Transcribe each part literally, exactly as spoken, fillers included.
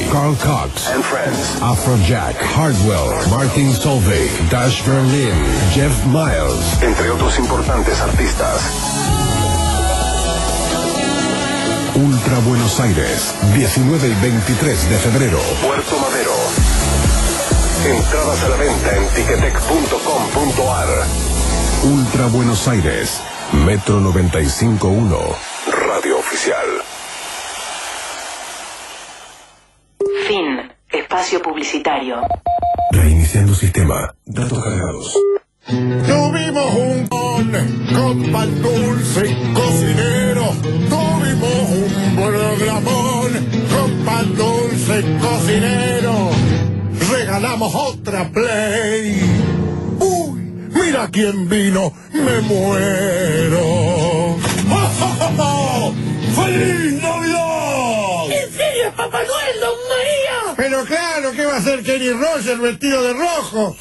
Carl Cox and Friends, Afrojack, Hardwell, Martin Solveig, Dash Berlin, Jeff Miles, entre otros importantes artistas. Ultra Buenos Aires, diecinueve y veintitrés de febrero. Puerto Madero. Entradas a la venta en ticketek punto com punto ar. Ultra Buenos Aires, Metro noventa y cinco punto uno, Radio Oficial. Fin. Espacio publicitario. Reiniciando sistema. Datos cargados. Tuvimos un con, con pan dulce y cocinero. Tuvimos un programón con pan dulce y cocinero. Regalamos otra Play. Uy, mira quién vino, me muero. ¡Oh, oh, oh, oh! ¡Feliz Navidad! ¿En serio es Papá Noel, don María? Pero claro, ¿qué va a hacer Kenny Rogers vestido de rojo?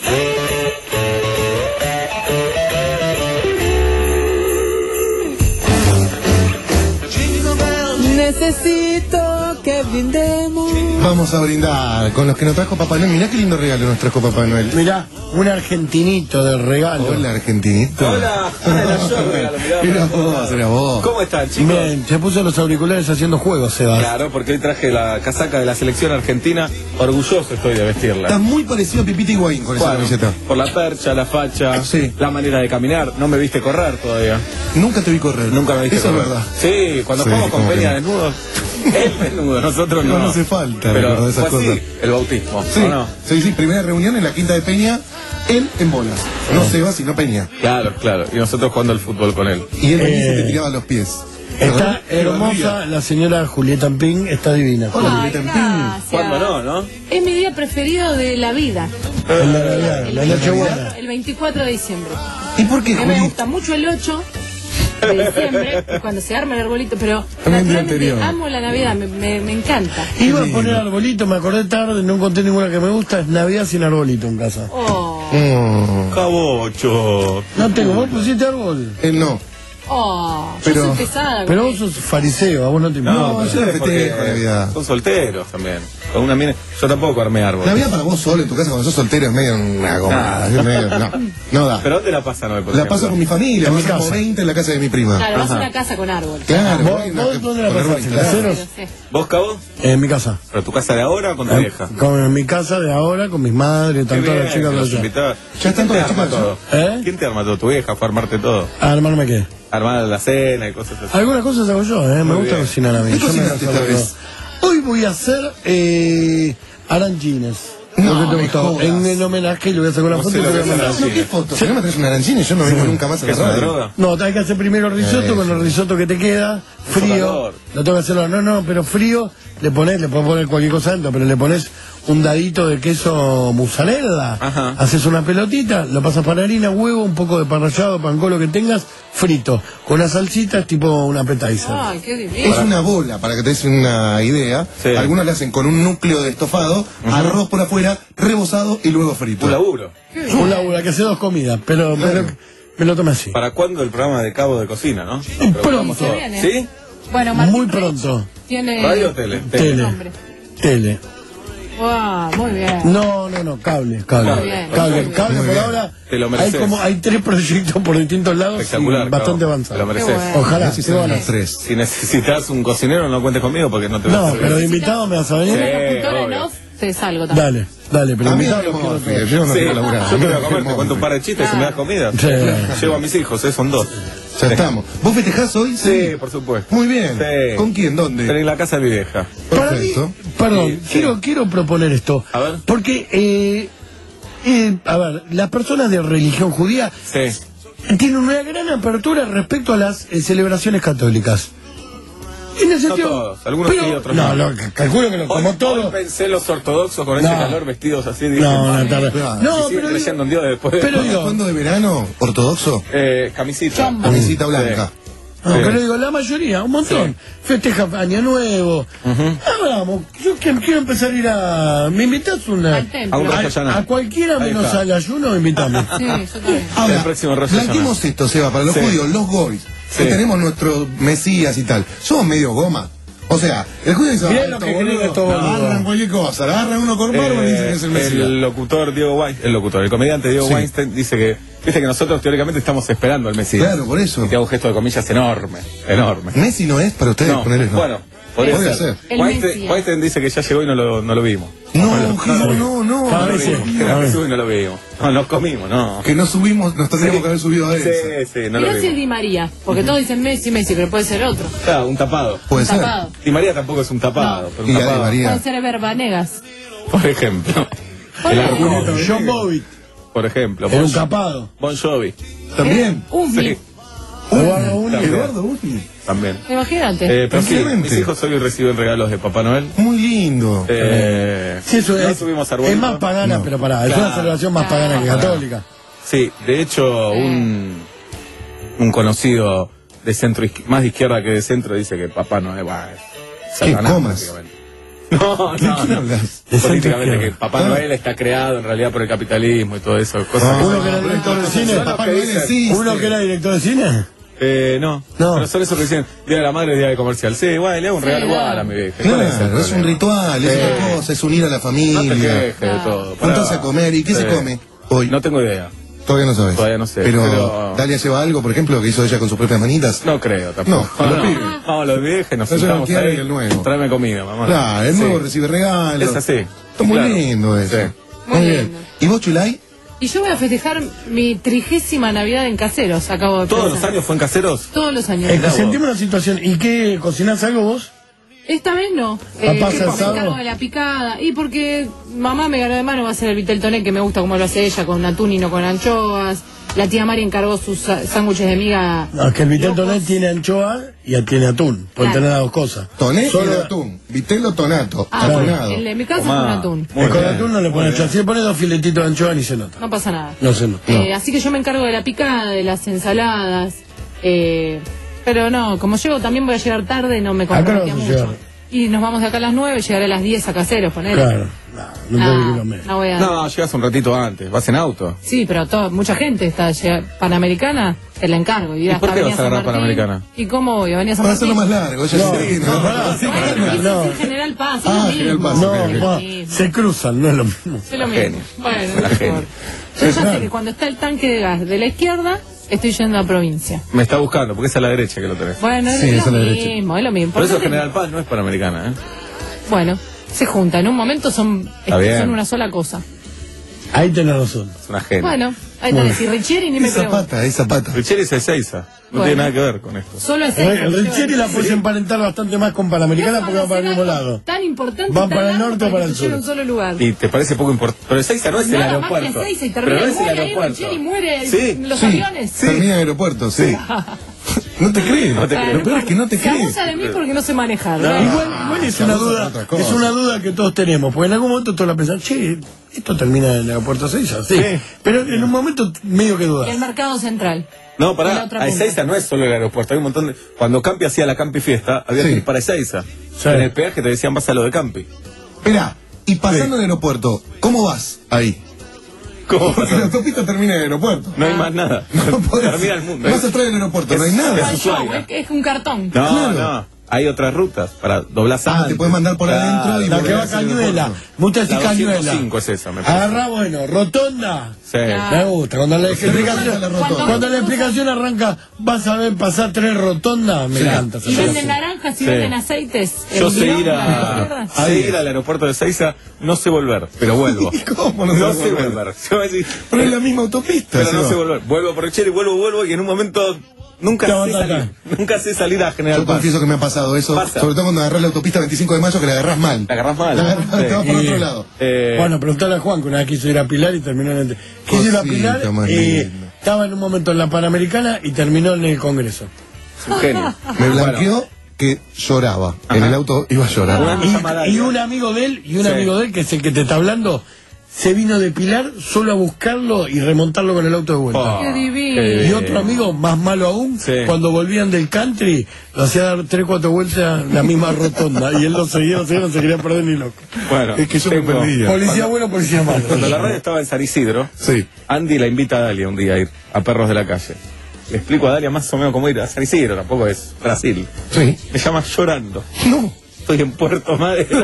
Necesito que brindemos. Vamos a brindar con los que nos trajo Papá Noel. Mirá qué lindo regalo nos trajo Papá Noel. Mirá, un argentinito de regalo. Hola, argentinito. Hola, era yo el regalo, mirá. Era vos, era vos. ¿Cómo están, chicos? Bien, se puso los auriculares haciendo juegos, Sebas. Claro, porque hoy traje la casaca de la selección argentina. Orgulloso estoy de vestirla. Estás muy parecido a Pipita Higuaín con esa Bueno, camiseta. por la percha, la facha, Sí. la manera de caminar. No me viste correr todavía. Nunca te vi correr. Nunca me viste Eso correr. es verdad. Sí, cuando Sí, jugamos con como que Peña no. desnudos. Él desnudo, nosotros no. No, no hace falta Pero recordar esas fue así, cosas. el bautismo, Sí, ¿o no? sí, sí, primera reunión en la Quinta de Peña, él en bolas. No Sebas, sino Peña. Claro, claro. Y nosotros jugando al fútbol con él. Y él venía y Eh, se te tiraba a los pies. Está ¿Verdad? hermosa la señora Julieta Ping, está divina. Hola, Ay, Julieta Ping. gracias. ¿Cuándo no, no? Es mi día preferido de la vida. En la Navidad, la noche buena. El veinticuatro de diciembre. ¿Y por qué, Que me Juli? gusta mucho el ocho de diciembre, cuando se arma el arbolito, pero También el día naturalmente anterior. amo la Navidad, me, me, me encanta. Iba a poner arbolito, me acordé tarde, no encontré ninguna que me gusta. Es Navidad sin arbolito en casa. Oh, Mm, Cabocho. No tengo, vos pusiste árbol. él no. oh, yo Pero- soy pesada. Pero con vos sos fariseo, a vos no te importa. No, yo la festejo, Navidad. Son solteros también. Con una mina. Yo tampoco armé árbol. Navidad para vos solo en tu casa cuando sos soltero es medio una gomada. es medio- no, no da. ¿Pero dónde la pasan hoy, por La ejemplo? paso con mi familia, En vamos mi como casa. veinte en la casa de mi prima. Claro, vas a Ajá. una casa con árbol. Claro, ¿Vos, voy, vos no, dónde la con árbol pasaste? ¿En instalado. Caseros? Sí. ¿Vos, Cabo? En mi casa. ¿Pero tu casa de ahora o con tu vieja? Con, en mi casa de ahora, con mis madres, Qué tanto bien, las chicas que de los allá. invitaba. Ya están ¿Quién te todas arma chicas, todo? ¿Eh? ¿Quién te arma todo? ¿Tu vieja fue a armarte todo? ¿A armarme qué? Armar la cena y cosas así. Algunas cosas hago yo, ¿eh? Me Muy gusta bien. cocinar a mí. ¿Qué Yo me cocinaste las esta hago vez? yo. Hoy voy a hacer eh, aranchines. No, Lo que te me gustó. jodas. En el homenaje, le voy a sacar una No foto sé y lo te voy a que es mandar. arancine. No, ¿qué foto? Si no me traes una arancina, yo no vengo nunca más a ¿Qué la es una radio. droga? No, hay que hacer primero el risotto, Eh, con el risotto que te queda, frío. calor. Lo tengo que hacerlo, no, no, pero frío, le pones, le puedes poner cualquier cosa dentro, pero le pones un dadito de queso mozzarella, Ajá. haces una pelotita, lo pasas para harina, huevo, un poco de pan rallado, panco, lo que tengas, frito, con una salsita, es tipo un appetizer. Ay, qué Es divino. una bola, para que te des una idea. Sí. Algunos le hacen con un núcleo de estofado, arroz por afuera, rebozado y luego frito. Un laburo. Un laburo, que hace dos comidas, pero, pero me lo tomé así. ¿Para cuándo el programa de Cabo de Cocina, no? Pero pronto. vamos todo. Se viene. ¿Sí? Bueno, Martín Muy Rech pronto. Tiene ¿Radio o tele? Tele. nombre. Tele. Wow, muy bien. No, no, no, cable, cable. Muy bien. Cable, Muy cable bien. por Muy ahora. Te lo Hay mereces. como, hay tres proyectos por distintos lados y Espectacular. bastante Cabo. Te lo avanzados. mereces. Qué bueno. Ojalá, Si se van a son tres. Si necesitas un cocinero, no cuentes conmigo porque no te vas No, a pero de invitado me vas a venir. Sí. Una consultora en obvio. off, te salgo también. Dale, dale, pero A mí invitado no lo me quiero mofe, todo. yo no Sí, quiero laburar. yo me voy a No comer, te me cuento un par de chistes y me das comida. Sí. Llevo a mis hijos, ¿eh? Son dos. Ya estamos. ¿Vos festejás hoy? Sí, por supuesto. Muy bien. Sí. ¿Con quién? ¿Dónde? Pero en la casa de mi vieja. Para mí, Perfecto. perdón, Sí, sí. quiero, quiero proponer esto. A ver. Porque, eh, eh, a ver, las personas de religión judía Sí. tienen una gran apertura respecto a las eh, celebraciones católicas. En el sentido, todos, algunos pero- sí, otros no. no. No, c- calculo que no, Hoy, como hoy todo. pensé en los ortodoxos con ese No. calor vestidos así. Dije, No, no, "Mami, tarde. claro. No, y siguen pero creyendo en digo, Dios después. pero digo- ¿Cuándo de verano? ¿Ortodoxo? Eh, camisita. Chomba. Camisita blanca. no, Sí. pero digo, la mayoría, un montón. Festeja Año Nuevo. Ah, vamos, yo que quiero empezar a ir a. ¿Me invitas una? Al templo. A un Rosh A, Hashanah. a cualquiera Ahí menos está. al ayuno, invitame. Sí, yo también. Ahora, El próximo Rosh blanqueemos esto, Seba, para los Sí. judíos, los goys, Sí. que tenemos nuestro Mesías y tal. ¿Somos medio goma? O sea, el juez dice, Mirá "Ah, lo esto que boludo, creen estos boludos". agarran cualquier cosa, le agarran uno con barba y dicen que es el Mesías. el locutor Diego Weinstein, el locutor, el comediante Diego Sí. Weinstein dice que, viste que nosotros teóricamente estamos esperando al Mesías. Claro, por eso. Y te hago un gesto de comillas enorme, enorme. Messi no es para ustedes, No, ponerle no. bueno, podría, Podría ser. ser. El Weinstein, Mesías. Weinstein dice que ya llegó y no lo, no lo vimos. No, Gil, no, no. Cada no, vez sí. no, Que no. la subí y no lo vimos. No, nos comimos, no. Que no subimos, nos tendríamos que haber subido a eso. Sí, sí, no lo Mirá si es vimos. Di María, porque todos dicen Messi, Messi, pero puede ser otro. Claro, un tapado. Puede Un ser. tapado. Di María tampoco es un tapado, No. pero un Y a Di tapado. María. Puede ser Ever Banegas. Por ejemplo. Por El ejemplo. Argüello, John Bobbitt, por ejemplo. era un Bon, capado. Bon Jovi. También. Ufni. Sí, Eduardo Uni. También. Eduardo Uni. también. Imagínate. Eh, pero sí, Tranquilamente. mis hijos hoy reciben regalos de Papá Noel. Muy lindo. Eh, Sí, eso no es, subimos arbolito. es más pagana, No. pero pará, es Claro. una celebración más Claro. pagana que católica. Sí, de hecho, un, un conocido de centro izqui- más de izquierda que de centro dice que Papá Noel va ¿Qué comas? prácticamente. No, ¿De no, quién no. hablas? De Políticamente centro que izquierda. Papá Ah. Noel está creado en realidad por el capitalismo y todo eso. Cosas Ah. que- Uno que era director de cine. Son los Papá que Noel dicen. existe. Uno que era director de cine. Eh, no, No. pero son esos que dicen Día de la Madre, Día de Comercial. Sí, bueno, le hago un Sí, regalo claro. igual a mi vieja. ¿Cuál es el Claro, es un problema? ritual, es Sí. otra cosa, es unir a la No te familia. quejes de Ah. todo. Juntarse pará. a comer. ¿Y qué se Sí. come hoy? No tengo idea. Todavía no sabes. Todavía no sé, Pero, pero- Dalia lleva algo, por ejemplo, que hizo ella con sus propias manitas. No creo tampoco. No, no, lo pide. Vamos, lo de mi vieja y nos Eso sentamos no quiere ahí. el nuevo. Tráeme comida, mamá. Claro, el nuevo Sí. recibe regalos. Es así. Está muy Claro. lindo eso. Sí. Muy Muy bien. lindo. ¿Y vos, Chulay? Y yo voy a festejar mi trigésima Navidad en Caseros, acabo de ¿Todos pensar. los años fue en Caseros? Todos los años. Eh, sentimos una situación. ¿Y qué? ¿Cocinás algo vos? Esta vez no. Papá ¿qué se pasa? asado. Me encargo de la picada. Y porque mamá me ganó de mano, va a ser el vitel toné, que me gusta como lo hace ella, con atún y no con anchoas. La tía Mari encargó sus sa- sándwiches de miga. No, es que el vitel rojos. toné tiene anchoa y tiene atún. Pueden Claro. tener las dos cosas. Toné Solo- y de atún. Vitelo tonato. Ah, Atonado. el de mi casa Tomá. con atún. Muy con bien. atún no le ponen anchoa. Si le pones dos filetitos de anchoa ni se nota. No pasa nada. No se nota. Eh, así que yo me encargo de la picada, de las ensaladas. Eh, pero no, como llego también voy a llegar tarde, no me ¿A qué hora comprometía vas a mucho. llegar? Y nos vamos de acá a las nueve, llegaré a las diez a Caseros, poner. Claro. No, no tengo que ir a menos. no voy a... No, llegas un ratito antes. ¿Vas en auto? Sí, pero to- mucha gente está llega- Panamericana, te la encargo. Y, ir ¿Y hasta por qué Avenida vas a agarrar San Martín. Panamericana? ¿Y cómo voy? Avenida San Para Martín. hacerlo más largo. Ella No, sí, no, pará, sí, Bueno, no. ese es General Paz, es Ah, lo General mismo. Paz, No, ok, ok. Es lo va, mismo. se cruzan, no es lo mismo. Es lo La mismo. genia. Bueno, La no genia. importa. Yo ya sé que cuando está el tanque de gas de la izquierda, estoy yendo a provincia. Me está buscando, porque es a la derecha que lo tenés. Bueno, es Sí, esa lo es la derecha. mismo, es lo mismo. Por eso Importante- General Paz no es Panamericana, ¿eh? Bueno, se juntan. En un momento son, Está bien. son una sola cosa. Ahí tenés razón. Es una genia. Bueno, ahí tenés. Y Richieri ni me Es pregunto. zapata, es zapata. Richeri es Ezeiza. No Bueno. tiene nada que ver con esto. Solo es El, el Richieri la puedes emparentar bastante más con Panamericana porque va para el mismo lado. Tan importante. Va tan para el largo norte o para que el se lleve sur. un solo lugar. Y te parece poco importante. Pero Ezeiza no es el Nada más que aeropuerto. Ezeiza y Pero termina no y es el muere ahí, aeropuerto. Richieri muere Sí. en los Sí, aviones. termina en aeropuerto, sí. No te crees. No te Bueno, creo. Lo peor es que no te se crees. abusa de mí porque no sé manejar. ¿no? Igual, igual es se una abusa de duda, otra cosa. es una duda que todos tenemos, porque en algún momento todos la pensan, che, esto termina en el aeropuerto Seiza, sí. Sí. Pero en un momento medio que Y el dudas. mercado central. No, En pará, la otra a punta. Ezeiza no es solo el aeropuerto, hay un montón de... Cuando Campi hacía la Campi Fiesta, había Sí. que ir para Ezeiza. Sí. En el peaje te decían, vas a lo de Campi. Espera, y pasando el aeropuerto, ¿cómo vas ahí? ¿Cómo Porque la pasa? autopista termina en el aeropuerto. No hay más nada. No podés- Termina el mundo. Vas atrás del aeropuerto, no hay Es- nada. es- Show, es, es un cartón. No, Claro. no. Hay otras rutas para doblar Ah, te puedes mandar por adentro y La que volver va a hacia el Cañuela, aeropuerto. muchas La decís Cañuela. doscientos cinco es esa, me parece. Agarrá, bueno, rotonda. Sí. Ah. Me gusta, cuando la explicación, la rotonda. cuando la explicación arranca, vas a ver pasar tres rotondas, me encanta. esa Y venden explicación. naranjas y Sí. venden aceites. Yo en sé bidón, ir ¿la a, recuerdas? sé ir al aeropuerto de Ezeiza, no sé volver, pero vuelvo. ¿Cómo no No sé sé volver? volver. Yo voy a decir, Pero es la misma autopista. pero no Seba. sé volver. Vuelvo por Richeri, vuelvo, vuelvo y en un momento nunca Te sé vas a salir. acá. Nunca sé salir a General Yo Paz. confieso que me ha pasado eso, Pasa. sobre todo cuando agarrás la autopista veinticinco de mayo, que la agarrás mal. La agarrás mal. La agarrás, Sí. te vas por Y- otro lado. Eh, Bueno, preguntale a Juan, que una vez quiso ir a Pilar y terminó en el... Quiso ir a Cosita Pilar, más eh, linda. estaba en un momento en la Panamericana y terminó en el Congreso. es un genio. Me blanqueó que lloraba. En Ajá. el auto iba a llorar. Una- llama a Y, y Dalia. un amigo de él, y un Sí. amigo de él, que es el que te está hablando, se vino de Pilar solo a buscarlo y remontarlo con el auto de vuelta. Oh, Qué divino. qué Y otro amigo, más malo aún, Sí. cuando volvían del country, lo hacía dar tres, cuatro vueltas la misma rotonda. Y él lo seguía, lo seguía, no se quería perder ni loco. Bueno, Es que yo me tengo- perdía. Policía bueno, policía malo. Cuando la radio estaba en San Isidro, Sí. Andy la invita a Dalia un día a ir a Perros de la Calle. Le explico a Dalia más o menos cómo ir a San Isidro, tampoco es Brasil. Sí. Me llama llorando. No. estoy en Puerto Madero.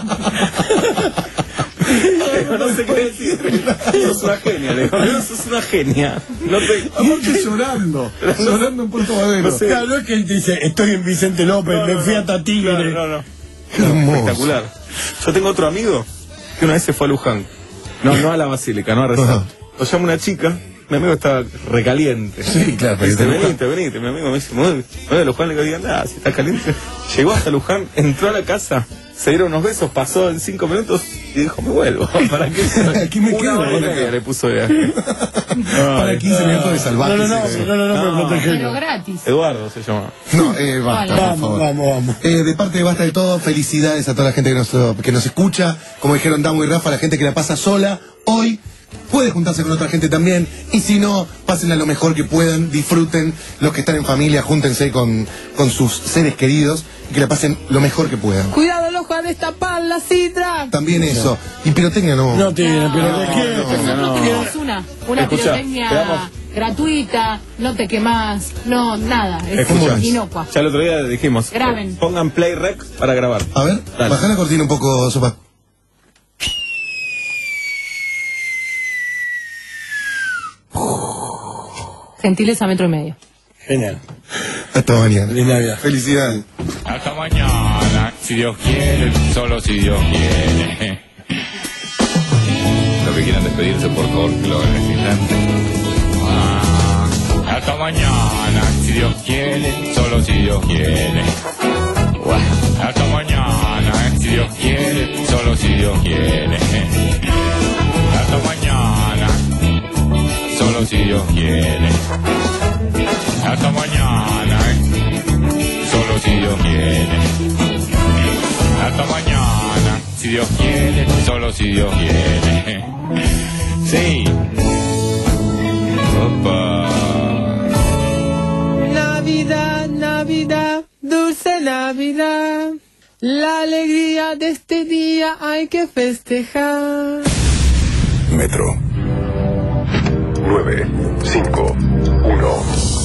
Digo, no sé qué decir. Sos una genia, le digo, no, sos una genia. No te... Aparte llorando, llorando en Puerto Madero. No sé. Claro, no es que él dice, estoy en Vicente López, No, me no, fui no. hasta Tigre. No, no, no. Qué hermoso. Espectacular. Yo tengo otro amigo que una vez se fue a Luján. No, no a la Basílica, no a rezar. Ajá. Lo llama una chica, mi amigo estaba recaliente. Sí, claro, Me dice, pero- venite, venite. Mi amigo me dice, mueve, mueve a Luján, le digo, nada, si está caliente. Llegó hasta Luján, entró a la casa, se dieron unos besos, pasó en cinco minutos y dijo, me vuelvo. ¿Para qué? Aquí me Una quedo, hora y bueno, media le puso de... Para quince minutos de salvaje. No, no, no, sí, sí. no, no, no, No. me protegí. Pero gratis. Eduardo se llama. No, eh, basta, Hola. por Vamos, favor. vamos, vamos. Eh, de parte de Basta de Todo, felicidades a toda la gente que nos, que nos escucha. Como dijeron Damo y Rafa, la gente que la pasa sola hoy puede juntarse con otra gente también. Y si no, pásenla lo mejor que puedan, disfruten. Los que están en familia, júntense con, con sus seres queridos y que la pasen lo mejor que puedan. Cuidado, el ojo a destapar la sidra. También eso. Y pirotecnia no. No tiene, pero No, ¿de qué? Nosotros no. tenemos una, una Escuchá, pirotecnia quedamos- gratuita, no te quemás, no, nada, es Escucha. inocua. Ya el otro día dijimos, Graben. eh, pongan play rec para grabar. A ver, Dale. bajá la cortina un poco, Sopa. Gentileza metro y medio. Genial. Hasta mañana. Feliz Navidad. Felicidades. Hasta mañana, si Dios quiere, solo si Dios quiere. Los que quieran despedirse, por favor, que lo hagan en este instante. Ah, hasta mañana, si Dios quiere, solo si Dios quiere. Hasta mañana, si Dios quiere, solo si Dios quiere. Hasta mañana, solo si Dios quiere. Hasta mañana, solo si Dios quiere. Hasta mañana, si Dios quiere, solo si Dios quiere. Sí. Opa. Navidad, Navidad, dulce Navidad. La alegría de este día hay que festejar. Metro. nueve, cinco, uno.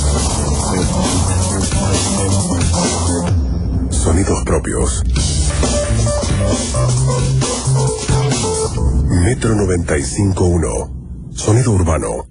Sonidos propios. Metro noventa y cinco punto uno. Sonido urbano.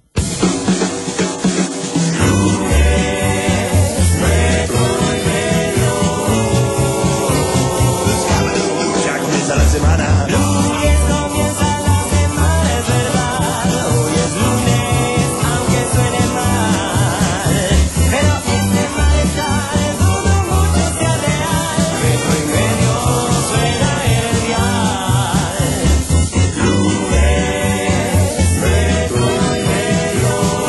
Ya comienza la semana. Lunes comienza la semana, es verdad. Hoy es lunes, aunque suene mal. Pero este malestar es dudo, mucho sea real. Metro y medio suena el dial. Lunes, metro y medio.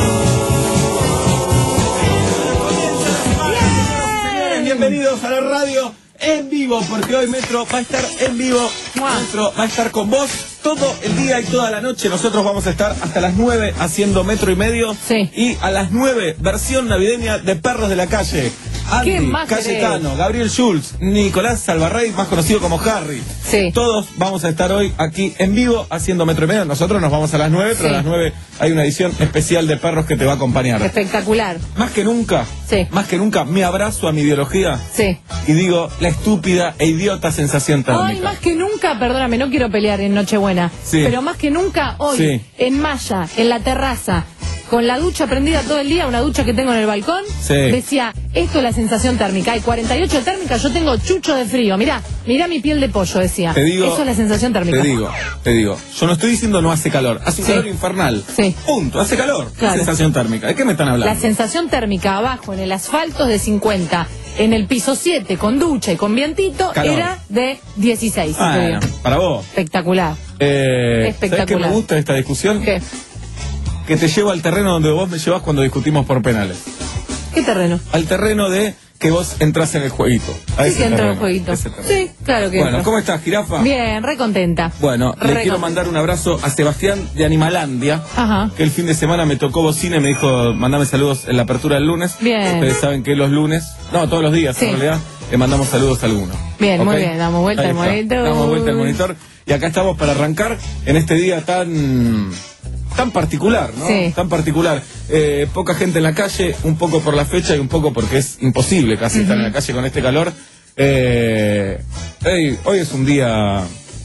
Comienza la semana. Señores, bienvenidos a la radio en vivo, porque hoy Metro va a estar en vivo. Metro va a estar con vos todo el día y toda la noche. Nosotros vamos a estar hasta las nueve haciendo Metro y Medio. Sí. Y a las nueve, versión navideña de Perros de la Calle. ¿Qué Andy, más Cayetano, querés? Gabriel Schulz, Nicolás Salvarrey, más conocido como Harry. Sí. Todos vamos a estar hoy aquí en vivo haciendo Metro y Medio. Nosotros nos vamos a las nueve, pero Sí. a las nueve hay una edición especial de Perros que te va a acompañar. Espectacular. Más que nunca, Sí. más que nunca, me abrazo a mi ideología Sí. y digo la estúpida e idiota sensación térmica. Hoy más que nunca, perdóname, no quiero pelear en Nochebuena, Sí. pero más que nunca hoy, Sí. en Maya, en la terraza, con la ducha prendida todo el día, una ducha que tengo en el balcón, Sí. decía, esto es la sensación térmica, hay cuarenta y ocho térmica, yo tengo chucho de frío, mirá, mirá mi piel de pollo, decía. Te digo, Eso es la sensación térmica. Te digo, te digo, yo no estoy diciendo no hace calor, hace un Sí. calor infernal. Sí. Punto, hace calor. Claro. Sensación térmica. ¿De qué me están hablando? La sensación térmica abajo en el asfalto es de cincuenta, en el piso siete con ducha y con vientito Calor. era de dieciséis. Ah, te bueno, digo. para vos. Espectacular. Eh, ¿Sabés qué Espectacular. me gusta de esta discusión? ¿Qué? Que te llevo al terreno donde vos me llevas cuando discutimos por penales. ¿Qué terreno? Al terreno de que vos entras en el jueguito. A Sí ese que entra en el terreno, jueguito. ese terreno. Sí, claro que Bueno, entro. ¿cómo estás, jirafa? Bien, re contenta. Bueno, Re le quiero contenta. mandar un abrazo a Sebastián de Animalandia, Ajá. que el fin de semana me tocó bocina y me dijo, mandame saludos en la apertura del lunes. Bien. Ustedes saben que los lunes, no, todos los días Sí. en realidad, le mandamos saludos a alguno. Bien, muy ¿Ok? bien, damos vuelta Ahí al está, monitor. Damos vuelta al monitor. Y acá estamos para arrancar en este día tan... tan particular, ¿no? Sí. Tan particular. Eh, poca gente en la calle, un poco por la fecha y un poco porque es imposible casi estar en la calle con este calor. Eh, hey, hoy es un día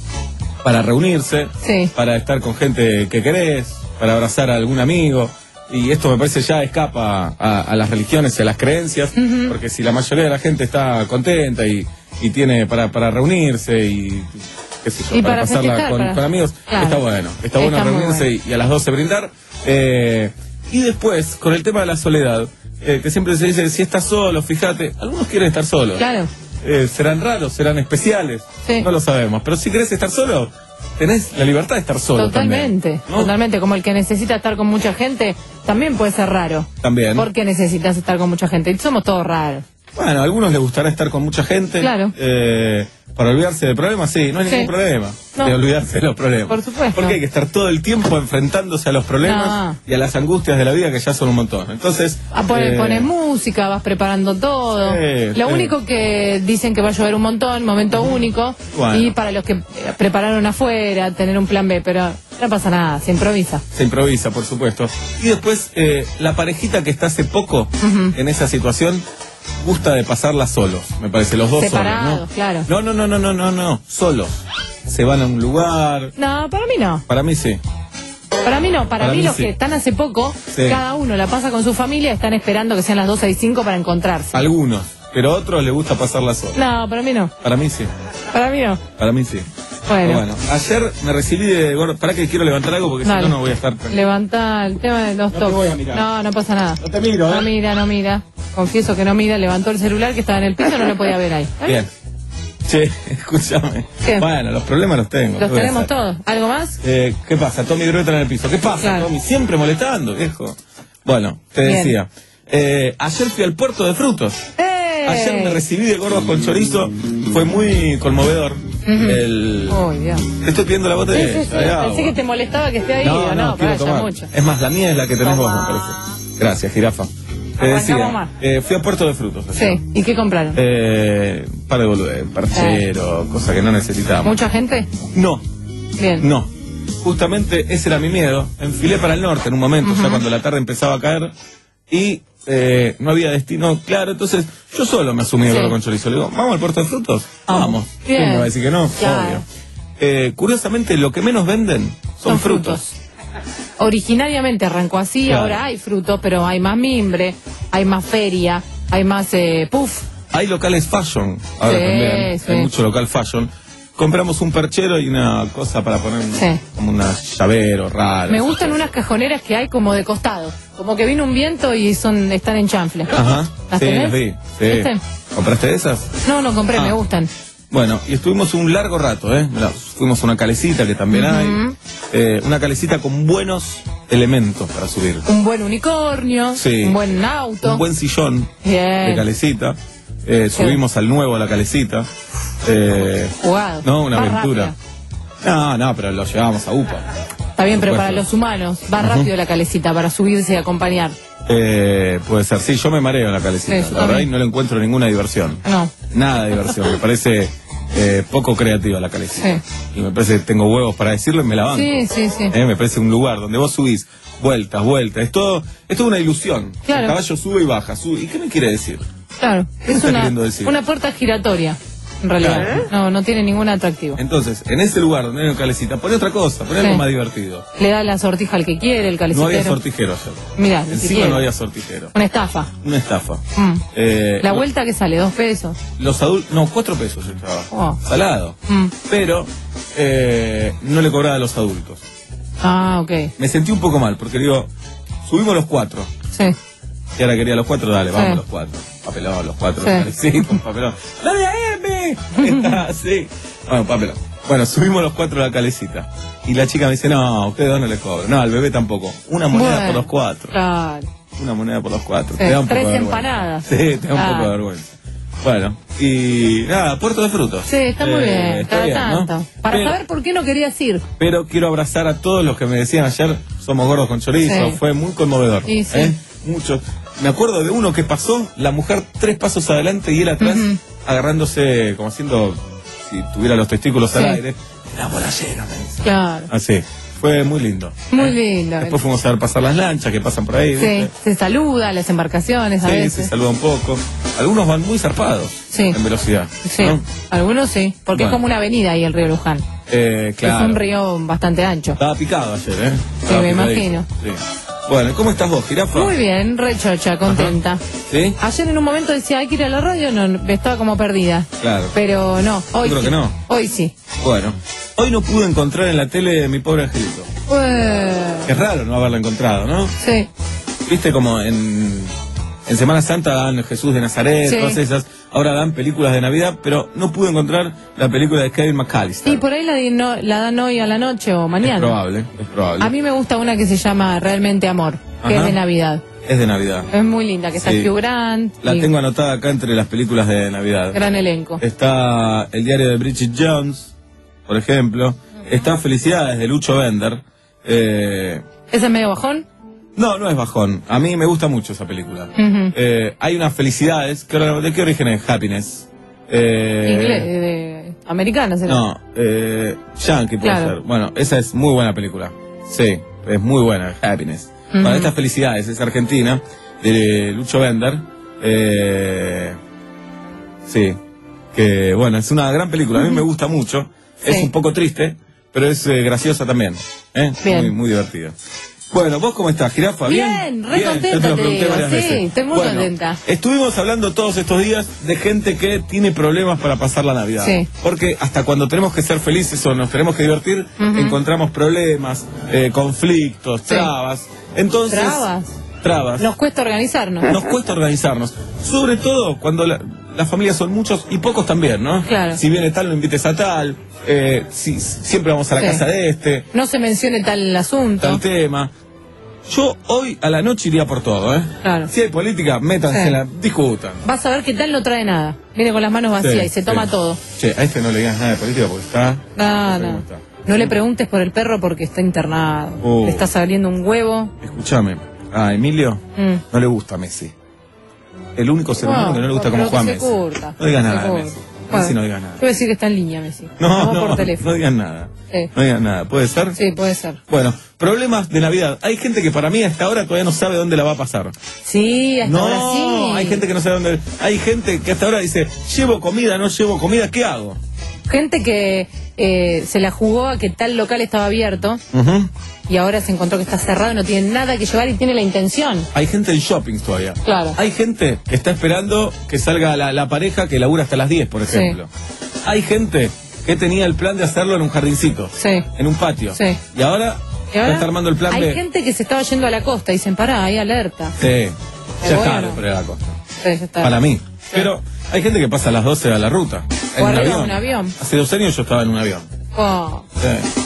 para reunirse, Sí. para estar con gente que querés, para abrazar a algún amigo. Y esto me parece ya escapa a, a las religiones y a las creencias, uh-huh. porque si la mayoría de la gente está contenta y, y tiene para, para reunirse y qué sé yo, y para, para pasarla festejar, con, para... con amigos, claro. está bueno. Está, está bueno reunirse bueno. Y, y a las doce brindar. Eh, y después, con el tema de la soledad, eh, que siempre se dice, si estás solo, fíjate, algunos quieren estar solos. Claro. Eh, serán raros, serán especiales, sí. No lo sabemos. Pero si querés estar solo, tenés la libertad de estar solo. Totalmente, también, ¿no? Totalmente. Como el que necesita estar con mucha gente, también puede ser raro. También. Porque necesitas estar con mucha gente. Y somos todos raros. Bueno, a algunos les gustará estar con mucha gente. Claro. Eh, para olvidarse de problemas, sí, no hay sí. ningún problema no. de olvidarse de los problemas. Por supuesto. Porque hay que estar todo el tiempo enfrentándose a los problemas no. y a las angustias de la vida, que ya son un montón. Entonces. A poner, eh, pones música, vas preparando todo. Sí, Lo sí. único que dicen que va a llover un montón, momento uh-huh. único. Bueno. Y para los que prepararon afuera, tener un plan B, pero no pasa nada, se improvisa. Se improvisa, por supuesto. Y después, eh, la parejita que está hace poco uh-huh. en esa situación. Gusta de pasarla solos, me parece, los dos separados, solos, ¿no? Claro. No, no, no, no, no, no, no, solos. Se van a un lugar. No, para mí no. Para mí sí. Para mí no, para, para mí, mí los sí. que están hace poco, sí. cada uno la pasa con su familia, están esperando que sean las doce y cinco para encontrarse. Algunos, pero a otros les gusta pasarla solos. No, para mí no. Para mí sí. Para mí no. Para mí sí. Bueno. bueno, ayer me recibí de gordo. ¿Para que quiero levantar algo? Porque Dale. si no, no voy a estar. Levanta el tema de los no tops. Te voy a mirar. No, no pasa nada. No te miro, ¿eh? No mira, no mira. Confieso que no mira. Levantó el celular que estaba en el piso, no lo podía ver ahí. ¿Eh? Bien. Che, escúchame. ¿Qué? Bueno, los problemas los tengo. Los tenemos todos. ¿Algo más? Eh, ¿Qué pasa? Tommy Grueta en el piso. ¿Qué pasa, claro. Tommy? Siempre molestando, viejo. Bueno, te Bien. decía. Eh, ayer fui al puerto de frutos. ¡Eh! Ayer me recibí de gordos con chorizo. Fue muy conmovedor. Uh-huh. El... Oh, Dios. Te estoy pidiendo la botella. Sí, sí, sí. Pensé que te molestaba que esté ahí. No, no, no, quiero tomar. mucho. Es más, la mía es la que tenés vos, me parece. Gracias, jirafa. Te decía, eh, fui a Puerto de Frutos. Sí, ¿sí? ¿Y qué compraron? Eh, un par de boludez, parchero, eh. cosa que no necesitábamos. ¿Mucha gente? No. Bien. No. Justamente ese era mi miedo. Enfilé para el norte en un momento, uh-huh. ya cuando la tarde empezaba a caer, y eh, no había destino claro, entonces yo solo me asumí sí. con chorizo. Le digo, ¿vamos al Puerto de Frutos? Oh. Vamos. Bien. ¿Quién me va a decir que no? Claro. Obvio. Eh, curiosamente, lo que menos venden son, son frutos. frutos. Originariamente arrancó así, claro. Ahora hay frutos, pero hay más mimbre, hay más feria, hay más eh, puff. Hay locales fashion, ahora sí, también, sí. hay mucho local fashion. Compramos un perchero y una cosa para poner sí. como una llavero raro. Me gustan unas cajoneras que hay como de costado, como que vino un viento y son están en chanfle. Ajá, ¿Las sí, tenés? las vi, sí. ¿Viste? ¿Compraste esas? No, no compré, ah. me gustan. Bueno, y estuvimos un largo rato, ¿eh? Mirá, fuimos a una calecita que también uh-huh. hay. Eh, una calecita con buenos elementos para subir. Un buen unicornio, sí. un buen auto. Un buen sillón Bien. de calecita. Eh, subimos al nuevo a la calecita. Eh, Jugado. No, una va aventura. Rápida. No, no, pero lo llevábamos a U P A. Está bien, pero para los humanos va uh-huh. rápido la calecita para subirse y acompañar. Eh, puede ser, sí, yo me mareo en la calecita. Sí, la verdad, y no le encuentro ninguna diversión. No. Nada de diversión. Me parece eh, poco creativa la calecita. Sí. Y me parece que tengo huevos para decirlo y me la banco. Sí, sí, sí. Eh, me parece un lugar donde vos subís vueltas, vueltas. Es todo, es toda una ilusión. Claro. El caballo sube y baja, sube. ¿Y qué me quiere decir? Claro, ¿Qué es me una, queriendo decir? una puerta giratoria. En realidad, ¿eh? no, no tiene ningún atractivo. Entonces, en ese lugar donde hay una calecita, poné otra cosa, poné sí. algo más divertido. Le da la sortija al que quiere, el calecitero. No había sortijero ayer. Mirá, encima no había sortijero. Una estafa. Una estafa. Mm. Eh, la vuelta que sale, dos pesos. Los adultos, no, cuatro pesos el trabajo. Oh. Salado. Mm. Pero eh, no le cobraba a los adultos. Ah, ok. Me sentí un poco mal, porque digo, subimos los cuatro. Sí. Y ahora quería los cuatro, dale, vamos sí. los cuatro. Papelón, los cuatro. Sí, sí con papelón. ¡Dale a M! Está, sí. Bueno, papelón. Bueno, subimos los cuatro a la calecita. Y la chica me dice, no, a ustedes dos no les cobro. No, al bebé tampoco. Una moneda bueno, por los cuatro. Claro. Una moneda por los cuatro. Sí, te da un tres poco de empanadas. Sí, te da un claro. poco de vergüenza. Bueno, y nada, Puerto de Frutos. Sí, está muy eh, bien, está cada bien, tanto. ¿no? Para pero, saber por qué no querías ir. Pero quiero abrazar a todos los que me decían ayer, somos gordos con chorizo, sí. fue muy conmovedor. Sí, sí. ¿eh? Muchos. Me acuerdo de uno que pasó, la mujer tres pasos adelante y él atrás, uh-huh. agarrándose, como haciendo, si tuviera los testículos sí. al aire. La bola llena, me dice. Claro. Así. fue muy lindo. Muy lindo. Después fuimos a ver pasar las lanchas que pasan por ahí. Sí, ¿viste? se saluda, las embarcaciones a Sí, veces. se saluda un poco. Algunos van muy zarpados Sí. en velocidad. Sí, ¿no? algunos sí, porque Bueno. es como una avenida ahí el río Luján. Eh, claro. Es un río bastante ancho. Estaba picado ayer, ¿eh? Sí, Estaba me picadito. imagino. Sí. Bueno, ¿cómo estás vos, jirafa? Muy bien, re chocha, contenta. ¿Sí? Ayer en un momento decía, hay que ir a la radio, no, estaba como perdida. Claro. Pero no, hoy Yo creo sí. que no. Hoy sí. Bueno, hoy no pude encontrar en la tele Mi Pobre Angelito. Eh, Es raro no haberla encontrado, ¿no? sí. Viste como en, en Semana Santa dan Jesús de Nazaret, Sí. todas esas. Ahora dan películas de Navidad, pero no pude encontrar la película de Kevin McAllister. Y por ahí la, di- no- la dan hoy a la noche o Es mañana. probable, es probable. A mí me gusta una que se llama Realmente Amor, que Ajá. es de Navidad. Es de Navidad. Es muy linda, que está Sí. Hugh Grant. La y tengo anotada acá entre las películas de Navidad. gran elenco. Está El diario de Bridget Jones, por ejemplo. Está Felicidades de Lucho Bender. Eh, ¿Ese es medio bajón? no, no es bajón. A mí me gusta mucho esa película. Ujú. Eh, hay unas Felicidades. que ahora- ¿De qué origen es Happiness? Eh, Inglés, de, americana será. No, eh, Yankee puede Claro. ser. Bueno, esa es muy buena película. Sí, es muy buena, Happiness. Ujú. Bueno, esta Felicidades es argentina, de Lucho Bender. Eh, sí, que bueno, es una gran película. A mí me gusta mucho. Es Sí. un poco triste, pero es eh, graciosa también. ¿eh? Bien. Muy, muy divertida. Bueno, ¿vos cómo estás, jirafa? ¿Bien? Bien, re contenta, yo te lo te pregunté digo, varias sí, veces. estoy muy Bueno, contenta. Estuvimos hablando todos estos días de gente que tiene problemas para pasar la Navidad. Sí. Porque hasta cuando tenemos que ser felices o nos tenemos que divertir, Ujú. encontramos problemas, eh, conflictos, Sí. trabas. Entonces, ¿Trabas? Trabas. Nos cuesta organizarnos. Nos cuesta organizarnos. Sobre todo cuando la- las familias son muchos y pocos también, ¿no? Claro. Si viene tal, lo invites a tal. Eh, si, siempre vamos a la Sí. casa de este. No se mencione tal asunto. Tal tema. Yo hoy a la noche iría por todo, ¿eh? Claro. Si hay política, métanse Sí. en la, discutan. Vas a ver que tal no trae nada. Viene con las manos vacías Sí, y se sí. toma todo. Che, a este no le digas nada de política porque está... No, sé no. cómo está. No le preguntes por el perro porque está internado. Oh. Le está saliendo un huevo. Escúchame, a Emilio Mm. no le gusta Messi. El único ser humano Wow, que no le gusta pero como que Juan se Messi. curta, No digas se nada de curta. Messi. Bueno, Messi no digas nada. Yo voy a decir que está en línea, Messi. No, Vamos no, por teléfono. no digas nada. Sí. No digas nada. ¿Puede ser? Sí, puede ser. Bueno, problemas de Navidad. Hay gente que para mí a esta hora todavía no sabe dónde la va a pasar. Sí, hasta No, ahora sí. hay gente que no sabe dónde. Hay gente que hasta ahora dice, llevo comida, no llevo comida, ¿qué hago? Gente que eh, se la jugó a que tal local estaba abierto Ujú. y ahora se encontró que está cerrado, no tiene nada que llevar y tiene la intención. Hay gente en shoppings todavía. Claro. Hay gente que está esperando que salga la, la pareja que labura hasta las diez, por Sí. ejemplo. Hay gente que tenía el plan de hacerlo en un jardincito, Sí. en un patio. Sí. Y ahora, Y ahora ya está armando el plan hay de... gente que se estaba yendo a la costa y dicen, pará, hay alerta. Sí, ya bueno. está por la costa. Sí, ya está. Para mí. Pero hay gente que pasa a las doce a la ruta. O arriba de un avión. Hace dos años yo estaba en un avión. Oh. Sí.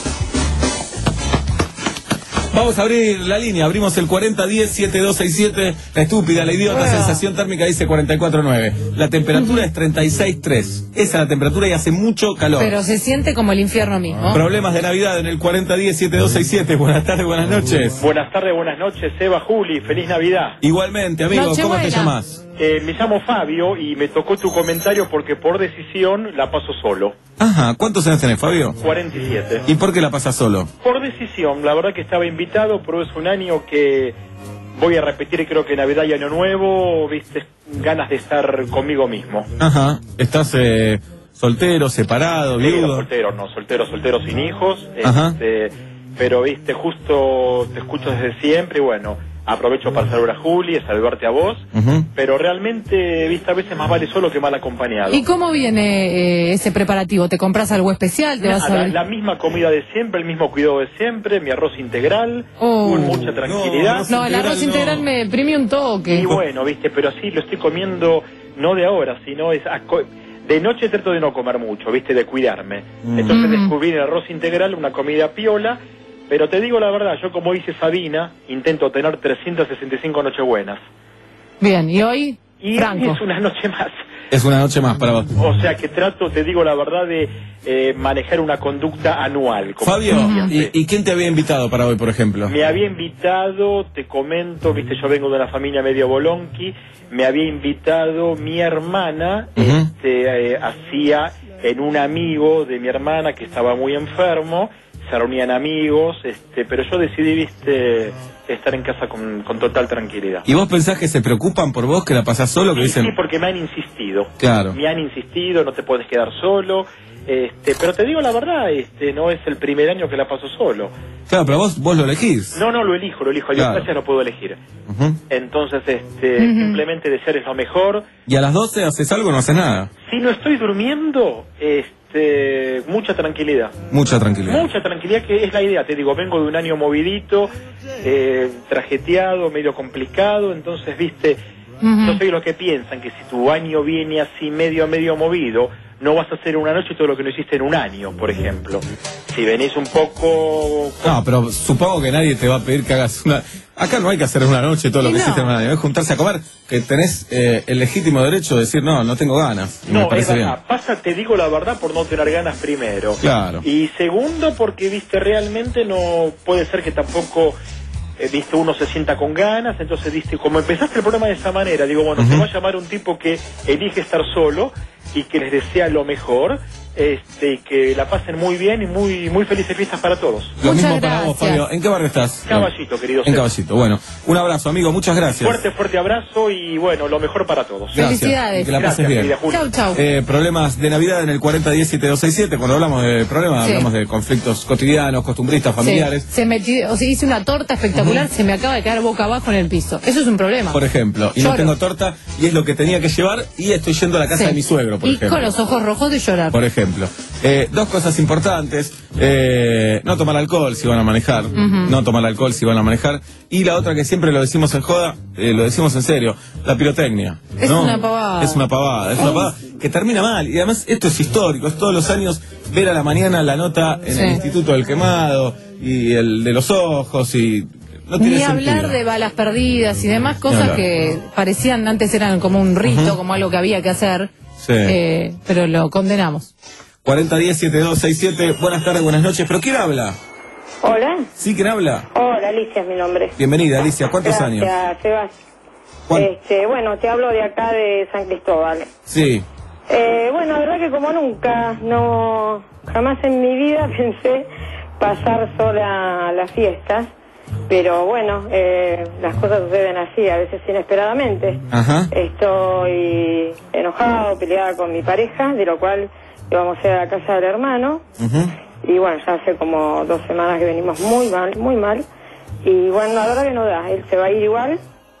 Vamos a abrir la línea, abrimos el cuarenta diez setenta y dos sesenta y siete, la estúpida, la idiota, Bueno. sensación térmica dice cuarenta y cuatro nueve. La temperatura es treinta y seis tres. Esa es la temperatura y hace mucho calor. Pero se siente como el infierno mismo. Problemas de Navidad en el cuarenta diez setenta y dos sesenta y siete. Buenas tardes, buenas noches. Buenas tardes, buenas noches, Eva, Juli, feliz Navidad. Igualmente, amigo, ¿cómo te Nochebuena. llamas? Eh, me llamo Fabio y me tocó tu comentario porque por decisión la paso solo. Ajá, ¿cuántos años tenés, Fabio? cuarenta y siete. ¿Y por qué la pasas solo? Por decisión, la verdad que estaba invitado, pero es un año que voy a repetir, creo que Navidad y Año Nuevo, viste, ganas de estar conmigo mismo. Ajá, ¿estás eh, soltero, separado, Digo, viudo? soltero, no, soltero, soltero sin hijos. Ajá. Este, pero, viste, justo te escucho desde siempre y bueno, aprovecho para saludar a Juli, saludarte a vos. Ujú. Pero realmente, viste, a veces más vale solo que mal acompañado. ¿Y cómo viene eh, ese preparativo? ¿Te compras algo especial? ¿Te vas a la, ver? la misma comida de siempre, el mismo cuidado de siempre, mi arroz integral, Oh. con mucha tranquilidad. No, el arroz integral me deprimió un toque. Y bueno, viste, pero así lo estoy comiendo no de ahora, sino es a co- de noche trato de no comer mucho, viste, de cuidarme. Mm. Entonces Mm. descubrí el arroz integral, una comida piola, pero te digo la verdad, yo como dice Sabina, intento tener trescientas sesenta y cinco nochebuenas. Bien, ¿y hoy? Y Franco. es una noche más. Es una noche más para vos. O sea que trato, te digo la verdad, de eh, manejar una conducta anual. como Fabio, se dice. ¿y, ¿y quién te había invitado para hoy, por ejemplo? Me había invitado, te comento, viste, yo vengo de una familia medio bolonqui, me había invitado mi hermana, Ujú. este, eh, hacía en un amigo de mi hermana que estaba muy enfermo, se reunían amigos, este, pero yo decidí, viste, estar en casa con, con total tranquilidad. ¿Y vos pensás que se preocupan por vos, que la pasás solo? Que Sí, dicen... sí, porque me han insistido. Claro. Me han insistido, no te puedes quedar solo. Este, pero te digo la verdad, este, no es el primer año que la paso solo. Claro, pero vos, vos lo elegís. No, no, lo elijo, lo elijo. Yo Claro. gracias no puedo elegir. Ujú. Entonces, este, Ujú. simplemente desear es lo mejor. Y a las doce haces algo o no haces nada. Si no estoy durmiendo, este, mucha tranquilidad. Mucha tranquilidad. Mucha tranquilidad, que es la idea. Te digo, vengo de un año movidito, eh, trajeteado, medio complicado. Entonces, viste, Ujú. yo soy los que piensan que si tu año viene así medio, medio movido, no vas a hacer en una noche todo lo que no hiciste en un año, por ejemplo. Si venís un poco... No, pero supongo que nadie te va a pedir que hagas una... Acá no hay que hacer en una noche todo lo Y que no. hiciste en un año. Es juntarse a comer, que tenés eh, el legítimo derecho de decir, no, no tengo ganas. Y me No, es parece bien. verdad. Pasa, te digo la verdad, por no tener ganas primero. Claro. Y segundo, porque, viste, realmente no puede ser que tampoco, eh, viste, uno se sienta con ganas. Entonces, viste, como empezaste el programa de esa manera, digo, bueno, Ujú. te va a llamar un tipo que elige estar solo y que les desea lo mejor, este, y que la pasen muy bien y muy muy felices fiestas para todos. Lo Muchas mismo para vos, gracias. Fabio. ¿En qué barrio estás? Caballito, querido. En Caballito. Bueno, un abrazo, amigo. Muchas gracias. Fuerte, fuerte abrazo y, bueno, lo mejor para todos. Gracias. Felicidades. Y que la pases Gracias, bien. querida Julia. Chau, chau. Eh, problemas de Navidad en el cuarenta diez siete dos seis siete. Cuando hablamos de problemas, Sí. hablamos de conflictos cotidianos, costumbristas, familiares. Sí, se metió, o sea, hice una torta espectacular, se me acaba de quedar boca abajo en el piso. Eso es un problema. Por ejemplo, y Lloro. no tengo torta y es lo que tenía que llevar y estoy yendo a la casa Sí. de mi suegro, por y ejemplo. con los ojos rojos de llorar. Por ejemplo. Eh, dos cosas importantes. Eh, no tomar alcohol si van a manejar. No tomar alcohol si van a manejar. Y la otra que siempre lo decimos en joda, eh, lo decimos en serio, la pirotecnia. Es ¿no? una pavada. Es una pavada. Es una pavada que termina mal. Y además esto es histórico. Es todos los años ver a la mañana la nota en Sí. el Instituto del Quemado y el de los ojos y... No tiene Ni sentido. hablar de balas perdidas y demás Ni cosas hablar. que parecían antes eran como un rito, como algo que había que hacer, Sí. eh, pero lo condenamos. cuarenta diez siete dos seis siete. Buenas tardes, buenas noches. ¿Pero quién habla? Hola. ¿Sí, quién habla? Hola, Alicia es mi nombre. Bienvenida, Alicia. ¿Cuántos años? Gracias, Sebas. ¿Cuán- Este, bueno, te hablo de acá de San Cristóbal. Sí. Eh, bueno, la verdad que como nunca, no, jamás en mi vida pensé pasar sola las fiestas, pero bueno, eh, las cosas suceden así, a veces inesperadamente. Ajá. Estoy enojado, peleada con mi pareja, de lo cual íbamos a ir a la casa del hermano. Ujú. Y bueno, ya hace como dos semanas que venimos muy mal, muy mal. Y bueno, la verdad que no da, él se va a ir igual.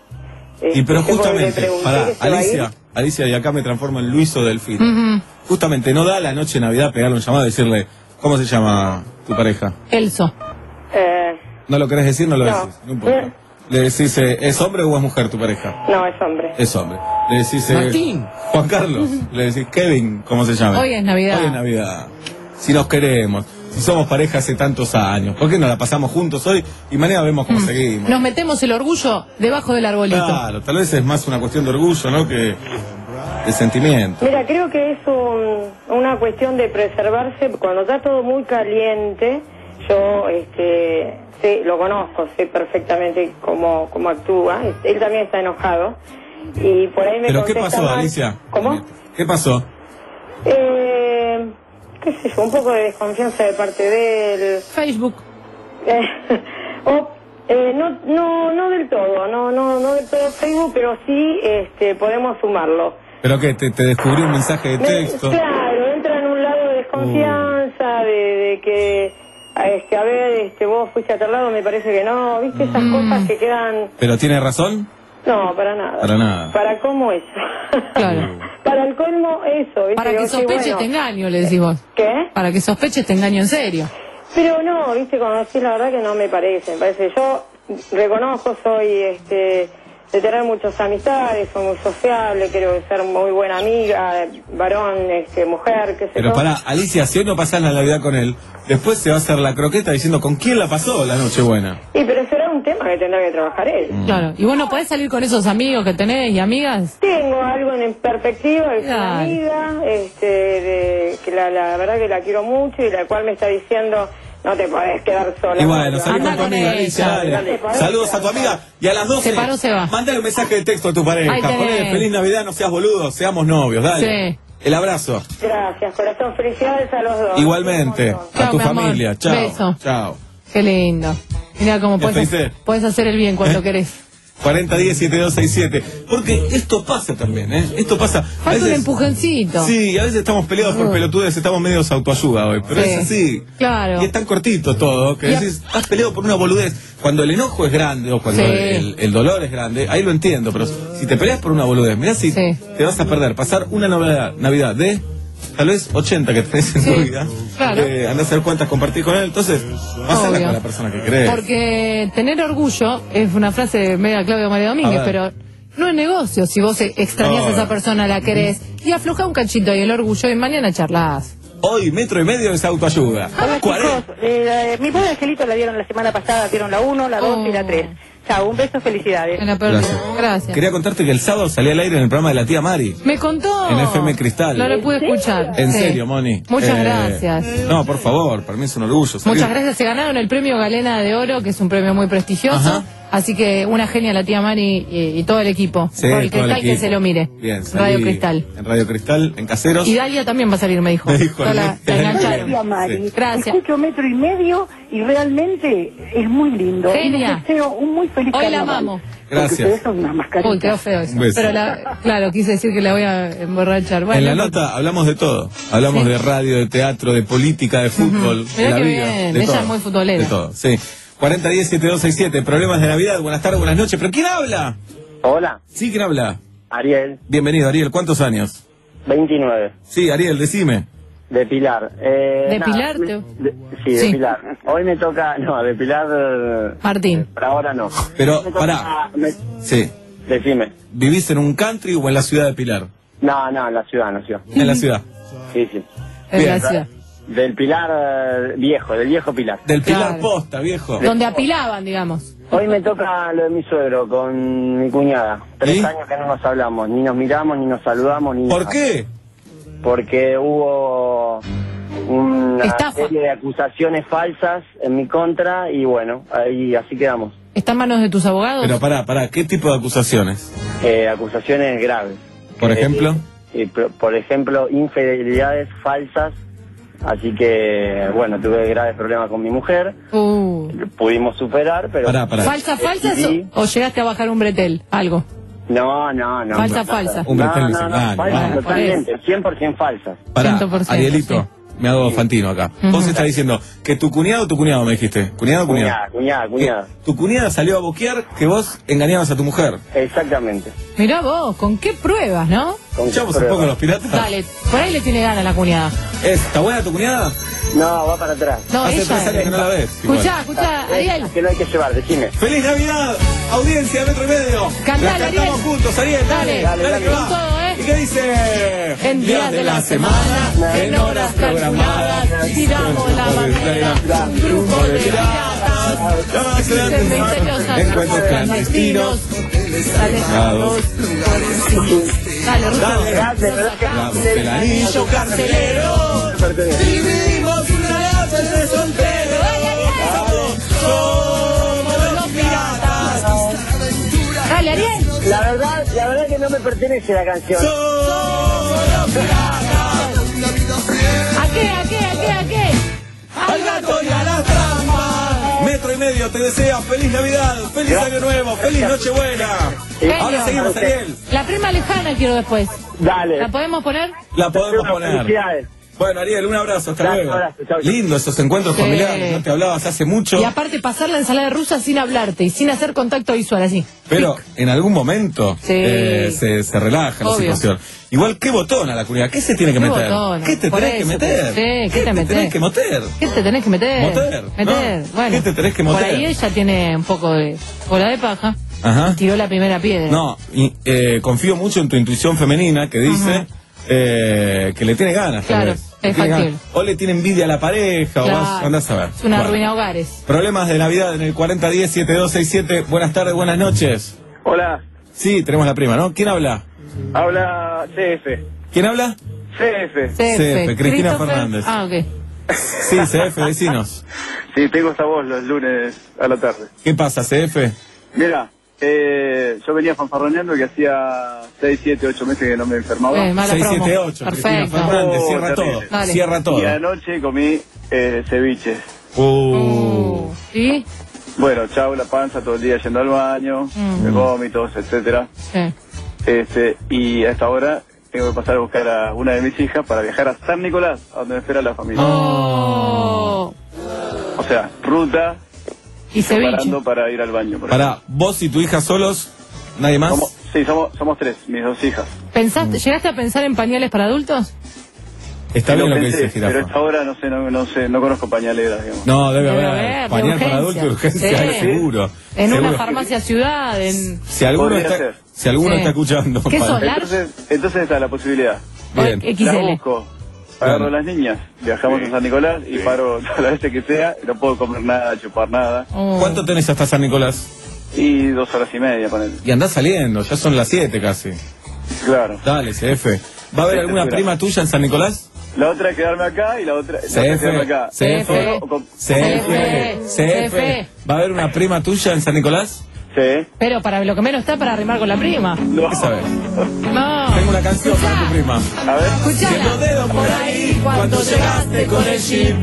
Y pero Este, porque le justamente, pregunté pará, que se va a ir. Alicia, Alicia, y acá me transformo en Luis o Delfín. Ujú. Justamente, no da la noche de Navidad pegarle un llamado y decirle, ¿cómo se llama tu pareja? Elso. Eh, ¿No lo querés decir? No lo No. decís. No importa. Le decís, eh, ¿es hombre o es mujer tu pareja? no, es hombre. Es hombre. Le decís, eh, Martín. Juan Carlos. Le decís, Kevin, ¿cómo se llama? Hoy es Navidad. Hoy es Navidad. Si nos queremos, si somos pareja hace tantos años, ¿por qué no la pasamos juntos hoy y mañana vemos cómo seguimos? Nos metemos el orgullo debajo del arbolito. Claro, tal vez es más una cuestión de orgullo, ¿no? Que de sentimiento. Mira, creo que es un- una cuestión de preservarse. Cuando está todo muy caliente, yo este, sé, lo conozco, sé perfectamente cómo, cómo actúa. Él también está enojado. Y por ahí me ¿Pero qué contesta pasó, mal. Alicia? ¿Cómo? ¿Qué pasó? Eh, qué sé yo, un poco de desconfianza de parte de él. Facebook. Eh, o, eh, no, no, no del todo, no, no, no del todo Facebook, pero sí este, podemos sumarlo. ¿Pero qué? ¿Te, te descubrí un mensaje de Me- texto? Claro, entra en un lado de desconfianza, de, de que, a, este, a ver, este, vos fuiste a tal lado, me parece que no, viste esas cosas que quedan, ¿Pero tiene razón? no, para nada. Para nada. Para cómo eso. Claro. Para el colmo eso, viste. Para que Digo, sí, sospeches bueno. te engaño, le decís vos. ¿Qué? Para que sospeches te engaño en serio. Pero no, viste, cuando decís la verdad que no me parece, me parece, yo reconozco, soy este de tener muchas amistades, soy muy sociable, quiero ser muy buena amiga, varón, este, mujer, qué sé Pero yo. pará, Alicia, si hoy no pasás la Navidad con él, después se va a hacer la croqueta diciendo ¿con quién la pasó la Nochebuena? Y pero será un tema que tendrá que trabajar él. Claro. ¿Y vos no podés salir con esos amigos que tenés y amigas? Tengo algo en perspectiva, es una Claro. amiga, este, de, que la, la verdad que la quiero mucho y la cual me está diciendo, no te podés quedar sola. Y bueno, salí Anda con tu con amiga, ella. Alicia, dale. Dale. Saludos a tu amiga y a las doce. Se paró, se va. Mándale un mensaje de texto a tu pareja. Ahí tenés. Ponle feliz Navidad, no seas boludo, seamos novios, dale. Sí. El abrazo. Gracias, corazón. Felicidades a los dos. Igualmente. Un montón. A Chao, tu mi amor. familia. Chao. Beso. Chao. Qué lindo. Mira cómo ¿Ya puedes, fuiste? puedes hacer el bien cuando ¿Eh? querés. cuarenta diez setenta y dos sesenta y siete. Porque esto pasa también, ¿eh? Esto pasa. A Falta un veces- empujoncito. Sí, a veces estamos peleados por Uh. pelotudes, estamos medios autoayuda hoy. Pero Sí. es así. Claro. Y es tan cortito todo que Y a- decís, estás peleado por una boludez. Cuando el enojo es grande o cuando Sí. el, el dolor es grande, ahí lo entiendo. Pero si te peleas por una boludez, mirá si Sí. te vas a perder. Pasar una Navidad, Navidad de tal vez ochenta que tenés en Sí, tu vida. claro. Eh, andás a ver cuántas compartís con él. Entonces, pasala Obvio. con la persona que querés. Porque tener orgullo es una frase media Claudio María Domínguez, A ver. pero no es negocio. Si vos extrañás Oh. a esa persona, la querés, y afloja un cachito y el orgullo y mañana charlas. Hoy, metro y medio es autoayuda. Hola cuarenta. chicos, eh, mi pobre angelito la dieron la semana pasada, dieron la uno, la dos y la tres. Chao, un beso, felicidades. Me la perdí. Gracias. Gracias. Quería contarte que el sábado salí al aire en el programa de la tía Mari. Me contó. En F M Cristal. No lo pude escuchar. En Sí. serio, Moni. Muchas Eh, gracias. No, por favor, para mí es un orgullo. salir. Muchas gracias. Se ganaron el premio Galena de Oro, que es un premio muy prestigioso. Ajá. Así que una genia la tía Mari y, y todo el equipo. Sí, Por el todo el Cristal, que equipo. se lo mire. Bien, salí Radio Cristal. En Radio Cristal, en Caseros. Y Dalia también va a salir, me dijo. Me dijo, Toda la, Dalia. la engancharon. Gracias, Mari. Gracias. Escucho metro y medio y realmente es muy lindo. Genia. Y les deseo un muy feliz Hoy la carnaval. amamos. Gracias. Porque ustedes son unas mascaritas. Uy, quedó feo eso. Un beso. Pero la, claro, quise decir que la voy a emborrachar. Bueno, en la no nota hablamos de todo. Hablamos Sí. de radio, de teatro, de política, de fútbol, Mirá de la qué vida. bien, de ella todo. es muy futbolera. De todo, sí. cuarenta diez setenta y dos sesenta y siete. Problemas de Navidad. Buenas tardes, buenas noches. ¿Pero quién habla? Hola, Sí, ¿quién habla? Ariel, Bienvenido, Ariel. ¿Cuántos años? veintinueve, Sí, Ariel, decime. de Pilar. Eh, ¿De nada, Pilar me- te- de- sí, de Sí. Pilar. Hoy me toca, no, de Pilar, eh, Martín. por ahora no. Pero, Me toca- pará. me- Sí. decime. ¿Vivís en un country o en la ciudad de Pilar? No, no, en la ciudad, en la ciudad. En la ciudad. Sí, sí. En Bien. la ciudad. Del Pilar eh, viejo, del viejo Pilar. Del Pilar Claro. Posta, viejo. Donde apilaban, digamos. Hoy me toca lo de mi suegro con mi cuñada. Tres ¿Y? años que no nos hablamos, ni nos miramos, ni nos saludamos, ni ¿Por nada. qué? Porque hubo una Estafa. serie de acusaciones falsas en mi contra y bueno, ahí así quedamos. ¿Está en manos de tus abogados? Pero pará, pará. ¿Qué tipo de acusaciones? Eh, acusaciones graves. Por Eh, ejemplo. eh, por, por ejemplo, infidelidades falsas. Así que, bueno, tuve graves problemas con mi mujer. Uh. Pudimos superar, pero... Pará, pará. ¿Falsas, falsas decidí- o, o llegaste a bajar un bretel? Algo. No, no, no. Falsa, no, falsa. Un No, bretel no, no, bicentenario, falsas vamos. totalmente, cien por ciento falsas. Pará, cien por ciento, Arielito. Me hago Fantino acá. Vos estás diciendo que tu cuñado o tu cuñado me dijiste. ¿Cuñado o cuñado? Cuñada, cuñada, cuñada. Que tu cuñada salió a boquear que vos engañabas a tu mujer. Exactamente. Mirá vos, ¿con qué pruebas, no? Con ¿Escuchamos un pruebas. poco los piratas? Dale, por ahí le tiene ganas la cuñada. ¿Está buena tu cuñada? No, va para atrás. No, Hace ella. tres años que no la ves. igual. Escuchá, escuchá, Ariel. Que no hay que llevar, decime. ¡Feliz Navidad! Audiencia de Metro y Medio. Cantale, La cantamos Ariel. juntos, Ariel. Dale, Dale, dale, que con va. todo, ¿eh? ¿Y qué dice? En días de la semana, en horas calculadas, tiramos la bandera, un grupo de piratas, misteriosas Encuentros clandestinos. alejados. Dale, Ruso. Gracias, ¿verdad que- Damos el anillo carcelero. Vivimos una noche de soltero. Somos los piratas. Dale, Ariel. La verdad, la verdad que no me pertenece la canción. Somos los piratas. ¿A qué, a qué, a qué, a qué? Al gato y a la trampa. Metro y Medio te desea feliz Navidad, feliz Año Nuevo, feliz Nochebuena. Ahora seguimos, Ariel. La prima lejana quiero después. Dale. ¿La podemos poner? La podemos poner. Felicidades. Bueno, Ariel, un abrazo, hasta Gracias, luego. abrazo, chau, chau. Lindo esos encuentros Sí. familiares, no te hablabas hace mucho. Y aparte pasar la ensalada rusa sin hablarte y sin hacer contacto visual así. Pero en algún momento Sí. eh, se, se relaja la Obvio. situación. Igual, ¿qué botona la cuñada? ¿Qué se tiene que ¿Qué meter? botona? ¿Qué te Por tenés que eso, meter? sí, ¿qué te metés? tenés que meter? ¿Qué te tenés que meter? Moter, Meter, ¿no? bueno. ¿Qué te tenés que Por moter? ahí ella tiene un poco de bola de paja. Ajá. Tiró la primera piedra. No, y, eh, confío mucho en tu intuición femenina que dice eh, que le tiene ganas. tal Claro, vez. es Le tiene factible. ganas. O le tiene envidia a la pareja, o Claro. vas, andás a ver. Es una Bueno. ruina hogares. Problemas de Navidad en el cuarenta diez setenta y dos sesenta y siete. Buenas tardes, buenas noches. Hola, Sí, tenemos la prima, ¿no? ¿Quién habla? habla C F. ¿Quién habla? C F. C F, C F, Cristina Christopher- Fernández. Ah, ok. Sí, C F, vecinos. Sí, tengo esa voz los lunes a la tarde. ¿Qué pasa, C F? Mira, Eh, yo venía fanfarroneando que hacía seis, siete, ocho meses que no me enfermaba. Eh, mala seis, promo. siete, ocho. Cristina Perfecto. Fernández, Oh, cierra terrible. todo. Dale. Cierra todo. Y anoche comí eh, ceviche. Uh. Uh, ¿Sí? Bueno, chau, la panza todo el día yendo al baño, Mm. de vómitos, etcétera. Sí. Este, y a esta hora tengo que pasar a buscar a una de mis hijas para viajar a San Nicolás, a donde me espera la familia. Oh. O sea, ruta Y ceviche. preparando para ir al baño. por Pará, vos y tu hija solos, nadie más. Somos, sí, somos, somos tres, mis dos hijas. ¿Pensaste, ¿Llegaste a pensar en pañales para adultos? Está bien lo que pensé, dice pero a Jirafa. esta hora no sé, no, no sé, no conozco pañaleras, digamos. No, debe, Debe haber. haber, de Pañal para urgencia. adultos de urgencia, Sí. hay seguro. En Seguro. una farmacia ciudad, en... Si alguno, Podría está, ser. si alguno Sí. está escuchando. ¿Qué para- son? Entonces, entonces está la posibilidad. Bien. X La L. busco, agarro a las niñas, viajamos a San Nicolás y paro todas las veces que sea, y no puedo comer nada, chupar nada. Oh. ¿Cuánto tenés hasta San Nicolás? Y dos horas y media, ponele. Y andás saliendo, ya son las siete casi. Claro. Dale, C F. ¿Va a haber Sí, alguna segura. prima tuya en San Nicolás? La otra es quedarme acá y la otra, la otra C es quedarme F, acá. C F, Solo o con- C F, C F. ¿Va a haber una prima tuya en San Nicolás? Sí. Pero para lo que menos está para arrimar con la prima. No. ¿Qué sabes? No. Tengo una canción para tu prima. A ver. Escuchala. dedos por ahí cuando llegaste con el jeep.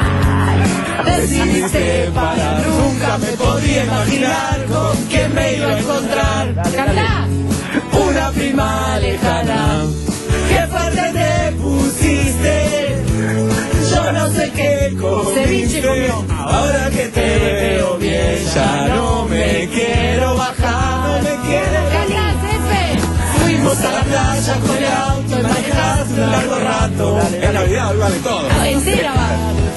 Decidiste para nunca me podría imaginar con quién me iba a encontrar. Cantá. Una prima lejana. Qué fuerte te pusiste. Yo no sé qué ceviche comió. Ahora que te veo bien, ya no me quiero bajar. No me quiero. Cantá, Cefe. Fuimos a la playa con el auto y manejaste un largo rato. Es Navidad, hoy vale todo. Entera va.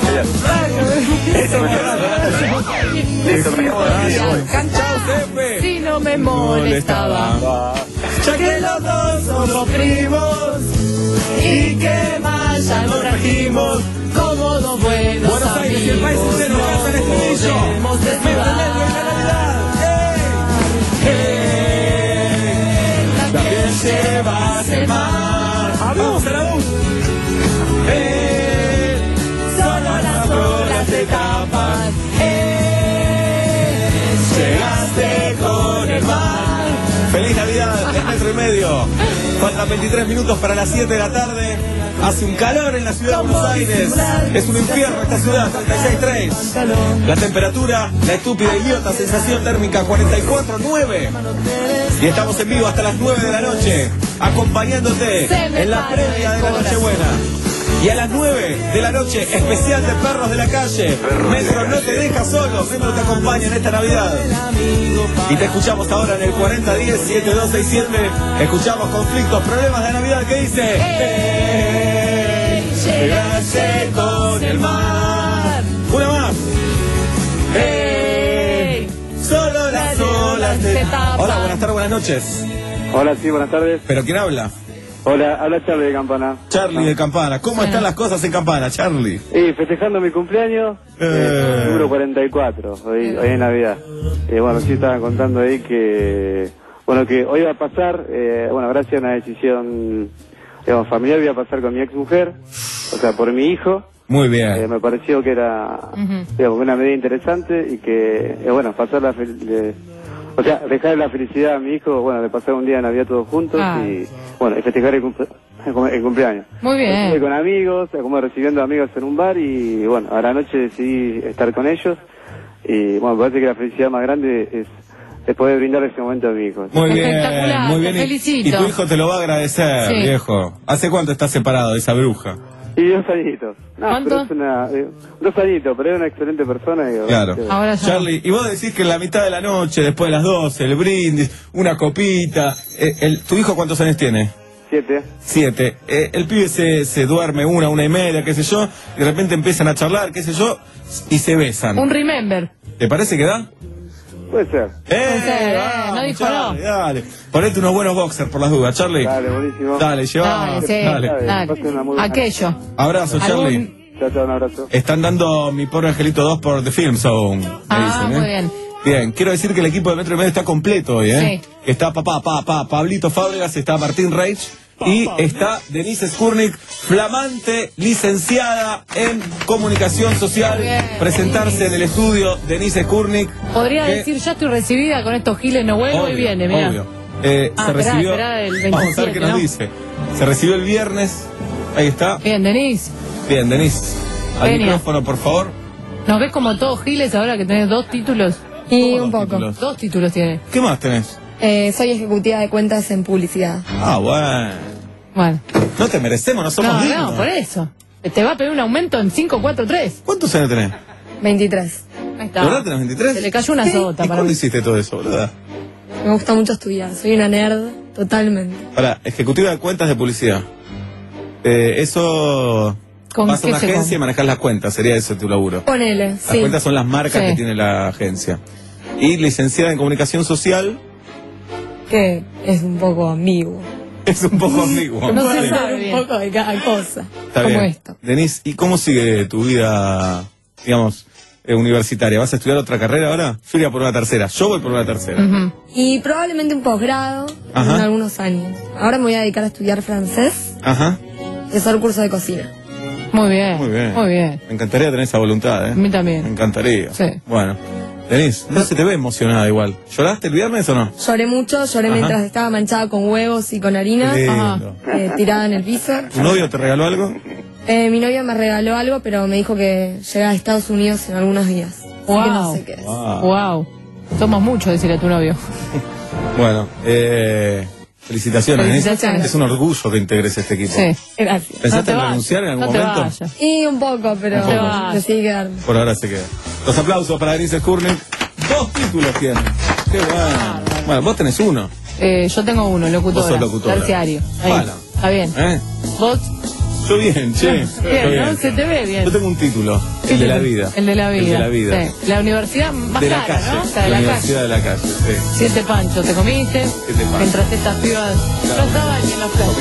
Listo, me acabo de ir, voy. Cantá. Si no me molestaba. Ya que los dos somos primos y que más ya nos trajimos como dos buenos Buenos Aires y el país amigos. entero canta el estribillo. Podemos Métanle desnudar. en la Navidad. ¡Ey! También llevas el mar. Vamos a la voz. ¡Ey! Solo las olas te tapan. Eh, Llegaste con el mar. Feliz Navidad, es metro y medio. Faltan veintitrés minutos para las siete de la tarde. Hace un calor en la ciudad de Buenos Aires. Es un infierno esta ciudad, treinta y seis tres. La temperatura, la estúpida idiota sensación térmica cuarenta y cuatro nueve. Y estamos en vivo hasta las nueve de la noche, acompañándote en la previa de la Nochebuena. Y a las nueve de la noche, especial de Perros de la Calle. Metro no te deja solo, Metro te acompaña en esta Navidad. Y te escuchamos ahora en el cuarenta diez siete dos seis siete. Escuchamos conflictos, problemas de Navidad que dice: hey, llegaste con el mar. Una más. Hey, solo las olas te tapan. Hola, buenas tardes, buenas noches. Hola, sí, buenas tardes. ¿Pero quién habla? Hola, habla Charlie de Campana. Charlie de Campana. ¿Cómo están las cosas en Campana, Charlie? Y festejando mi cumpleaños, eh, número cuarenta y cuatro, hoy, hoy en Navidad. Eh, bueno, sí estaban contando ahí que, bueno, que hoy va a pasar, eh, bueno, gracias a una decisión, digamos, familiar, voy a pasar con mi ex mujer, o sea, por mi hijo. Muy bien. Eh, me pareció que era, digamos, una medida interesante y que, eh, bueno, pasar la fel- de- o sea, dejar la felicidad a mi hijo, bueno, de pasar un día de Navidad todos juntos Ah. y, bueno, y festejar el, cumple- el cumpleaños. Muy bien. Estuve con amigos, como recibiendo amigos en un bar y, bueno, a la noche decidí estar con ellos y, bueno, me parece que la felicidad más grande es, es poder brindar ese momento a mi hijo. Muy bien, Espectacular, muy te bien. Y- felicito. Y tu hijo te lo va a agradecer, Sí. viejo. ¿Hace cuánto estás separado de esa bruja? Y dos añitos. No, ¿Cuánto? pero es una, eh, dos añitos, pero es una excelente persona. Digo, Claro. que- Ahora ya. Charlie, y vos decís que en la mitad de la noche, después de las doce, el brindis, una copita. eh, el, ¿Tu hijo cuántos años tiene? Siete. Siete. Eh, el pibe se, se duerme una, una y media, qué sé yo, y de repente empiezan a charlar, qué sé yo, y se besan. Un remember. ¿Te parece que da? Puede ser. ¡Eh! ser, eh, vamos, no dijo Charlie, dale. Ponete unos buenos boxers por las dudas, Charlie. Dale, buenísimo. Dale, lleva. Dale, sí, Dale. dale. Pasen una muy buena- Aquello. Abrazo, Charlie. Algún- Chao, chao, un abrazo. Están dando Mi Pobre Angelito dos por The Film Zone. me Ah, dicen, ¿eh? muy bien. Bien, quiero decir que el equipo de Metro y Medio está completo hoy, ¿eh? Sí. Está papá, papá, pa, Pablito Fábregas, está Martín Reich, Y está Denise Skurnik, flamante licenciada en comunicación social. Bien. Presentarse en el estudio, Denise Skurnik. Podría que- decir, ya estoy recibida con estos giles, no vuelvo y Obvio, viene, mira. obvio. Eh, Ah, se esperá, recibió. esperá el Vamos a ver veintisiete, qué nos ¿no? dice. Se recibió el viernes. Ahí está. Bien, Denise. Bien, Denise. Al Genia. micrófono, por favor. ¿Nos ves como todos giles ahora que tenés dos títulos? Y un poco. títulos? Dos títulos tiene. ¿Qué más tenés? Eh, soy ejecutiva de cuentas en publicidad. Ah, bueno. Bueno. No te merecemos, no somos No, dignos. no, por eso. Te va a pedir un aumento en cinco, cuatro, tres. ¿Cuántos años tenés? veintitrés. Ahí está. ¿De verdad tenés veintitrés? Se le cayó una Sí. sota ¿Y para cuándo mí. hiciste todo eso, verdad? Me gusta mucho estudiar. Soy una nerd, totalmente. Para, ejecutiva de cuentas de publicidad. Eh, eso... ¿Con Vas a qué una se agencia come? y manejas las cuentas, sería ese tu laburo. Ponele, Las sí. cuentas son las marcas Sí. que tiene la agencia. Y licenciada en comunicación social, Que es un poco ambiguo. es un poco ambiguo. No se Sí. sabe un poco de cada cosa. Está como bien. esto. Denise, ¿y cómo sigue tu vida, digamos, eh, universitaria? ¿Vas a estudiar otra carrera ahora? Yo iría por una tercera. Yo voy por una tercera. Y probablemente un posgrado Ajá. en algunos años. Ahora me voy a dedicar a estudiar francés Ajá. y hacer curso de cocina. Muy bien. Muy bien. Muy bien. Me encantaría tener esa voluntad, ¿eh? A mí también. Me encantaría. Sí. Bueno. Denise, no se te ve emocionada igual. ¿Lloraste el viernes o no? Lloré mucho, lloré Ajá. mientras estaba manchada con huevos y con harina, Qué lindo. eh, tirada en el piso. ¿Tu novio te regaló algo? Eh, mi novio me regaló algo, pero me dijo que llega a Estados Unidos en algunos días. Así que no Wow. sé qué es. Wow. Wow. Somos mucho, decirle a tu novio. Bueno, eh, felicitaciones, Denise. Felicitaciones. Es un orgullo que integres este equipo. Sí, gracias. ¿Pensaste No te en vayas. renunciar en algún No te momento? vayas. Y un poco, pero Un poco. decidí quedarme. Por ahora se queda. Los aplausos para Denise Skurnik. Dos títulos tiene. Qué bueno. Bueno, vos tenés uno. Eh, yo tengo uno, locutora. Vos sos locutora. Terciario. Ahí. Bueno. Está bien. ¿Eh? Vos. Yo bien, che. Bien, Yo ¿no? Se te ve bien. Yo tengo un título. El de la vida. El de la vida. El de la vida. Sí. La universidad más De la cara, calle. ¿no? O sea, La de la Universidad calle. de la calle, sí. Siete panchos te comiste. Siete panchos. Mientras estas pibas no estaban ni en los platos.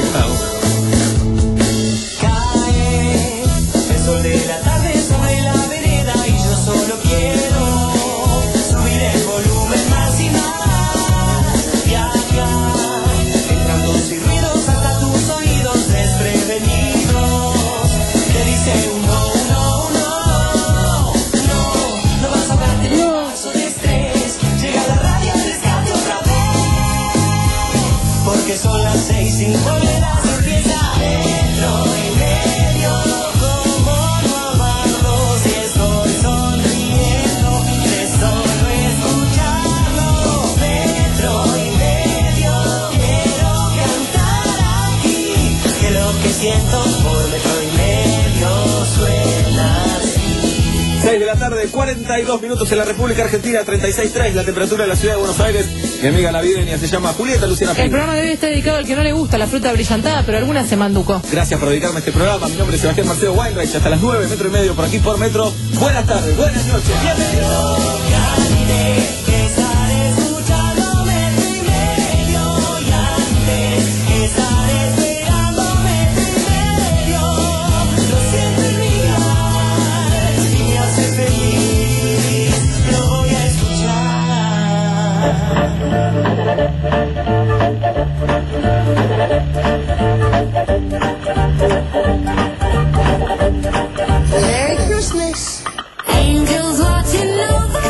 El sol de la tarde sobre la vereda y yo solo quiero subir el volumen más y más. Viajar, entrando sin ruidos hasta tus oídos desprevenidos. Te dice un no, no, no, no, no vas a darte el paso de estrés. Llega la radio al rescate otra vez, porque son las seis sin soledad empieza metro y medio. Como no amarlo si estoy sonriendo de solo escucharlo. Metro y medio quiero cantar aquí, que lo que siento por metro y medio suena así. seis de la tarde, cuarenta y dos minutos en la República Argentina, treinta y seis tres, la temperatura de la ciudad de Buenos Aires. Mi amiga navideña se llama Julieta Luciana El Pino. programa de hoy está dedicado al que no le gusta la fruta brillantada, pero alguna se manducó. Gracias por dedicarme a este programa. Mi nombre es Sebastián Marcelo Weinreich. Hasta las nueve, metro y medio por aquí por metro. Buenas tardes, buenas noches. Bienvenidos. Que estar escuchando metro y medio y antes que estar esperando metro y medio. Lo siento en mi mar y me hace feliz. Lo voy a escuchar. Merry Christmas. Angels watching over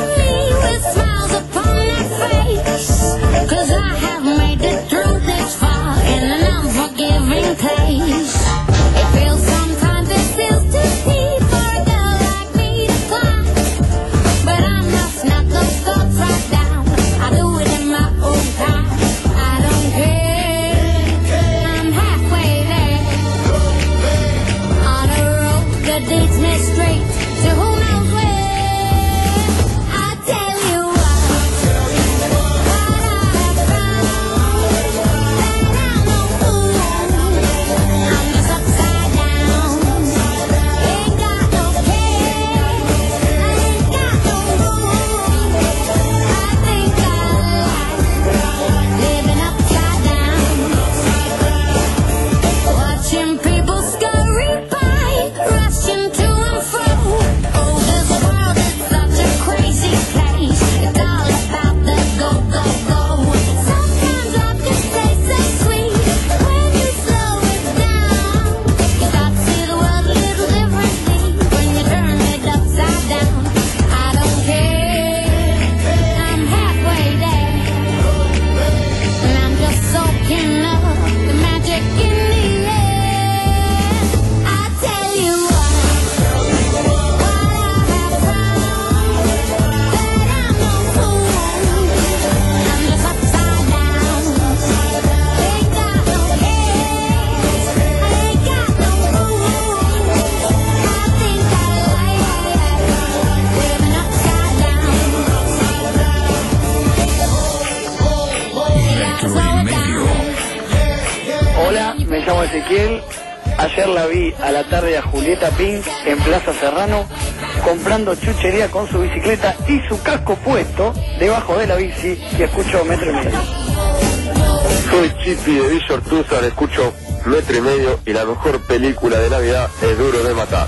Ezequiel. Ayer la vi a la tarde a Julieta Pink en Plaza Serrano comprando chuchería con su bicicleta y su casco puesto debajo de la bici y escucho Metro y Medio. Soy Chipi de Villa Ortúzar, escucho Metro y Medio y la mejor película de Navidad es Duro de Matar.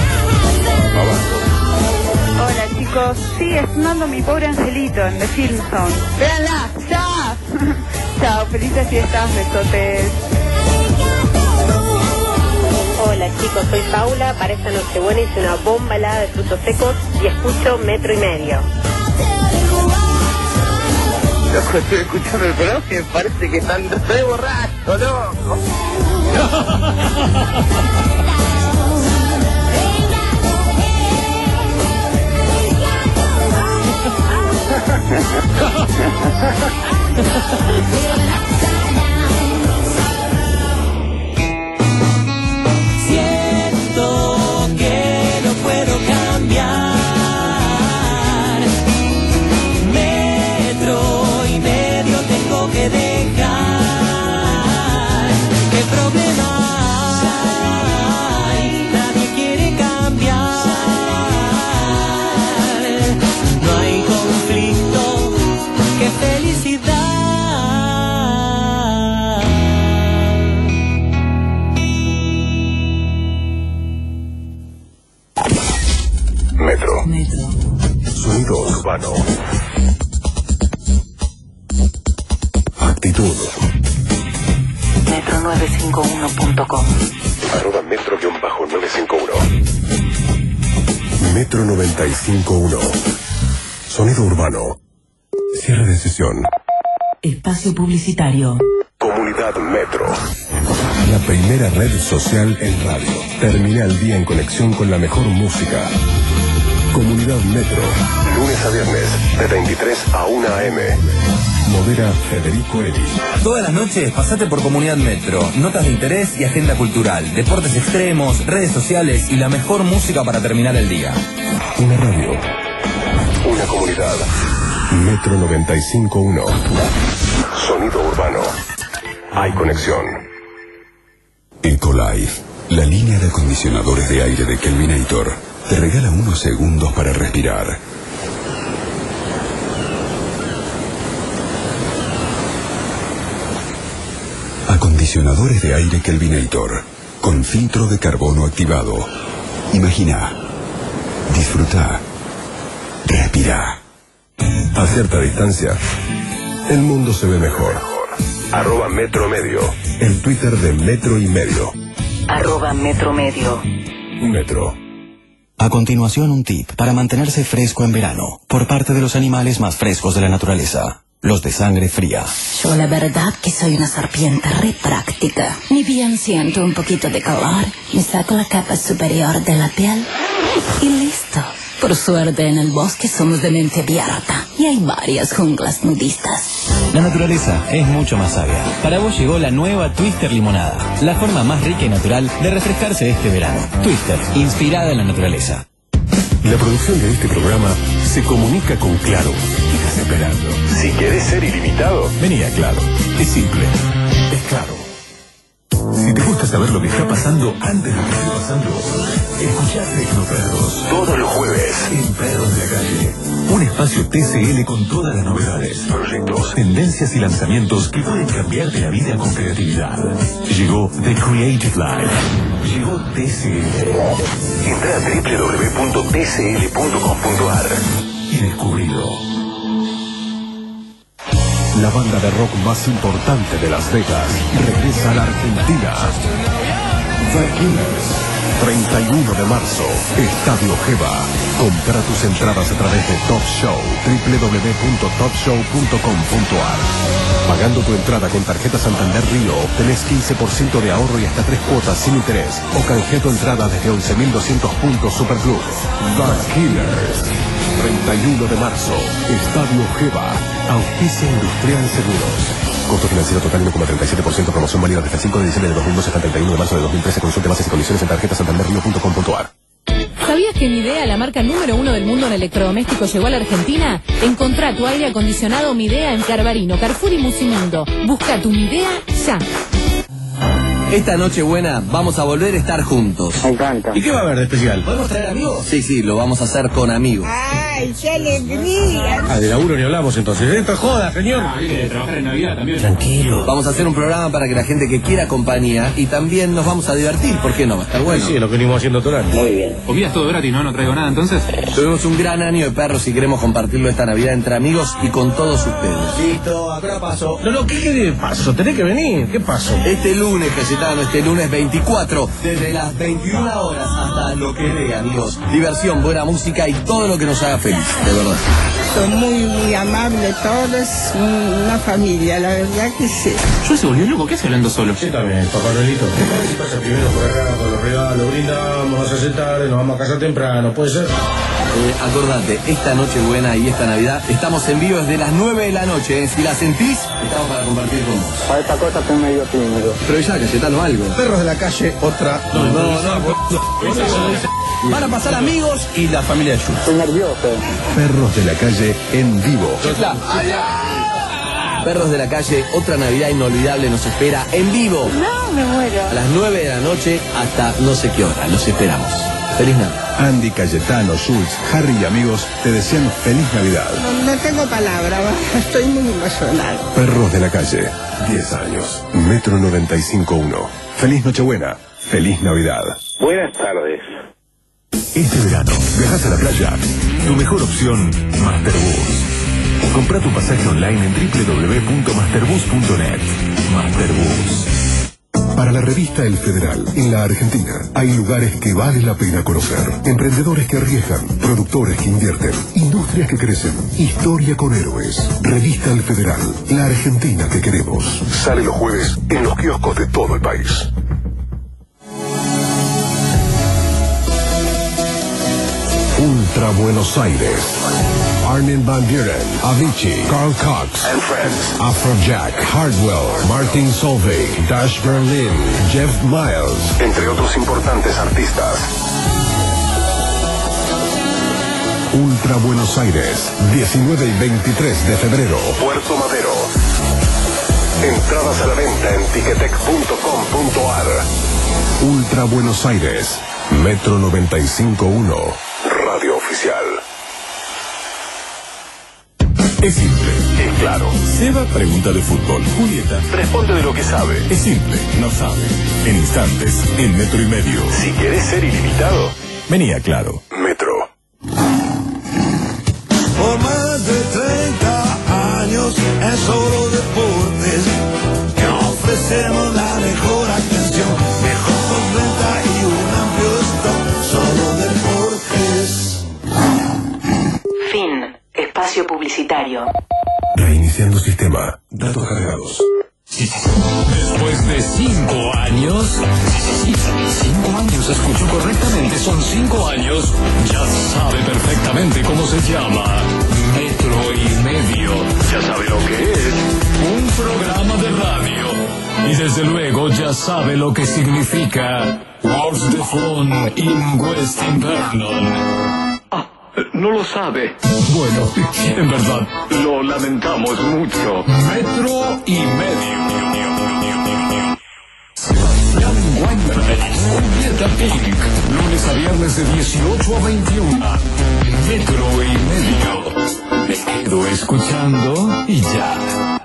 Hola chicos, sigue sonando Mi Pobre Angelito en The Filmzone. ¡Véanla! ¡Ya! Chao, felices fiestas, besotes. Hola chicos, soy Paula, para esta Nochebuena hice una bomba helada de frutos secos y escucho Metro y Medio. Loco, estoy escuchando el programa y me parece que están re borrachos, loco. Siento que no puedo cambiar. Metro y Medio tengo que dejar. ¿Qué problema hay? Nadie quiere cambiar. No hay conflicto, qué felicidad. Metro. Metro. Sonido urbano. Actitud. metro nueve cinco uno punto com. Arroba metro nueve cinco uno. Metro noventa y cinco punto uno. Sonido urbano. Cierre de sesión. Espacio publicitario. Comunidad Metro. La primera red social en radio. Termina el día en conexión con la mejor música. Comunidad Metro. Lunes a viernes, de veintitrés a una a eme. Modera Federico Eli. Todas las noches pasate por Comunidad Metro. Notas de interés y agenda cultural. Deportes extremos, redes sociales y la mejor música para terminar el día. Una radio. Una comunidad. Metro noventa y cinco punto uno. Sonido urbano. Hay conexión. Ecolife, la línea de acondicionadores de aire de Kelvinator, te regala unos segundos para respirar. Acondicionadores de aire Kelvinator, con filtro de carbono activado. Imagina, disfruta, respira. A cierta distancia, el mundo se ve mejor. Arroba Metro Medio, el Twitter de Metro y Medio. Arroba Metro Medio. Metro. A continuación, un tip para mantenerse fresco en verano, por parte de los animales más frescos de la naturaleza, los de sangre fría. Yo la verdad que soy una serpiente re práctica. Ni bien siento un poquito de calor, me saco la capa superior de la piel y listo. Por suerte en el bosque somos de mente abierta y hay varias junglas nudistas. La naturaleza es mucho más sabia. Para vos llegó la nueva Twister Limonada, la forma más rica y natural de refrescarse este verano. Twister, inspirada en la naturaleza. La producción de este programa se comunica con Claro. ¿Qué estás esperando? Si querés ser ilimitado, vení a Claro. Es simple. Es Claro. Si te gusta saber lo que está pasando antes de que esté pasando, escuchá Tecnoperros todos los jueves en Perros de la Calle. Un espacio T C L con todas las novedades, proyectos, tendencias y lanzamientos que pueden cambiarte la vida con creatividad. Llegó The Creative Life. Llegó T C L. Entra a doble u doble u doble u punto t c l punto com punto a r y descubrilo. La banda de rock más importante de Las Vegas regresa a la Argentina. The Killers. treinta y uno de marzo, Estadio Geva. Compra tus entradas a través de Top Show, doble u doble u doble u punto top show punto com punto a r. Pagando tu entrada con tarjeta Santander Río, obtenés quince por ciento de ahorro y hasta tres cuotas sin interés. O canjea tu entrada desde once mil doscientos puntos Superclub. The Killers. treinta y uno de marzo, Estadio Geva. Auspicia Industrial Seguros. Costo financiero total uno coma treinta y siete por ciento. Promoción válida desde el cinco de diciembre de dos mil doce hasta el treinta y uno de marzo de dos mil trece. Consulte bases y condiciones en tarjeta santander río punto com punto a r. ¿Sabías que Midea, la marca número uno del mundo en electrodomésticos, llegó a la Argentina? Encontrá tu aire acondicionado Midea en Carbarino, Carrefour y Musimundo. Busca tu Midea ya. Esta Nochebuena vamos a volver a estar juntos. Me encanta. ¿Y qué va a haber de especial? ¿Podemos traer amigos? Sí, sí, lo vamos a hacer con amigos. ¡Ay, qué alegría! Ah, de laburo ni hablamos entonces. Esto es joda, señor. Ah, hay que trabajar en Navidad también. Tranquilo. Vamos a hacer un programa para que la gente que quiera compañía y también nos vamos a divertir, ¿por qué no? Va a estar bueno. Sí, sí, lo que venimos haciendo todo el año. Muy bien. Comida es todo gratis, ¿no? No traigo nada entonces. Tuvimos un gran año de perros y queremos compartirlo esta Navidad entre amigos y con todos ustedes. Listo, acá pasó. No, no, ¿qué, qué pasó? Tenés que venir. ¿Qué pasó? Este lunes, Cayetano, este lunes veinticuatro, desde las veintiuna horas hasta lo que dé, amigos. Diversión, buena música y todo lo que nos haga feliz, de verdad. Son muy, muy amables todos, una familia, la verdad que sí. Yo se volvió loco, ¿qué hace hablando solo? Sí, también, Papá Noelito. Pasa primero por acá con los regalos, brindamos, a sentar, nos vamos a casa temprano, ¿puede ser? Eh, acordate, esta Nochebuena y esta Navidad estamos en vivo desde las nueve de la noche. ¿eh? Si la sentís, estamos para compartir con vos. A esta cosa estoy medio tímido. Pero ya, Cayetano, algo. Perros de la calle, otra. No, no, no. Van a pasar amigos y la familia de Jules. Estoy nervioso. Perros de la calle en vivo. Perros de la calle, otra Navidad inolvidable nos espera en vivo. No, me muero. A las nueve de la noche hasta no sé qué hora. Los esperamos. Feliz Navidad. Andy, Cayetano, Schultz, Harry y amigos te desean feliz Navidad. No, no tengo palabra, estoy muy emocionado. Perros de la calle, diez años. Metro noventa y cinco punto uno. Feliz Nochebuena. Feliz Navidad. Buenas tardes. Este verano, viajas a la playa. Tu mejor opción, Masterbus. Compra tu pasaje online en doble u doble u doble u punto masterbus punto net. Masterbus. Para la revista El Federal, en la Argentina, hay lugares que vale la pena conocer. Emprendedores que arriesgan, productores que invierten, industrias que crecen, historia con héroes. Revista El Federal, la Argentina que queremos. Sale los jueves en los kioscos de todo el país. Ultra Buenos Aires. Armin van Buren, Avicii, Carl Cox and Friends, Afrojack, Hardwell, Martin Solveig, Dash Berlin, Jeff Miles, entre otros importantes artistas. Ultra Buenos Aires, diecinueve y veintitrés de febrero, Puerto Madero. Entradas a la venta en ticketek punto com punto ar. Ultra Buenos Aires, Metro noventa y cinco punto uno, Radio Oficial. Es simple, es claro. Seba pregunta de fútbol. Julieta responde de lo que sabe. Es simple, no sabe. En instantes, en metro y medio. Si querés ser ilimitado, vení a Claro. Metro. Por más de treinta años en Solo Deportes, que ofrecemos la mejor atención, mejor postventa y un amplio stock. Solo Deportes. Fin. Espacio publicitario. Reiniciando sistema. Datos cargados. Después de cinco años, sí, cinco años, escuchó correctamente, son cinco años, ya sabe perfectamente cómo se llama. Metro y medio, ya sabe lo que es, un programa de radio. Y desde luego ya sabe lo que significa Wars de Fun in West Invernon. No lo sabe. Bueno, en verdad, lo lamentamos mucho. Metro y medio. Sebastián Weinberg, Julieta Pink, lunes a viernes de dieciocho a veintiuno. Metro y medio. Me quedo escuchando y ya.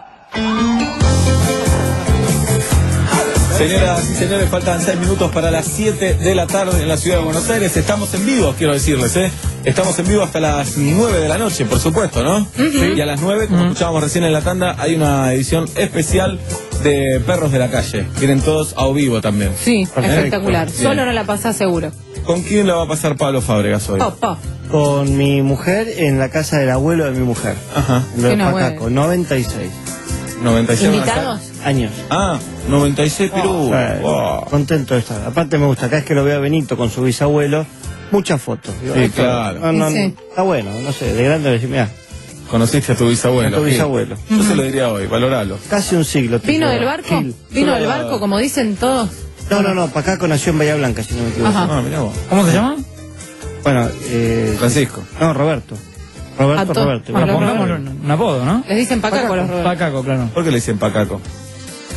Señoras y señores, faltan seis minutos para las siete de la tarde en la ciudad de Buenos Aires. Estamos en vivo, quiero decirles, ¿eh? Estamos en vivo hasta las nueve de la noche, por supuesto, ¿no? Uh-huh. Y a las nueve, como uh-huh. escuchábamos recién en la tanda, hay una edición especial de Perros de la Calle. Vienen todos a vivo también. Sí, espectacular. Bien. Solo no la pasás seguro. ¿Con quién la va a pasar Pablo Fábregas hoy? Oh, oh. Con mi mujer en la casa del abuelo de mi mujer. Ajá. En lo de Pacaco, noventa y seis. noventa y seis ¿Invitados? Años. Ah, noventa y seis Perú. Oh, eh, wow. Contento de estar. Aparte me gusta, cada vez que lo veo a Benito con su bisabuelo, muchas fotos. Digo, sí, esto, claro. No, no, sí. Está bueno, no sé, de grande le decís, mirá. Conociste a tu bisabuelo. A tu bisabuelo. Sí. Yo se lo diría hoy, valoralo. Casi un siglo. ¿Vino del barco? Gil. ¿Vino del barco, como dicen todos? No, no, no, Pacaco nació en Bahía Blanca, si no me equivoco. Ajá. Ah, mirá vos. ¿Cómo se llama? Bueno, eh... Francisco. No, Roberto. Roberto, to- Roberto. Bueno, Pero pongamos Roberto. un apodo, ¿no? Les dicen Pacaco a los Roberto. Pacaco, claro. ¿Por qué le dicen Pacaco?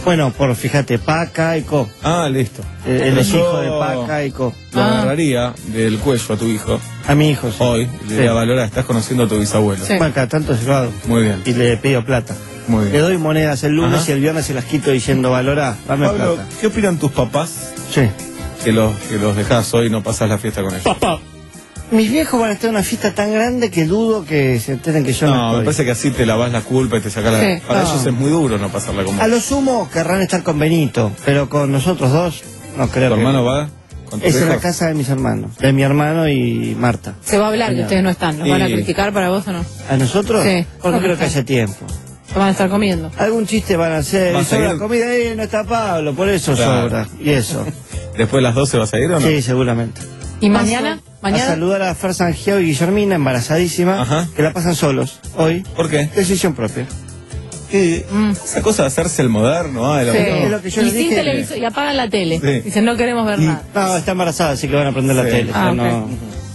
Bueno, por fíjate, Paca y Co. Ah, listo. El, el Pero hijo yo de Paca y Co. Lo Ah. agarraría del cuello a tu hijo. A mi hijo, sí. Hoy, le Sí. diría, Valora, estás conociendo a tu bisabuelo. Sí. Bueno, cada tanto se lo hago. Muy bien. Y le pido plata. Muy bien. Le doy monedas el lunes Ajá. y el viernes se las quito diciendo, Valora, dame Pablo, plata. ¿qué opinan tus papás? Sí. Que los, que los dejás hoy y no pasás la fiesta con ellos. Papá. Mis viejos van a estar en una fiesta tan grande que dudo que se enteren que yo no, No, me estoy. parece que así te lavas la culpa y te sacas la... Sí. Para No. ellos es muy duro no pasarla con vos. A lo sumo querrán estar con Benito, pero con nosotros dos no creo ¿Tu que... hermano va con tus Es en la viejos? casa de mis hermanos, de mi hermano y Marta. Se va a hablar que ustedes no están. ¿Nos van a Y- criticar para vos o no? ¿A nosotros? Sí, porque No creo no que están. haya tiempo. Se van a estar comiendo. Algún chiste van a hacer. ¿Vas Y a sobra ir? comida ahí, no está Pablo, por eso Claro. sobra. Y eso. ¿Después de las doce vas a ir o no? Sí, seguramente. ¿Y mañana? A ¿Mañana? saludar a Fer Sangiao y Guillermina, embarazadísima, Ajá. que la pasan solos hoy. ¿Por qué? Decisión propia. ¿Qué? Esa cosa de hacerse el moderno, ah, el Sí. amor. Es lo que yo y les sin dije. televisor, y apagan la tele. Sí. Dicen, no queremos ver nada. No, está embarazada, así que van a prender la Sí. tele. Ah, pero no-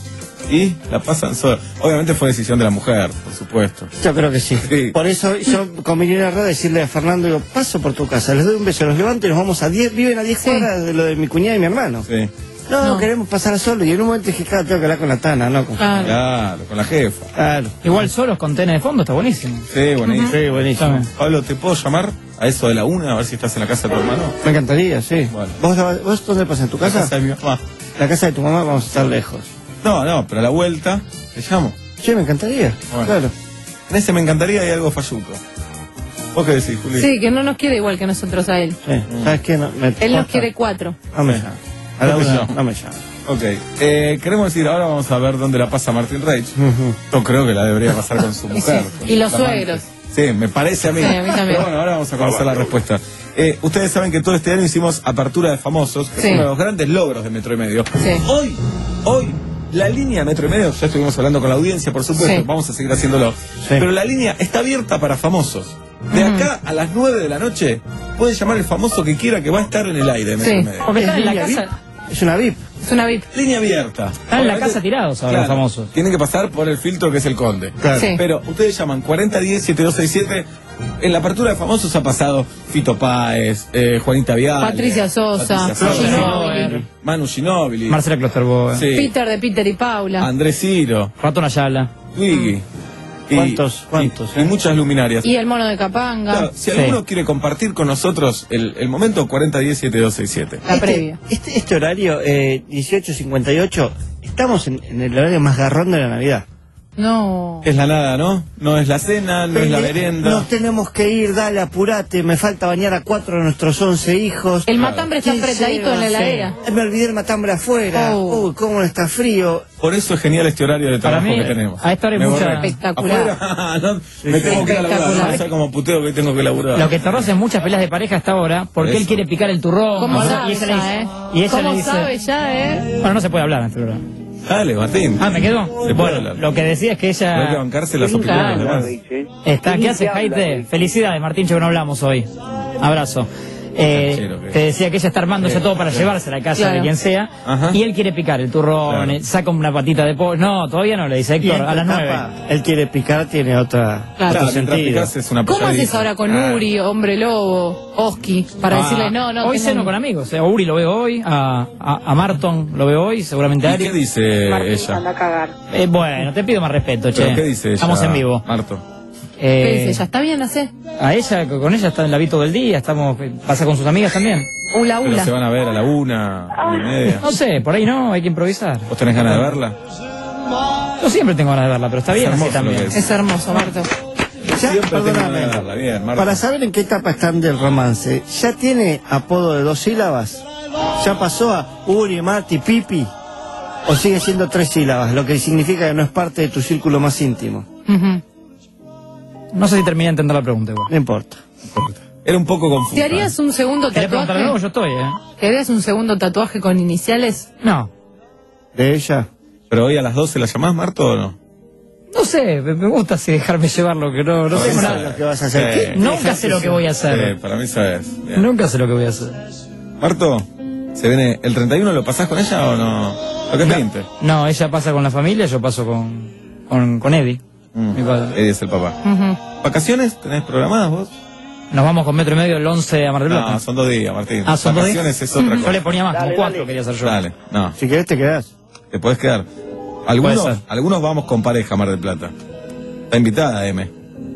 Y la pasan sola. Obviamente fue decisión de la mujer, por supuesto. Yo creo que sí. Sí. Por eso yo con mi línea de red decirle a Fernando, digo, paso por tu casa, les doy un beso, los levanto y nos vamos a diez, viven a diez cuadras de lo de mi cuñada y mi hermano. Sí. No, No. queremos pasar solo. Y en un momento dije, claro, tengo que hablar con la Tana, ¿no? Con... Claro. Claro, con la jefa. Claro. Igual solos con tenis de fondo está buenísimo. Sí, buenísimo. Sí, buenísimo. Pablo, ¿te puedo llamar a eso de la una a ver si estás en la casa de tu hermano? Me encantaría, sí. Bueno. ¿Vos, la- ¿Vos dónde pasas? ¿En tu La casa? casa de mi mamá. La casa de tu mamá, vamos a estar lejos. No, no, pero a la vuelta te llamo. Sí, me encantaría. Bueno. Claro. En ese me encantaría y algo falluco. ¿Vos qué decís, Juli? Sí, que no nos quiere igual que nosotros a él. Sí. ¿Sabes qué? No, me Él nos posta. quiere cuatro. No me llama. A la No te una, llamo. no me llama. Ok, eh, queremos decir, ahora vamos a ver dónde la pasa Martín Reich. Yo creo que la debería pasar con su mujer. con Y los su amante. suegros. Sí, me parece a mí. Sí, a mí también. Pero bueno, ahora vamos a conocer la respuesta. Eh, ustedes saben que todo este año hicimos apertura de famosos, que Sí. es uno de los grandes logros de Metro y Medio. Sí. Hoy, hoy, la línea Metro y Medio, ya estuvimos hablando con la audiencia, por supuesto, Sí. vamos a seguir haciéndolo. Pero la línea está abierta para famosos. De acá a las nueve de la noche, puede llamar el famoso que quiera que va a estar en el aire de Metro Sí. y Medio. Porque están en la línea casa, Es una V I P. Es una V I P. Línea abierta. están en la Obviamente, casa tirados ahora los claro, famosos. tienen que pasar por el filtro que es el Conde. Claro. Sí. Pero ustedes llaman cuarenta diez siete dos seis siete. En la apertura de famosos ha pasado Fito Páez, eh, Juanita Viale, Patricia Sosa, Patricia Sosa, Ginóbili. Manu Ginóbili, Marcela Klosterboe, sí, Peter de Peter y Paula. Andrés Ciro, Ratón Ayala. Twiggy. Y- ¿Cuántos? ¿Cuántos? Y, y muchas luminarias. Y el mono de Capanga. Claro, si Sí. alguno quiere compartir con nosotros el, el momento, cuarenta diez siete dos seis siete. La Este- previa. Este, este horario, eh, dieciocho cincuenta y ocho, estamos en, en el horario más garrón de la Navidad. No. Es la nada, ¿no? No es la cena, no es la Pele- merienda. Nos tenemos que ir, dale, apurate, me falta bañar a cuatro de nuestros once hijos. El matambre está ¿Quién apretadito lleva? en la heladera. Sí. Me olvidé el matambre afuera. Oh. Uy, cómo está frío. Por eso es genial este horario de Para trabajo mí, que tenemos. a esta hora hay Me mucha- borré. Espectacular. Afuera, no, me tengo que ir a laburar. Espectacular. No sé cómo puteo que tengo que laburar. Lo que te roza es muchas peleas de pareja hasta ahora, porque Eso. él quiere picar el turrón. ¿Cómo ¿no? sabe y ella le ya, dice, eh? y ella ¿Cómo le dice, sabe ya, eh? bueno, no se puede hablar en este programa. Dale, Martín. Ah, ¿me quedó? Se puede Bueno, hablar. lo que decía es que No hay que ella bancarse las opiniones. Claro. demás. está, ¿qué hace, Jaite? Felicidades, Martín, que no hablamos hoy. Abrazo. Eh, Canchero que- te decía que ella está armando ya todo para llevarse a la casa Claro. de quien sea, Ajá. y él quiere picar el turrón, Claro. eh, saca una patita de pollo. No, todavía no, le dice Y Héctor, en a las tu nueve. etapa, él quiere picar, tiene otra, Claro. otro Claro, mientras sentido. picás es una ¿Cómo haces picadita. ahora con Ah. Uri, Hombre Lobo, Oski? Para Ah, decirle, no, no. hoy tengo ceno un- con amigos, eh, a Uri lo veo hoy, a, a, a Marton lo veo hoy, seguramente a ¿Y Ari. qué dice Martín, ella? anda a cagar. Eh, bueno, te pido más respeto, che. ¿Pero qué dice ella? Estamos en vivo. Marto. Eh, ¿Qué dice ella? ¿Está bien, hace? A ella, con ella está en la vi todo el día, estamos, pasa con sus amigas también. Ula, Pero ula. se van a ver a la una, una y media. No sé, por ahí no, hay que improvisar. ¿Vos tenés ganas de verla? Yo siempre tengo ganas de verla, pero está Es bien así hermoso lo también. que es. Es hermoso, Marto. Ya, Siempre tengo perdóname, ganas de verla. Bien, Marto. para saber en qué etapa están del romance, ¿ya tiene apodo de dos sílabas? ¿Ya pasó a Uri, Mati, Pipi? ¿O sigue siendo tres sílabas, lo que significa que no es parte de tu círculo más íntimo? Ujú. No sé si terminé de entender la pregunta igual. No importa. Era un poco confuso. ¿Te harías un segundo ¿Querés preguntar de nuevo? tatuaje? Yo estoy, ¿eh? ¿Te harías un segundo tatuaje con iniciales? No. ¿De ella? ¿Pero hoy a las doce la llamás, Marto, o no? No sé, me me gusta así dejarme llevarlo, que no, no Para tengo mí nada. sabes. lo que vas a hacer. Sí. ¿Qué? Nunca sé lo que voy a hacer. Sí, para mí sabes. Bien. Nunca sé lo que voy a hacer. Marto, ¿se viene el treinta y uno? ¿Lo pasás con ella o no? Lo que es veinte. No, ella pasa con la familia, yo paso con, con, con Eddie, mi padre. Eddie es el papá. Ujú. ¿Vacaciones tenés programadas vos? Nos vamos con metro y medio el once a Mar del Plata. No, son dos días, Martín. Ah, son dos días. Vacaciones es otra Yo cosa. le ponía más, Dale, como cuatro dale. quería hacer yo. Dale, no. Si querés te quedás. Te podés quedar. Puede Algunos, ser. algunos vamos con pareja a Mar del Plata. Está invitada, M.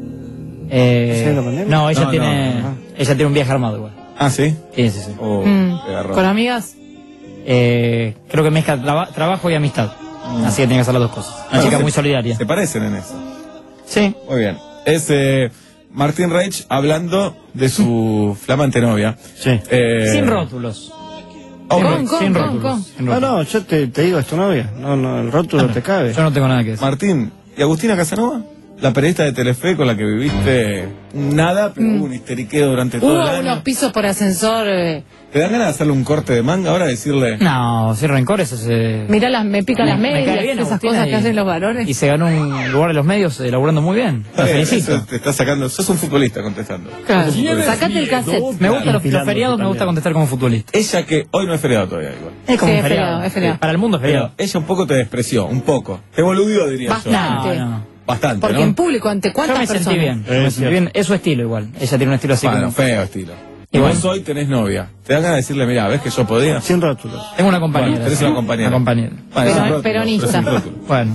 Eh, ¿Haciendo la pandemia? no, ella No, tiene no. ella tiene un viaje armado igual. Ah, ¿sí? Sí, sí, sí. Oh, Mm. qué garrón. ¿Con amigas? Eh, creo que mezcla traba- trabajo y amistad. Así que tiene que hacer las dos cosas. Una Bueno, chica se- muy solidaria. Se parecen en eso. Sí. Muy bien. Es eh, Martín Reich hablando de su flamante novia. Sí. Eh, Sin rótulos. hombre, Con, con, sin con, rótulos. con. Sin No, rótulos. no, yo te, te digo, es tu novia. No, no, el rótulo te cabe. Yo no tengo nada que decir. Martín, ¿y Agustina Casanova? La periodista de Telefe con la que viviste nada, pero hubo un histeriqueo durante todo Hubo el año. unos pisos por ascensor. Eh, ¿Te dan ganas de hacerle un corte de manga ahora? Decirle... No, sin rencores. Se... mirá, las, me pica las Me cae medias, bien, esas Agustina, cosas que y- hacen los varones. Y se ganó un lugar en los medios elaborando muy bien. Te Eh, felicito. eso te está sacando... Sos un futbolista contestando. Claro. ¿Tienes Sacate el cassette. Me gustan los, los Infilándote feriados, me gusta también. contestar como futbolista. Ella que hoy no es feriado todavía igual. Es como Sí, un es feriado, es feriado. Para el mundo es Pero feriado. ella un poco te despreció, un poco. Te boludió, diría Bastante. yo. No, no. Bastante, Porque ¿no? en público, ¿ante Yo cuántas me personas? sentí bien. yo me sentí bien. Es su estilo igual. Ella tiene un estilo así Bueno, como... feo estilo. Y Igual. vos hoy tenés novia. ¿Te dan ganas de decirle, mira, ves que yo podía? Sin rótulos. Tengo una compañera. Bueno, tenés ¿sí? una compañera. Una compañera. Bueno, Pero es un es rótulo, peronista. pero es un rótulo. Bueno,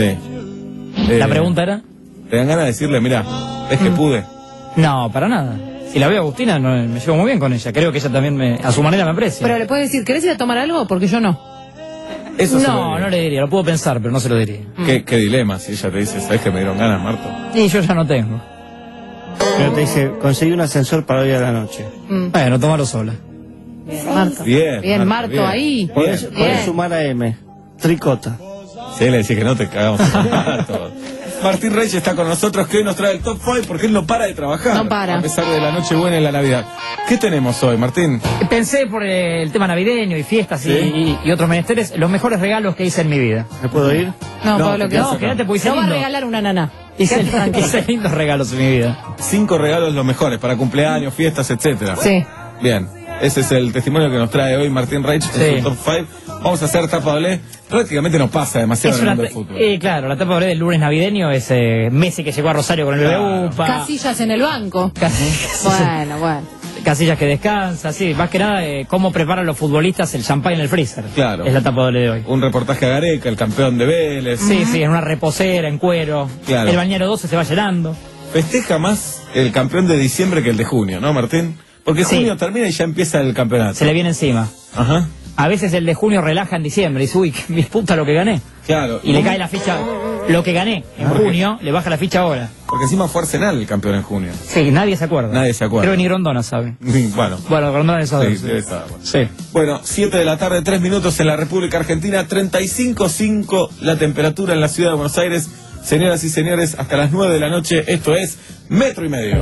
Sí. la Eh, pregunta era... ¿Te dan ganas de decirle, mira, ves que pude? No, para nada. Si la veo a Agustina, no, me llevo muy bien con ella. Creo que ella también, me, a su manera, me aprecia. Pero le puedes decir, ¿querés ir a tomar algo? Porque yo no. Eso se lo no, diría. no le diría. Lo puedo pensar, pero no se lo diría. ¿Qué, qué dilema si ella te dice, ¿sabes que me dieron ganas, Marto? Y yo ya no tengo. Pero te dice, conseguí un ascensor para hoy a la noche. Mm. Bueno, tómalo sola. Bien, Marto. Bien, Bien, Marto, Marto, bien. ahí. Podés, Bien. podés sumar a M. Tricota. Si le decís que no, te cagamos a todos. Martín Reich está con nosotros, que hoy nos trae el top cinco porque él no para de trabajar. No para. A pesar de la noche buena y la Navidad. ¿Qué tenemos hoy, Martín? Pensé por eh, el tema navideño y fiestas y, Sí. y- y otros menesteres, los mejores regalos que hice en mi vida. ¿Me puedo ir? No, No, Pablo, te que quedas no. acá. Quédate, porque hice No va a lindo. regalar una nana. Hice, Quédate tranquilo. hice lindos regalos en mi vida. Cinco regalos los mejores para cumpleaños, fiestas, etcétera. Sí. Bien, ese es el testimonio que nos trae hoy Martín Reich Sí. en su top cinco. Vamos a hacer tapa doble. Prácticamente no pasa demasiado Es en el una, mundo del fútbol. eh, claro, la etapa del lunes navideño es eh, Messi que llegó a Rosario con el Claro. B U P A. Casillas en el banco. Bueno, bueno. Casillas que descansa, sí. Más que nada, eh, cómo preparan los futbolistas el champán en el freezer. Claro. Es la etapa doble de hoy. Un reportaje a Gareca, el campeón de Vélez. Sí, sí, en una reposera, en cuero. Claro. El bañero doce se va llenando. Festeja más el campeón de diciembre que el de junio, ¿no, Martín? Porque Sí. junio termina y ya empieza el campeonato. Se le viene encima. Ajá. A veces el de junio relaja en diciembre y dice, uy, mi puta lo que gané. Claro. Y le cae la ficha, lo que gané en ¿Por qué? junio, le baja la ficha ahora. Porque encima fue Arsenal el campeón en junio. Sí, nadie se acuerda. Nadie se acuerda. Creo que ni Rondona sabe. Bueno. Bueno, Rondona es Sí, sabe. debe saber. Sí. Bueno, siete de la tarde, tres minutos en la República Argentina, treinta y cinco punto cinco la temperatura en la ciudad de Buenos Aires. Señoras y señores, hasta las nueve de la noche, esto es Metro y Medio.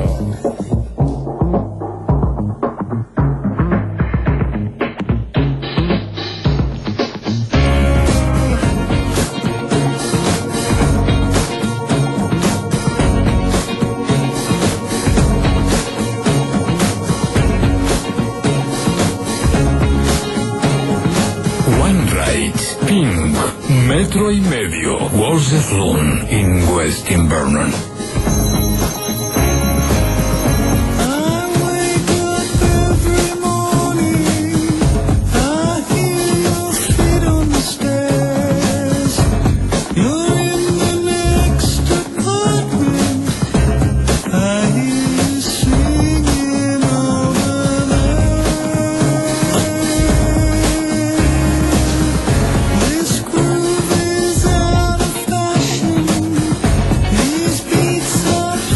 One Right, Pink, Metro y Medio, Warzeflon, in West Invernon. These beats are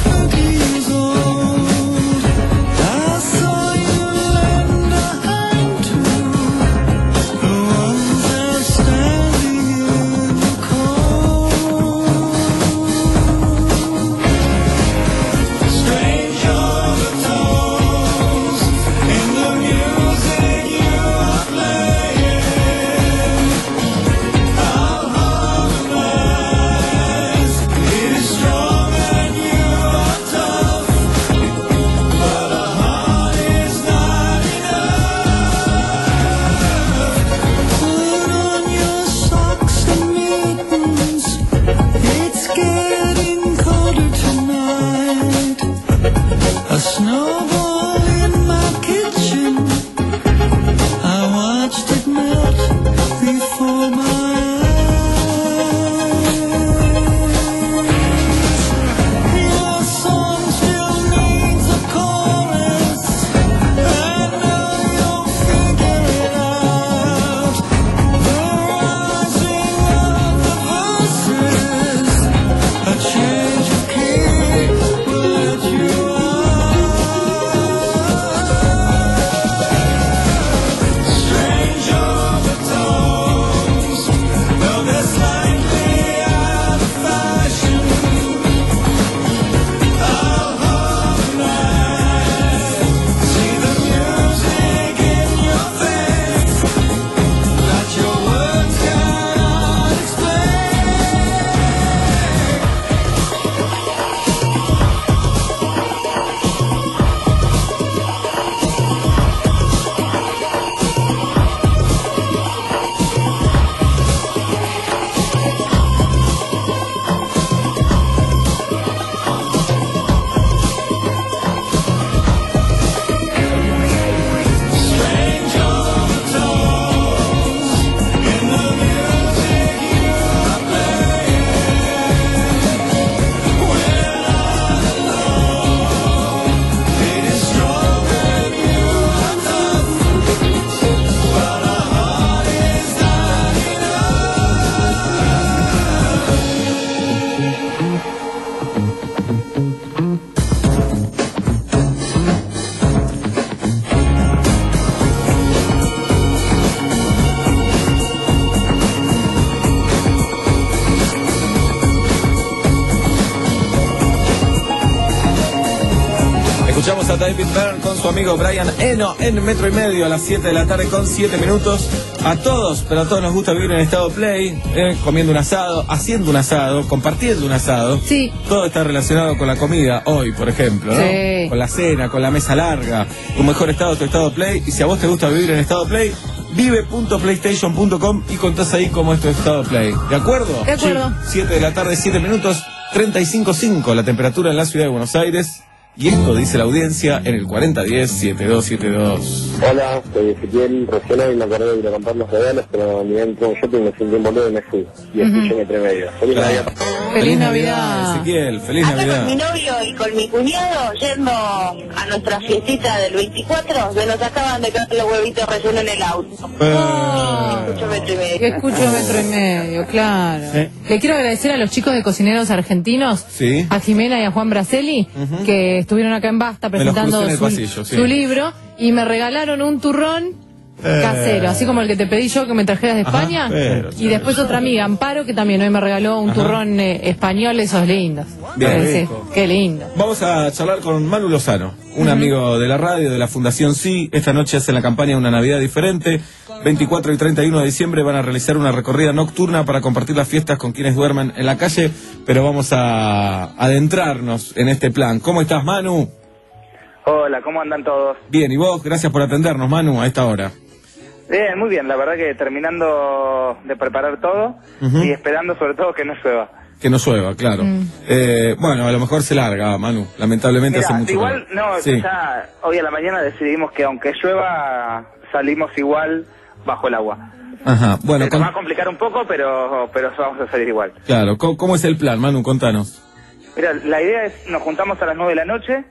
Escuchamos a David Byrne con su amigo Brian Eno en Metro y Medio a las siete de la tarde con siete minutos. A todos, pero a todos nos gusta vivir en estado play, eh, comiendo un asado, haciendo un asado, compartiendo un asado. Sí. Todo está relacionado con la comida hoy, por ejemplo, ¿no? Sí. Con la cena, con la mesa larga. Tu mejor estado, tu estado play. Y si a vos te gusta vivir en estado play, vive punto playstation punto com y contás ahí cómo es tu estado play. ¿De acuerdo? De acuerdo. siete de la tarde, siete minutos, treinta y cinco punto cinco la temperatura en la ciudad de Buenos Aires. Y esto dice la audiencia en el cuarenta diez, setenta y dos setenta y dos. Hola, soy Ezequiel, recién hoy me acordé de ir a comprar los regalos, pero ni dentro un shopping me sentí envolvido y me fui. Y escuché Metro y Medio. Feliz Navidad. Feliz Navidad. Ezequiel, feliz Acá Navidad. con mi novio y con mi cuñado, yendo a nuestra fiestita del veinticuatro, se nos acaban de caer los huevitos rellenos en el auto. Oh, Escucho Metro y Medio. escucho Metro y Medio, claro. Sí. Le quiero agradecer a los chicos de Cocineros Argentinos, Sí. a Jimena y a Juan Braceli, Ujú. que estuvieron acá en Basta Me los presentando crucé en el su, pasillo, sí. su libro y me regalaron un turrón Eh. casero, así como el que te pedí yo que me trajeras de Ajá, España. pero, Y después otra amiga, Amparo, que también hoy me regaló un Ajá. turrón eh, español, esos lindos. Bien. Sí, Rico. qué lindo. Vamos a charlar con Manu Lozano, un amigo de la radio, de la Fundación Sí. Esta noche hace la campaña Una Navidad Diferente. veinticuatro y treinta y uno de diciembre van a realizar una recorrida nocturna para compartir las fiestas con quienes duermen en la calle, pero vamos a adentrarnos en este plan. ¿Cómo estás, Manu? Hola, ¿cómo andan todos? Bien, y vos, gracias por atendernos, Manu, a esta hora. Bien, muy bien, la verdad que terminando de preparar todo Ujú. y esperando sobre todo que no llueva. Que no llueva, claro. Eh, bueno, a lo mejor se larga, Manu, lamentablemente Mira, hace mucho igual, calor. no, Sí. ya hoy a la mañana decidimos que aunque llueva, salimos igual bajo el agua. Ajá, bueno, Se con- nos va a complicar un poco, pero, pero vamos a salir igual. claro, ¿cómo, cómo es el plan, Manu? Contanos. Mira, la idea es, nos juntamos a las nueve de la noche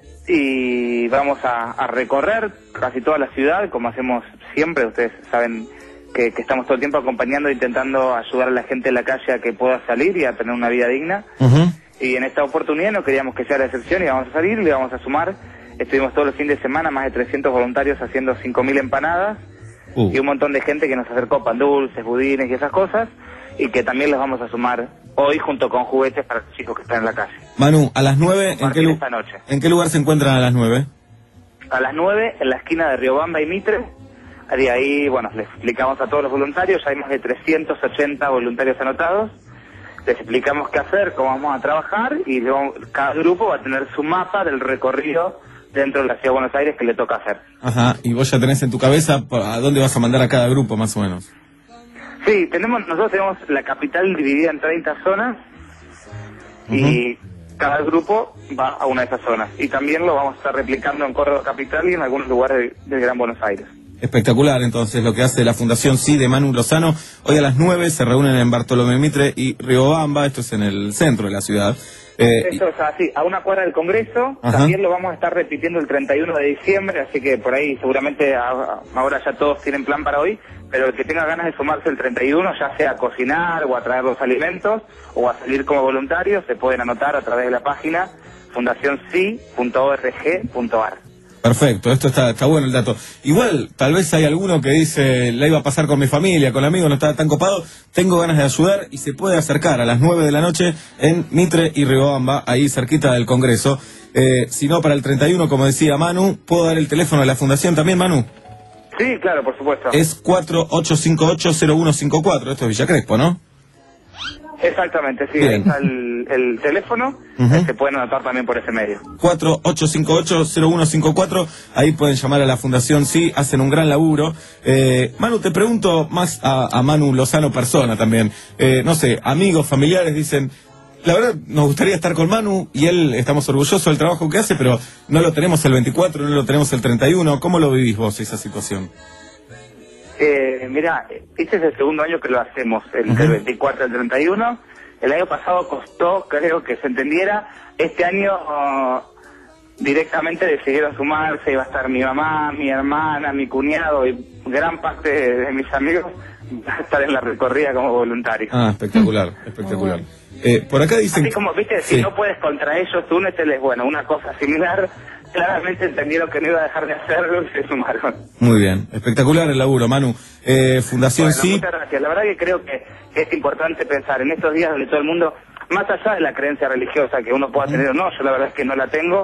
y vamos a, a recorrer casi toda la ciudad, como hacemos siempre. Ustedes saben que, que estamos todo el tiempo acompañando, intentando ayudar a la gente en la calle a que pueda salir y a tener una vida digna. Y en esta oportunidad no queríamos que sea la excepción y vamos a salir, le vamos a sumar. Estuvimos todos los fines de semana, más de trescientos voluntarios haciendo cinco mil empanadas. Uh. Y un montón de gente que nos acercó pan dulces, budines y esas cosas, y que también les vamos a sumar hoy junto con juguetes para los chicos que están en la calle. Manu, a las nueve, ¿en qué, Compartir lu- esta noche. ¿en qué lugar se encuentran a las nueve? A las nueve, en la esquina de Riobamba y Mitre. De ahí, bueno, les explicamos a todos los voluntarios, ya hay más de trescientos ochenta voluntarios anotados. Les explicamos qué hacer, cómo vamos a trabajar, y luego cada grupo va a tener su mapa del recorrido dentro de la Ciudad de Buenos Aires que le toca hacer. Ajá, y vos ya tenés en tu cabeza pa- a dónde vas a mandar a cada grupo, más o menos. Sí, tenemos, nosotros tenemos la capital dividida en treinta zonas y cada grupo va a una de esas zonas. Y también lo vamos a estar replicando en Córdoba Capital y en algunos lugares de- del Gran Buenos Aires. Espectacular, entonces, lo que hace la Fundación Sí de Manu Lozano. Hoy a las nueve se reúnen en Bartolomé Mitre y Riobamba, esto es en el centro de la ciudad. Eh, y- Eso es así, a una cuadra del Congreso. Ajá. También lo vamos a estar repitiendo el treinta y uno de diciembre, así que por ahí seguramente a- ahora ya todos tienen plan para hoy, pero el que tenga ganas de sumarse el treinta y uno, ya sea a cocinar o a traer los alimentos o a salir como voluntario, se pueden anotar a través de la página fundación sí punto org punto ar. Perfecto, esto está, está bueno el dato. Igual, tal vez hay alguno que dice, la iba a pasar con mi familia, con amigos, no estaba tan copado, tengo ganas de ayudar y se puede acercar a las nueve de la noche en Mitre y Riobamba, ahí cerquita del Congreso. Eh, si no, para el treinta y uno, como decía Manu, ¿puedo dar el teléfono de la Fundación también, Manu? Sí, claro, por supuesto. Es cuatro ocho cinco ocho cero uno cinco cuatro, esto es Villa Crespo, ¿no? Exactamente, sí, Bien. ahí está el, el teléfono, Ujú. eh, se pueden anotar también por ese medio. cuatro ocho cinco ocho cero uno cinco cuatro, ahí pueden llamar a la Fundación Sí, hacen un gran laburo. Eh, Manu, te pregunto más a, a Manu Lozano persona también, eh, no sé, amigos, familiares dicen, la verdad nos gustaría estar con Manu y él, estamos orgullosos del trabajo que hace, pero no lo tenemos el veinticuatro, no lo tenemos el treinta y uno, ¿cómo lo vivís vos esa situación? Eh, mira, este es el segundo año que lo hacemos, el del veinticuatro al treinta y uno. El año pasado costó, creo que se entendiera. Este año oh, directamente decidieron sumarse. Iba a estar mi mamá, mi hermana, mi cuñado y gran parte de, de mis amigos va a estar en la recorrida como voluntario. Ah, espectacular, espectacular. Eh, por acá dicen... Así como, viste, si Sí. no puedes contra ellos, tú úneteles. Bueno, una cosa similar. Claramente entendieron que no iba a dejar de hacerlo y se sumaron. Muy bien, espectacular el laburo, Manu. Eh, Fundación Bueno, Sí... muchas gracias. La verdad que creo que es importante pensar en estos días donde todo el mundo, más allá de la creencia religiosa que uno pueda tener o no, yo la verdad es que no la tengo,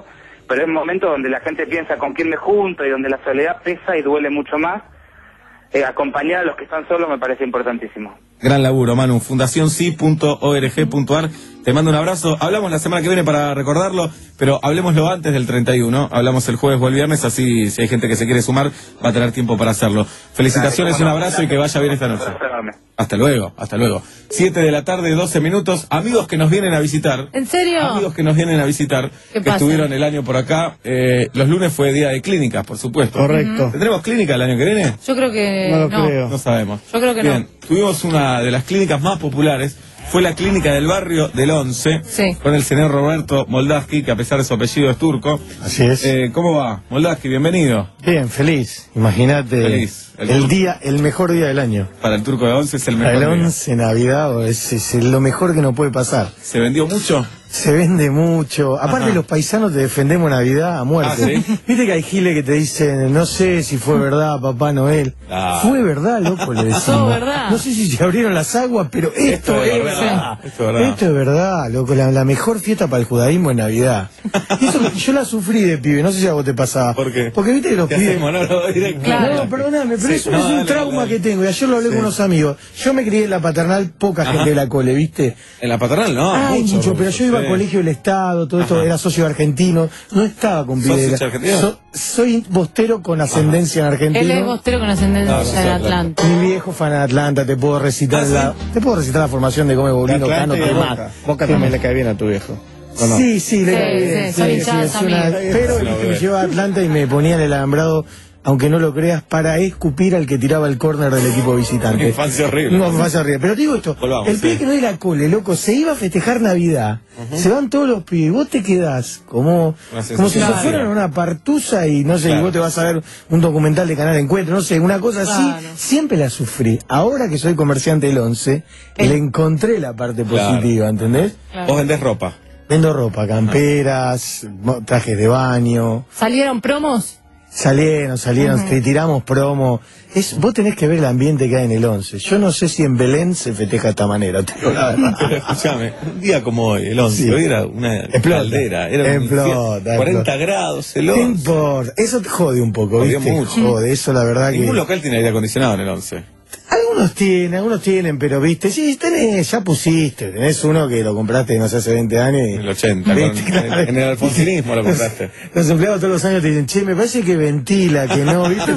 pero es un momento donde la gente piensa con quién me junto y donde la soledad pesa y duele mucho más. Eh, acompañar a los que están solos me parece importantísimo. Gran laburo, Manu. fundación sí punto org punto ar. Te mando un abrazo. Hablamos la semana que viene para recordarlo, pero hablemoslo antes del treinta y uno. Hablamos el jueves o el viernes, así si hay gente que se quiere sumar, va a tener tiempo para hacerlo. Felicitaciones, un abrazo y que vaya bien esta noche. Hasta luego, hasta luego. siete de la tarde, doce minutos. Amigos que nos vienen a visitar. ¿En serio? Amigos que nos vienen a visitar, ¿Qué que pasa? estuvieron el año por acá. Eh, los lunes fue día de clínicas, por supuesto. Correcto. ¿Tendremos clínica el año que viene? Yo creo que No lo no. creo. No sabemos. Yo creo que Bien, tuvimos una de las clínicas más populares, fue la clínica del barrio del Once, Sí. con el señor Roberto Moldavsky, que a pesar de su apellido es turco. Así es. Eh, ¿Cómo va? Moldavsky, bienvenido. Bien, feliz. Imagínate. Feliz. El El, turco. día, el mejor día del año. Para el turco de Once es el mejor El día. once, Navidad, o es, es lo mejor que nos puede pasar. ¿Se vendió mucho? Se vende mucho. Aparte, Ajá. los paisanos te defendemos Navidad a muerte. Ah, ¿sí? Viste que hay giles que te dicen, no sé si fue verdad, Papá Noel. Ah. Fue verdad, loco, le decimos. Todo verdad. No sé si se abrieron las aguas, pero esto, Esto es es verdad. verdad. Esto es verdad. Esto es verdad, loco. La, la mejor fiesta para el judaísmo es Navidad. Y eso, yo la sufrí de pibe, no sé si a vos te pasaba. ¿Por qué? Porque viste que los ¿Qué pibes... hacemos? No, no, directo. Claro. No, perdóname, pero Sí, eso no, es un dale, trauma dale. que tengo. Y ayer lo hablé Sí. con unos amigos. Yo me crié en la paternal, poca Ajá. gente de la cole, ¿viste? En la paternal no. Ay, mucho, pero yo iba sí. al colegio del Estado, todo esto, Ajá. era socio argentino, no estaba con ¿Sos pibes. hincha argentino? So- soy bostero con ascendencia en Argentina. Él es bostero con ascendencia No, no sé, en Atlanta. Mi viejo fan de Atlanta, te puedo recitar ¿Ah, sí? la, te puedo recitar la formación de Come Bolino, Cano, te mata. Boca también le cae bien a tu viejo. No? Sí, sí, le Sí, cae bien. sí, son hinchadas es una- amigas. pero Sí, viste, lo me veo. llevaba a Atlanta y me ponían el alambrado, aunque no lo creas, para escupir al que tiraba el córner del equipo visitante. Una infancia horrible. Una infancia horrible. Pero te digo esto, Volvamos, el pibe sí. que no era cole, loco, se iba a festejar Navidad, se van todos los pibes, vos te quedás como, Una sensación como si se rara. fueran a una partusa y no sé, Claro. y vos te vas a ver un documental de Canal Encuentro, no sé, una cosa así, Claro. siempre la sufrí. Ahora que soy comerciante del Once, le encontré la parte Claro. positiva, ¿entendés? Claro. Vos vendés ropa. Vendo ropa, camperas, mo- trajes de baño. ¿Salieron promos? Salieron, salieron, te tiramos promo. Es, vos tenés que ver el ambiente que hay en el once. Yo no sé si en Belén se festeja de esta manera, te digo la verdad. Pero escuchame, un día como hoy, el once, Sí. hoy era una Explota. caldera, era un Explota, infierno. cuarenta explota. grados, el No once. importa, eso te jode un poco, Jodió ¿viste? mucho. Jode, eso la verdad que... Ningún local tiene aire acondicionado en el once. Algunos tienen, algunos tienen, pero viste, sí, tenés, ya pusiste, tenés uno que lo compraste, no sé, hace veinte años y... En el ochenta, con- ¿Viste? Claro. en el alfonsinismo lo compraste. Los empleados todos los años te dicen, che, me parece que ventila, que no, ¿viste?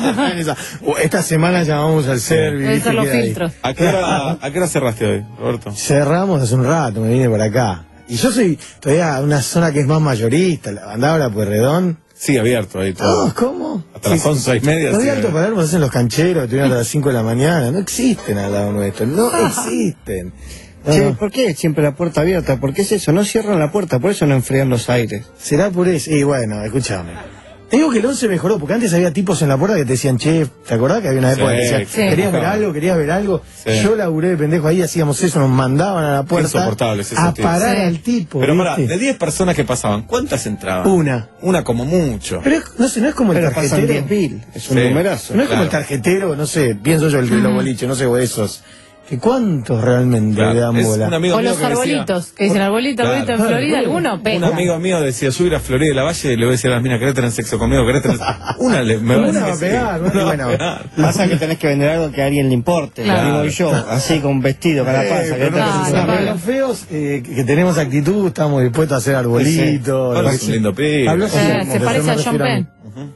O esta semana llamamos al service, Deben ¿viste? ser los Queda ahí. filtros. ¿A qué, hora, ¿A qué hora cerraste hoy, Roberto? Cerramos hace un rato, me vine por acá. Y yo soy todavía a una zona que es más mayorista, la bandabra Pueyrredón. Sí, abierto ahí todo. No, ¿cómo? Hasta las once y media. Los sí, de Alto Palermo se hacen los cancheros, estuvieron a las cinco de la mañana. No existen al lado nuestro, no existen. No, Che, no. ¿por qué siempre la puerta abierta? ¿Por qué es eso? No cierran la puerta, por eso no enfrían los aires. ¿Será por eso? Y bueno, escúchame. Te digo que el once mejoró, porque antes había tipos en la puerta que te decían, che, ¿te acordás que había una época Sí, que decían, sí. querías ver algo, querías ver algo? Sí. Yo laburé de pendejo ahí, hacíamos eso, nos mandaban a la puerta Insoportables esos a tipos. parar Sí. al tipo. Pero pará, ¿viste? de diez personas que pasaban, ¿cuántas entraban? Una. Una como mucho. Pero es- no sé, no es como el Pero pasan tarjetero. diez mil, es un Sí. numerazo. No es como el Claro. tarjetero, no sé, pienso yo el de los boliches, no sé, o esos. ¿Que cuántos realmente Claro, le dan es bola? un amigo O mío los que decía- arbolitos, que dicen arbolito, Claro. arbolito en Florida, alguno Un pega. amigo mío decía, yo iba a Florida de la Valle y le voy a decir a las minas, ¿querés tener sexo conmigo? ¿Querés tener sexo? Una le, me Una parece va que a sí. pegar, Una va a bueno. pegar. Pasa que tenés que vender algo que a alguien le importe. Claro. Digo yo, así con vestido, con la panza. Eh, que pero te- no Claro, se sabe. Pero los feos, eh, que tenemos actitud, estamos dispuestos a hacer arbolitos. Ahora lo es que un lindo pibe. Habló Eh, así, como se que parece yo a me John refiero Penn. mí.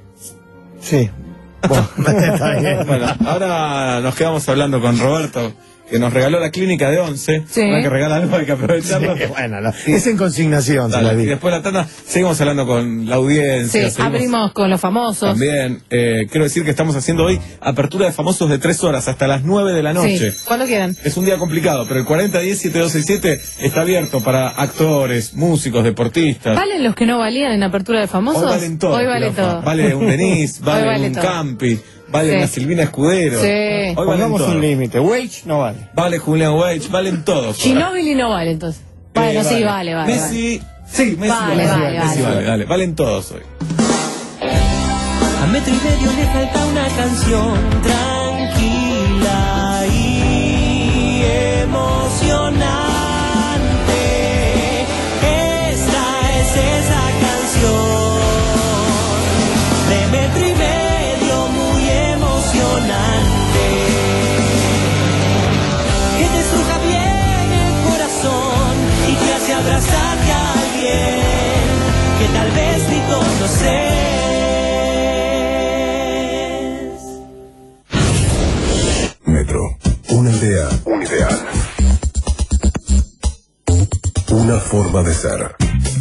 Sí. Bueno, está bien. Bueno, ahora nos quedamos hablando con Roberto, que nos regaló la clínica de once. Sí. Ahora que regala algo hay que aprovecharlo. Sí, bueno, no, es en consignación, se Dale, la y digo. después de la tanda seguimos hablando con la audiencia. Sí, seguimos- abrimos con los famosos. También, eh, quiero decir que estamos haciendo hoy apertura de famosos de tres horas hasta las nueve de la noche. Sí, cuando quieran. Es un día complicado, pero el cuarenta diez siete dos seis siete está abierto para actores, músicos, deportistas. ¿Valen los que no valían en apertura de famosos? Hoy valen todo. Hoy vale Pirofa. todo. Vale un Denis, Hoy vale, vale un todo. Campi, vale Sí. una Silvina Escudero. Sí. Hoy valen Pongamos todos. un límite. Wage no vale. Vale Julián Weich, valen todos. Ginóbili no vale entonces. Bueno, Eh, sí, vale, vale. Messi, sí, Messi Vale, vale, Messi vale. vale, dale, valen todos hoy. A metro y medio le falta una canción tranquila y emocionante. Esta es esa canción. forma de ser.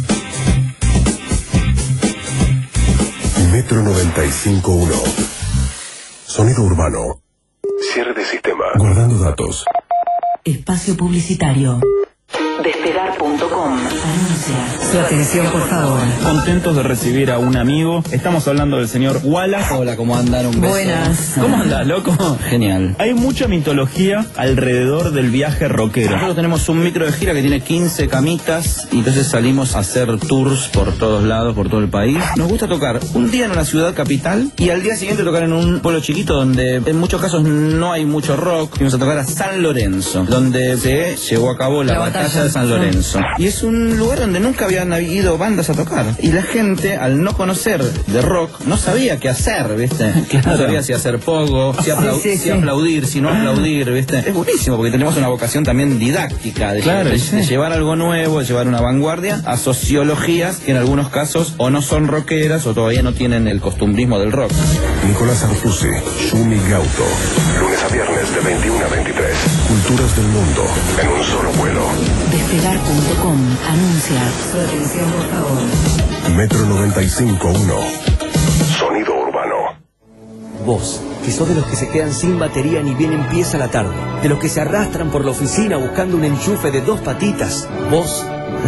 Metro noventa y cinco punto uno. Sonido urbano. Cierre de sistema. Guardando datos. Espacio publicitario. Despegar punto com. Anuncia. Su atención, por favor. Contentos de recibir a un amigo. Estamos hablando del señor Wallace. Hola, ¿cómo andan? Un beso. Buenas. ¿Cómo andás, loco? Genial. Hay mucha mitología alrededor del viaje rockero. Nosotros tenemos un micro de gira que tiene quince camitas y entonces salimos a hacer tours por todos lados, por todo el país. Nos gusta tocar un día en una ciudad capital y al día siguiente tocar en un pueblo chiquito donde en muchos casos no hay mucho rock. Fuimos a tocar a San Lorenzo, donde se llevó a cabo la, la batalla, batalla de San Lorenzo. Y es un lugar donde nunca habían ido bandas a tocar. Y la gente, al no conocer de rock, no sabía qué hacer, ¿viste? Claro. No sabía si hacer pogo, si, aplau sí, sí, si sí. aplaudir, si no aplaudir, ¿viste? Es buenísimo porque tenemos una vocación también didáctica de, claro, de, sí. de llevar algo nuevo, de llevar una vanguardia a sociologías que en algunos casos o no son rockeras o todavía no tienen el costumbrismo del rock. Nicolás Artusi, Yumi Gauto. Lunes a viernes de veintiuno a veintitrés. Culturas del mundo en un solo vuelo. Despegar punto com. Anuncia. Su atención, por favor. Metro noventa y cinco punto uno. Sonido urbano. Vos, que sos de los que se quedan sin batería ni bien empieza la tarde. De los que se arrastran por la oficina buscando un enchufe de dos patitas. Vos,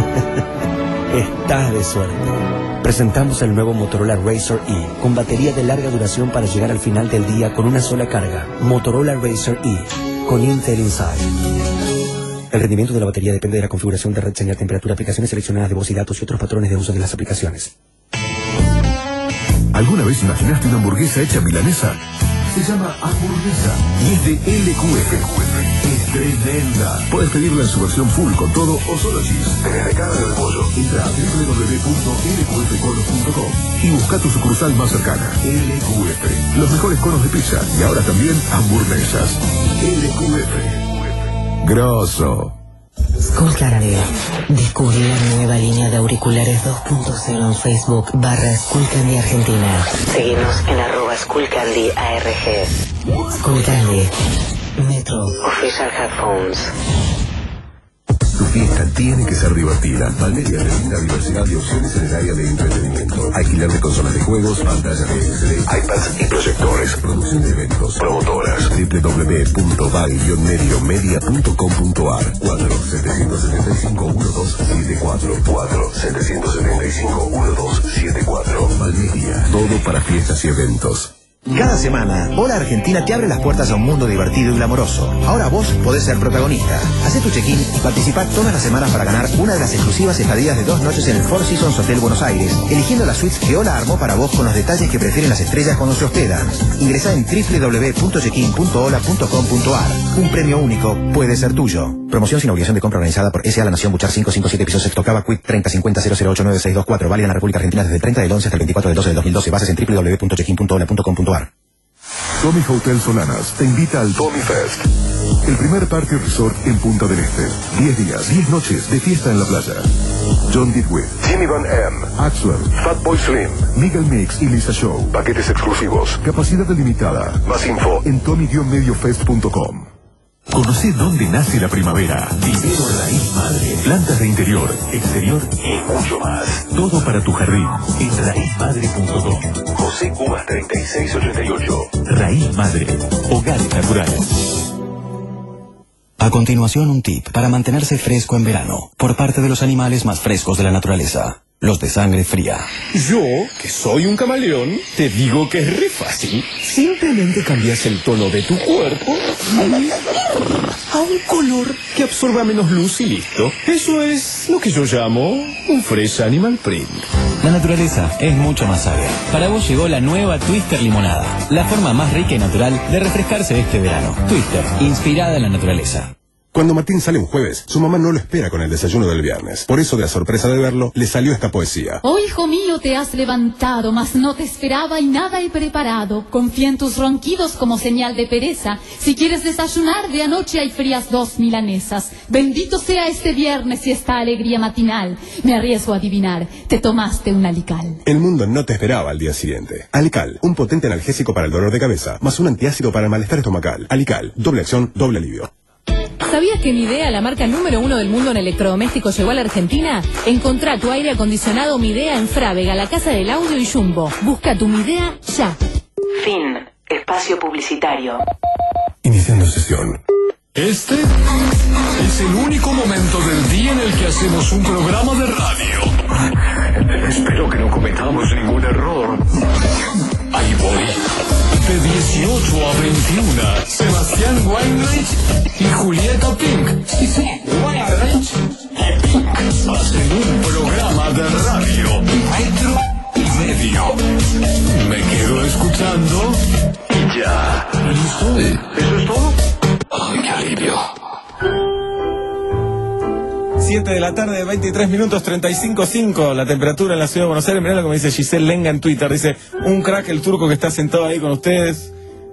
estás de suerte. Presentamos el nuevo Motorola Razr E, con batería de larga duración para llegar al final del día con una sola carga. Motorola Razr E, con Intel Inside. El rendimiento de la batería depende de la configuración de red, señal, temperatura, aplicaciones seleccionadas de voz y datos y otros patrones de uso de las aplicaciones. ¿Alguna vez imaginaste una hamburguesa hecha milanesa? Se llama hamburguesa y es de L Q F. Es tremenda. Puedes pedirla en su versión full con todo o solo cheese. Tenés de carne de pollo. Entra a w w w punto l q f conos punto com y busca tu sucursal más cercana. L Q F. Los mejores conos de pizza y ahora también hamburguesas. L Q F. Grosso. Skullcandy. Descubrí la nueva línea de auriculares dos punto cero en Facebook barra Skullcandy Argentina. Seguimos en arroba Skullcandy A R G. Skullcandy. Metro. Official Headphones. Tu fiesta tiene que ser divertida. Valmedia te brinda diversidad de opciones en el área de entretenimiento. Alquiler de consolas de juegos, pantallas de X D, iPads y proyectores. Producción de eventos. Promotoras. w w w punto val guion medio media punto com punto a r. cuatro siete siete cinco uno dos siete cuatro. cuatro siete siete cinco uno dos siete cuatro. Valmedia. Todo para fiestas y eventos. Cada semana, Hola Argentina te abre las puertas a un mundo divertido y glamoroso. Ahora vos podés ser protagonista. Hacé tu check-in y participá todas las semanas para ganar una de las exclusivas estadías de dos noches en el Four Seasons Hotel Buenos Aires, eligiendo las suites que Hola armó para vos con los detalles que prefieren las estrellas cuando se hospedan. Ingresá en w w w punto check in punto hola punto com punto a r. Un premio único puede ser tuyo. Promoción sin obligación de compra organizada por S A La Nación Buchar quinientos cincuenta y siete piso sexto Cava Quit treinta cincuenta cero cero ocho nueve seis dos cuatro. Válida en la República Argentina desde el treinta del once hasta el veinticuatro del doce del dos mil doce. Bases en w w w punto check in punto hola punto com punto a r. Tommy Hotel Solanas te invita al Tommy Fest, el primer party resort en Punta del Este. diez días, diez noches de fiesta en la playa. John Didwick, Jimmy Van M, Axwell, Fatboy Slim, Miguel Mix y Lisa Show. Paquetes exclusivos. Capacidad limitada. Más info en tommy guion medio fest punto com. Conoce dónde nace la primavera. Vivero Raíz Madre. Plantas de interior, exterior y mucho más. Todo para tu jardín en raíz madre punto com. José Cubas treinta y seis ochenta y ocho. Raíz Madre. Hogares naturales. A continuación, un tip para mantenerse fresco en verano, por parte de los animales más frescos de la naturaleza, los de sangre fría. Yo, que soy un camaleón, te digo que es re fácil. Simplemente cambias el tono de tu cuerpo a un color que absorba menos luz y listo. Eso es lo que yo llamo un fresh animal print. La naturaleza es mucho más sabia. Para vos llegó la nueva Twister Limonada, la forma más rica y natural de refrescarse este verano. Twister, inspirada en la naturaleza. Cuando Martín sale un jueves, su mamá no lo espera con el desayuno del viernes. Por eso, de la sorpresa de verlo, le salió esta poesía. Oh, hijo mío, te has levantado, mas no te esperaba y nada he preparado. Confía en tus ronquidos como señal de pereza. Si quieres desayunar, de anoche hay frías dos milanesas. Bendito sea este viernes y esta alegría matinal. Me arriesgo a adivinar, te tomaste un Alical. El mundo no te esperaba al día siguiente. Alical, un potente analgésico para el dolor de cabeza, más un antiácido para el malestar estomacal. Alical, doble acción, doble alivio. ¿Sabías que Midea, la marca número uno del mundo en electrodomésticos, llegó a la Argentina? Encontrá tu aire acondicionado Midea en Frávega, la Casa del Audio y Jumbo. Busca tu Midea ya. Fin. Espacio publicitario. Iniciando sesión. Este es el único momento del día en el que hacemos un programa de radio. Espero que no cometamos ningún error. Ahí voy. De dieciocho a veintiuno, Sebastián Weinreich y Julieta Pink. Sí, sí, Weinreich y Pink hacen un programa de radio. Metro y medio. Me quedo escuchando y ya. ¿Listo? ¿Eso es todo? ¡Ay, qué alivio! siete de la tarde, veintitrés minutos, treinta y cinco punto cinco la temperatura en la ciudad de Buenos Aires. Mirá lo que me dice Giselle Lenga en Twitter. Dice, un crack el turco que está sentado ahí con ustedes.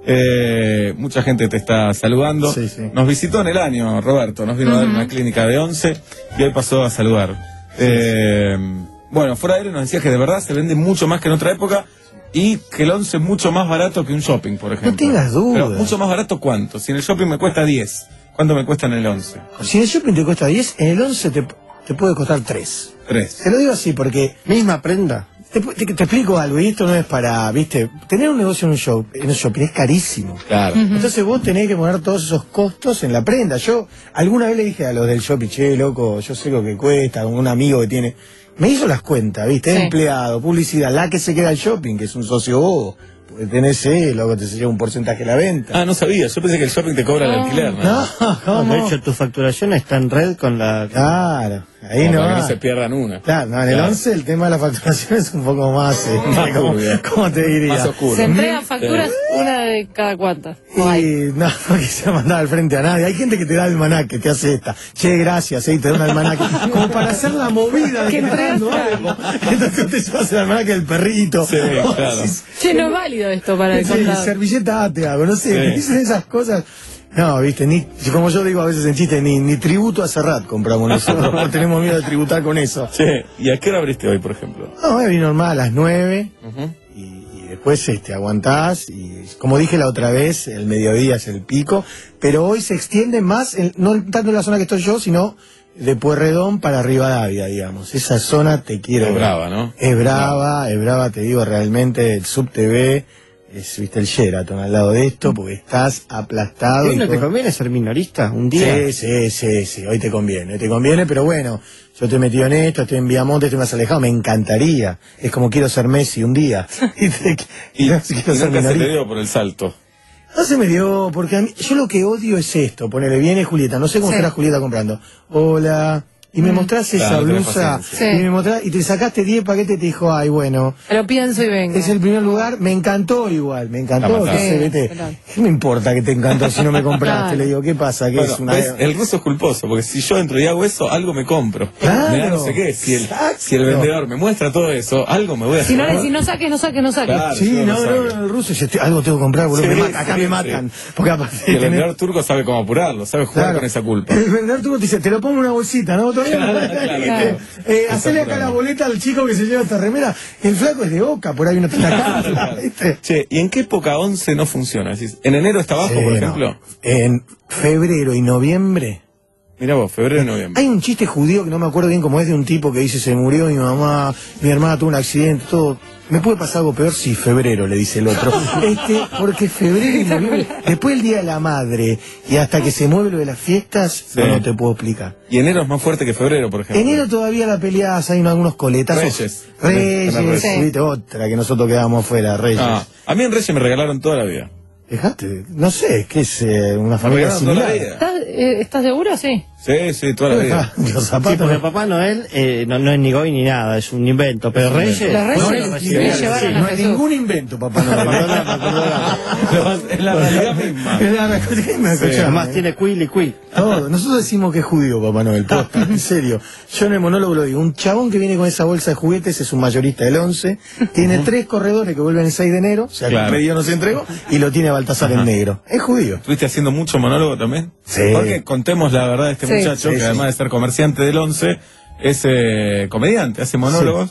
Eh, mucha gente te está saludando. Sí, sí. Nos visitó en el año, Roberto. Nos vino uh-huh. a dar una clínica de once y hoy pasó a saludar. Sí, eh, sí. Bueno, fuera de aire nos decía que de verdad se vende mucho más que en otra época y que el once es mucho más barato que un shopping, por ejemplo. No tengas dudas. Pero mucho más barato, ¿cuánto? Si en el shopping me cuesta diez, ¿cuánto me cuesta en el once? Si en el shopping te cuesta diez, en el once te, te puede costar tres. tres. Te lo digo así porque... Misma prenda. Te, te, te explico algo, y esto no es para, viste, tener un negocio en un, show, en un shopping es carísimo. Claro. Uh-huh. Entonces vos tenés que poner todos esos costos en la prenda. Yo alguna vez le dije a los del shopping, che, loco, yo sé lo que cuesta, un amigo que tiene... Me hizo las cuentas, viste, sí. Empleado, publicidad, la que se queda al shopping, que es un socio bobo. Porque tenés, eh, luego te se lleva un porcentaje de la venta. Ah, no sabía, yo pensé que el shopping te cobra el alquiler, ¿no? No, ¿cómo? De hecho, tu facturación está en red con la... Claro, ahí no. no Para va. que no se pierdan una. Claro, no, en el claro. once el tema de la facturación es un poco más... Eh, más como, ¿Cómo te diría? Más oscuro. Se entregan facturas sí. una de cada cuántas. No, y no, no quise mandar al frente a nadie. Hay gente que te da almanaque, te hace esta. Che, gracias, eh, y te da un almanaque. Como para hacer la movida de que te dando algo. Entonces te llevas el almanaque del perrito. Sí, claro. Che, no es válido esto para el sí, contador. Servilleta te hago, no sé, Sí. me dicen esas cosas. No, viste, ni, como yo digo a veces en chiste, ni, ni tributo a Serrat compramos nosotros, no tenemos miedo de tributar con eso. Sí, ¿y a qué hora abriste hoy, por ejemplo? No, hoy normal a las nueve, Uh-huh. y, y después este, aguantás, y como dije la otra vez, el mediodía es el pico, pero hoy se extiende más, en- no tanto en la zona que estoy yo, sino de Pueyrredón para Rivadavia, digamos. Esa zona te quiero Es ver. brava, ¿no? Es brava, es brava, te digo realmente, el Sub T V... Es, viste, el Sheraton al lado de esto, porque estás aplastado. ¿Y no y te con- conviene ser minorista un día? Sí, sí, sí, sí, hoy te conviene, hoy te conviene, pero bueno, yo te he metido en esto, estoy en Viamonte, estoy más alejado, me encantaría. Es como quiero ser Messi un día. y te- Y, no, y si quiero ser nunca se te minorista. dio por el salto. No se me dio, porque a mí, yo lo que odio es esto, ponele, viene Julieta, no sé cómo Sí. estará Julieta comprando. Hola, y me mostrás esa Claro, tenés blusa, paciencia. y Sí. me mostrás, y te sacaste diez paquetes y te dijo, ay, bueno, Lo pienso y vengo. es el primer lugar, me encantó igual, me encantó. La ¿Qué, mataste. sé, vete? claro. ¿Qué me importa que te encantó si no me compraste? Claro. Le digo, ¿qué pasa? ¿Qué Bueno, es una... ¿ves? El ruso es culposo, porque si yo entro y hago eso, algo me compro. Claro. Me da no sé qué. Si el, Exacto. si el vendedor me muestra todo eso, algo me voy a Si no hacer. le decís, no saques, no saques, no saques. Claro. Sí, yo no, no no, sabe. no, el ruso dice, algo tengo que comprar, boludo, Sí, me mata- acá sí, me sí. matan. Porque aparte Y el tenés- vendedor turco sabe cómo apurarlo, sabe jugar Claro. con esa culpa. El vendedor turco te dice, te lo pongo en una bolsita, ¿no? Todavía no. Claro, claro. Eh, hacele acá la boleta al chico que se lleva esta remera. El flaco es de Boca, por ahí no está en la casa, ¿viste? Che, ¿y en qué época once no funciona? Decís, ¿en enero está abajo, Sí, por no. ejemplo? En febrero y noviembre. Mira vos, febrero y noviembre. Hay un chiste judío que no me acuerdo bien cómo es, de un tipo que dice, se murió mi mamá, mi hermana tuvo un accidente, todo. ¿Me puede pasar algo peor? Sí, febrero, le dice el otro. Este, porque febrero y noviembre, después el Día de la Madre, y hasta que se mueve lo de las fiestas, Sí. no, no te puedo explicar. Y enero es más fuerte que febrero, por ejemplo. Enero todavía la peleás, hay algunos coletazos. Reyes. Reyes, Reyes. sí. Viste, otra que nosotros quedábamos fuera, Reyes. Ah, a mí en Reyes me regalaron toda la vida. Dejate, no sé, ¿qué es eh, una Me familia regalaron toda la similar? vida. ¿Estás, eh, ¿Estás seguro? Sí. Sí, sí, toda la vida. Los Sí, zapatos. porque Papá Noel eh, no, no es ni Goy ni nada, es un invento. Pero Reyes... Los Reyes no, le- no, le sí, llevaron sí, a no es Jesús. ningún invento, papá Noel. Perdona, perdona. Es la realidad misma. Es la realidad. Sí. Además tiene quill y quill. Todo. Nosotros decimos que es judío, Papá Noel, posta, en serio. Yo en el monólogo lo digo. Un chabón que viene con esa bolsa de juguetes es un mayorista del once, tiene tres corredores que vuelven el seis de enero, o sea, que Claro. el pedido no se entregó, y lo tiene a Baltasar en negro. Es judío. ¿Estuviste haciendo mucho monólogo también? Sí. Porque contemos la verdad de este Sí. muchacho, Sí, que sí. además de ser comerciante del once, es eh, comediante, hace monólogos.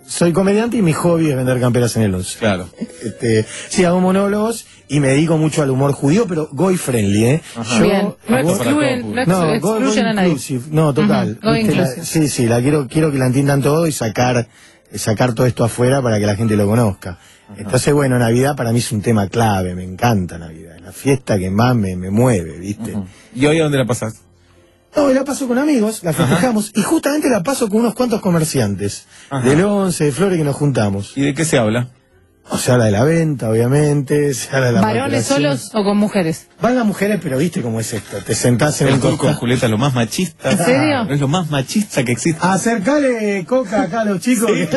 soy comediante y mi hobby es vender camperas en el once. Claro. Este, sí, hago monólogos y me dedico mucho al humor judío, pero goy friendly, ¿eh? Ajá. Yo, Bien, no hago- excluyen, no No, exclu- go- go excluyen a nadie. inclusive. No, total. Ujú, go Viste, la- inclusive. sí, sí, la quiero, quiero que la entiendan todo y sacar, sacar todo esto afuera para que la gente lo conozca. Entonces, bueno, Navidad para mí es un tema clave, me encanta Navidad. Es la fiesta que más me, me mueve, ¿viste? ¿Y hoy a dónde la pasás? No, y la paso con amigos, la festejamos y justamente la paso con unos cuantos comerciantes. Ajá. Del once, de Flores que nos juntamos. ¿Y de qué se habla? O se habla de la venta, obviamente, se habla de la ¿Varones facturación. solos o con mujeres? Van las mujeres, pero viste cómo es esto. Te sentás en El un turco, costado. Julieta, es lo más machista. ¿En serio? Es lo más machista que existe. Acercale coca acá a los chicos. Sí.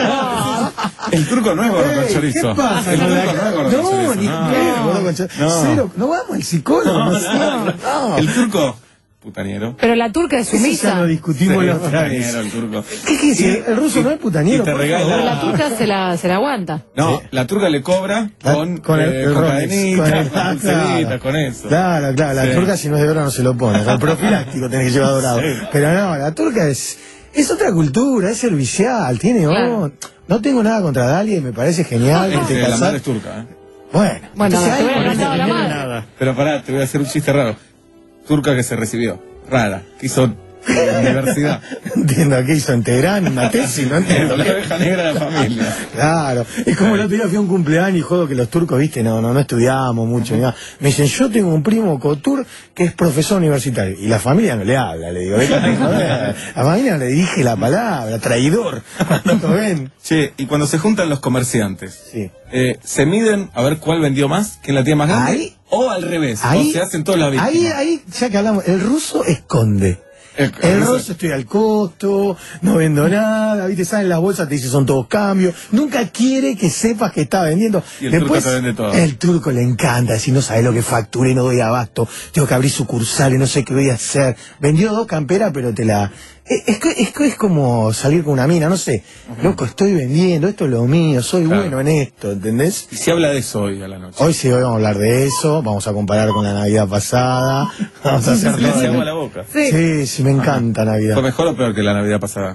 El turco no es gordo con Ey, chorizo. ¿qué pasa? El con turco la- no es gordo con No, chorizo. ni No, no, gordo con chorizo. no. Cero, no vamos al psicólogo. No, no, no, no, no. El turco, putaniero. Pero la turca es Eso ya sumisa. lo discutimos Sí, la otra vez. putaniero, el turco. ¿Qué quiere decir? El ruso no es putaniero. y te por regala- Pero la favor. turca se la, se la aguanta. No, la turca le cobra Ah, con, con el- eh, el con Rolex, cadenitas, con el- con ah, pulseritas, claro. con eso. Claro, claro, la Sí. turca si no es de oro no se lo pone. Con profiláctico tenés que llevar dorado. Sí. Pero no, la turca es, es otra cultura, es servicial, tiene Claro. oro. No tengo nada contra Dalia, me parece genial. que Este, te la casás. madre es turca, ¿eh? Bueno, Bueno, entonces te ahí voy a por mandar eso a la no tiene madre. nada. Pero pará, te voy a hacer un chiste raro. Turca que se recibió. Rara. Que hizo la universidad. Entiendo, ¿qué hizo? ¿Integrar una tesis? No entiendo. La oveja negra de la familia. Claro, es como el otro día fui a un cumpleaños y jodo que los turcos, viste, no, no, no estudiamos mucho. ni nada. Me dicen, yo tengo un primo cotur que es profesor universitario. Y la familia no le habla, le digo, "Déjate de joder". La familia no le dirige la palabra, traidor, cuando lo ven. Che, y cuando se juntan los comerciantes, Sí. eh, ¿se miden a ver cuál vendió más? ¿Quién la tiene más grande? Ahí- ¿O al revés? Ahí, ¿O se hacen todos la víctima? ahí, ahí, ya que hablamos, el ruso esconde. El- El el- ruso estoy al costo, no vendo nada, viste, salen las bolsas, te dice son todos cambios, nunca quiere que sepas que está vendiendo. Y el turco te vende todo. El turco le encanta, si no sabes lo que facturé, no doy abasto, tengo que abrir sucursales, no sé qué voy a hacer. Vendió dos camperas, pero te la... Es, es, que- es, que es como salir con una mina, no sé, loco, estoy vendiendo, esto es lo mío, soy Claro. bueno en esto, ¿entendés? Y se habla de eso hoy a la noche. Hoy sí, hoy vamos a hablar de eso, vamos a comparar con la Navidad pasada, vamos a hacer Le todo. hace agua a la boca. Sí, sí, me encanta Navidad. ¿Fue mejor o peor que la Navidad pasada?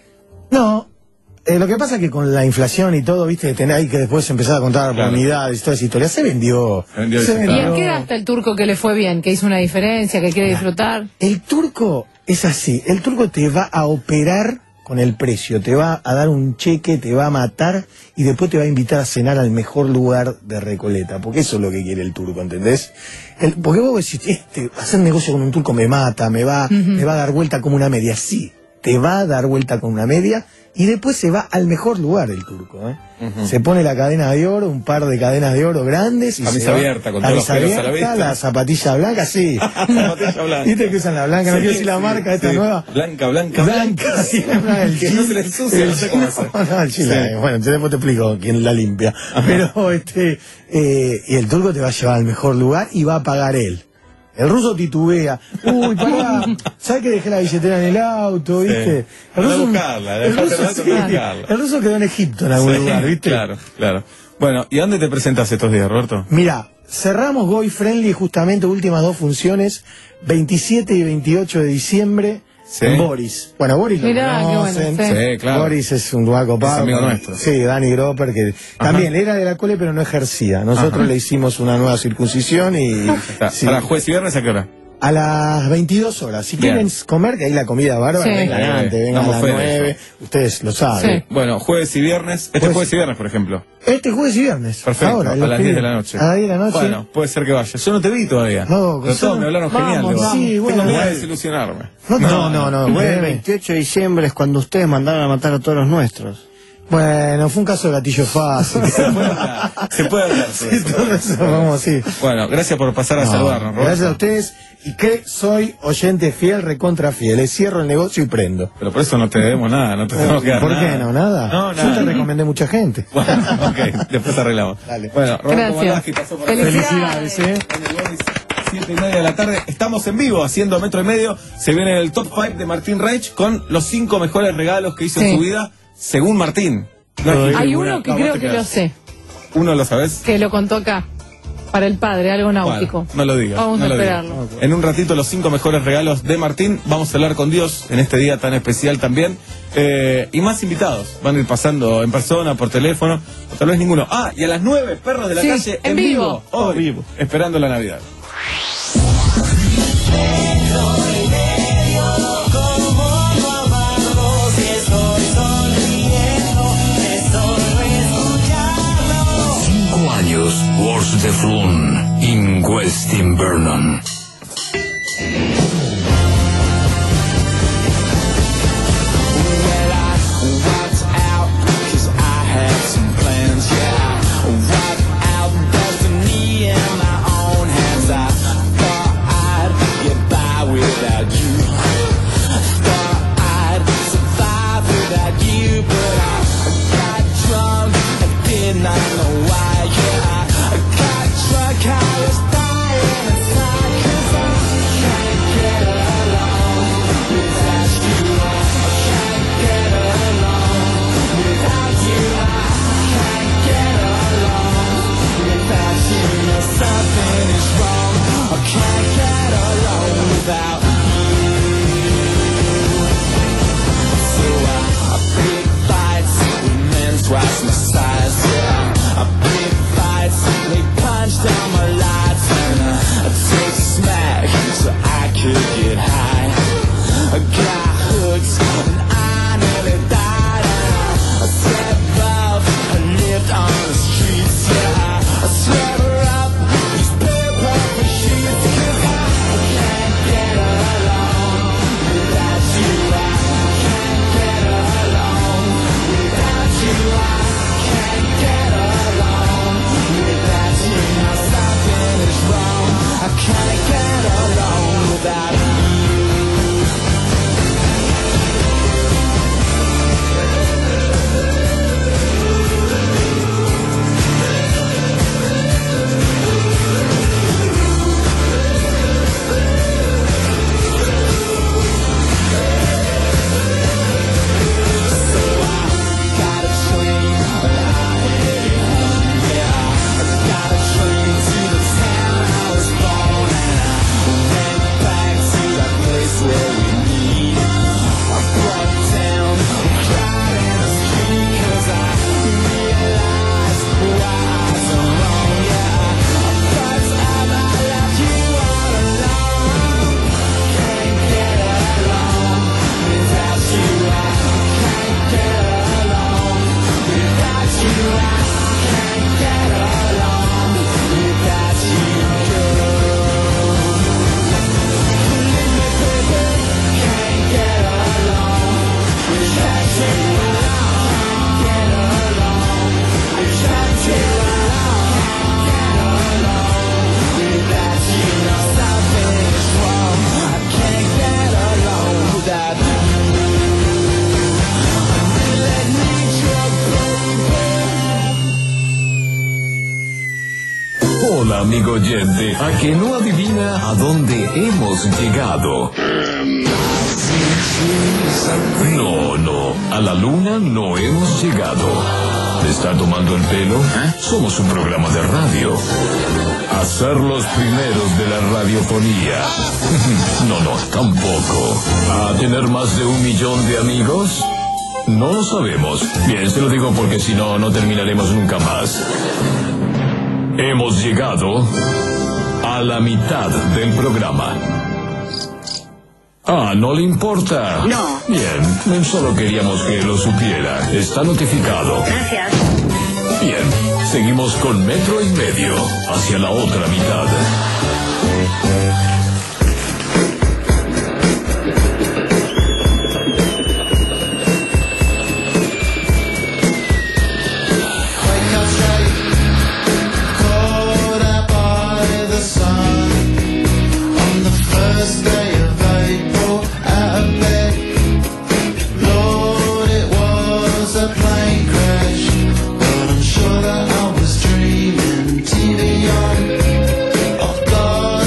No, eh, lo que pasa es que con la inflación y todo, viste, tenés ahí que después empezar a contar Claro. por unidades y toda esa historia, se vendió. Se vendió y se ya ¿Y está. en qué gasta el turco que le fue bien, que hizo una diferencia, que quiere disfrutar? El turco es así, el turco te va a operar con el precio, te va a dar un cheque, te va a matar y después te va a invitar a cenar al mejor lugar de Recoleta, porque eso es lo que quiere el turco, ¿entendés? El- porque vos decís, este, hacer negocio con un turco me mata, me va, me va a dar vuelta como una media, sí, te va a dar vuelta con una media y después se va al mejor lugar el turco, ¿eh? Ujú. Se pone la cadena de oro, un par de cadenas de oro grandes y Camisa se va- abierta, con todos los camisa pelos a la abierta, vista. la zapatilla blanca, sí. Zapatilla blanca. ¿Viste que usan la blanca? No Sí, quiero decir la sí, marca esta sí. nueva. Blanca, blanca, Blanca, sí, el Que no se le ensucia, no sé cómo hacer. No, no, el chile, Sí. bueno, entonces después te explico quién la limpia. Pero, este, eh, y el turco te va a llevar al mejor lugar y va a pagar él. El ruso titubea. Uy, pará, ¿sabes que dejé la billetera en el auto, viste? El Anda a ruso, buscarla, el dejate ruso, el auto sí, para buscarla. el ruso quedó en Egipto en algún Sí, lugar, viste. Claro, claro. Bueno, ¿y a dónde te presentas estos días, Roberto? Mira, cerramos Goy Friendly justamente, últimas dos funciones, veintisiete y veintiocho de diciembre, Sí. en Boris. Bueno, Boris lo Mirá, qué conocen. bueno, sí. Sí, claro. Boris es un lugar copado. Es amigo con- nuestro. Sí, Dani Gropper, que Ajá. también era de la cole, pero no ejercía. Nosotros Ajá. le hicimos una nueva circuncisión y... Está. sí. ¿Para jueves y viernes a qué hora? A las veintidós horas. Si Bien. quieren comer, que ahí la comida bárbara, Sí. vengan Eh, antes, vengan a damos las fe de nueve. Ustedes lo saben. Sí. Bueno, jueves y viernes. Este Jueves- jueves y viernes, por ejemplo. Este jueves y viernes. Perfecto, Ahora, a los las pibes. diez de la noche. A las diez de la noche. Bueno, puede ser que vaya. Yo no te vi todavía. No, pero yo todos no- me hablaron Vamos, genial de vos. vamos. Sí, bueno, Tengo miedo de bueno. desilusionarme. No, no, no, no. Fue el créeme. veintiocho de diciembre es cuando ustedes mandaron a matar a todos los nuestros. Bueno, fue un caso de gatillo fácil. Se puede hablar. Se puede hablar sobre Sí, eso. todo eso, vamos, sí. Bueno, gracias por pasar a No, saludarnos, Roberto. gracias a ustedes y que soy oyente fiel, recontra fiel. Les cierro el negocio y prendo. Pero por eso no te debemos nada, no te tenemos que dar ¿Por nada. qué no? ¿Nada? No, Yo te nada. recomendé mucha gente. Bueno, ok, después arreglamos. Dale. Bueno, Roberto Gracias. Moldavsky pasó por acá. Felicidades, ¿eh? En el Boris, siete y media de la tarde. Estamos en vivo haciendo metro y medio. Se viene el top cinco de Martín Reich con los cinco mejores regalos que hizo Sí. en su vida, según Martín. No es Hay ninguna- uno que no, vos creo te que quedás. lo sé, ¿Uno lo sabés? que lo contó acá. Para el padre, algo náutico. Bueno, no lo digas. Vamos no a lo esperarlo. digas. En un ratito los cinco mejores regalos de Martín. Vamos a hablar con Dios en este día tan especial también. Eh, y más invitados. Van a ir pasando en persona, por teléfono, o tal vez ninguno. Ah, y a las nueve, Perros de la Sí, Calle en en vivo. vivo. Hoy, vivo. Esperando la Navidad. Cinco años, Wars de Flun, in West Invernon. Hola, amigo oyente, ¿a que no adivina a dónde hemos llegado? No, no, a la luna no hemos llegado. ¿Te está tomando el pelo? Somos un programa de radio. A ser los primeros de la radiofonía. No, no, tampoco. ¿A tener más de un millón de amigos? No lo sabemos. Bien, se lo digo porque si no, no terminaremos nunca más. Hemos llegado a la mitad del programa. Ah, ¿no le importa? No. Bien, solo queríamos que lo supiera. Está notificado. Gracias. Bien, seguimos con metro y medio hacia la otra mitad. Sure that I was dreaming, T V on, oh God.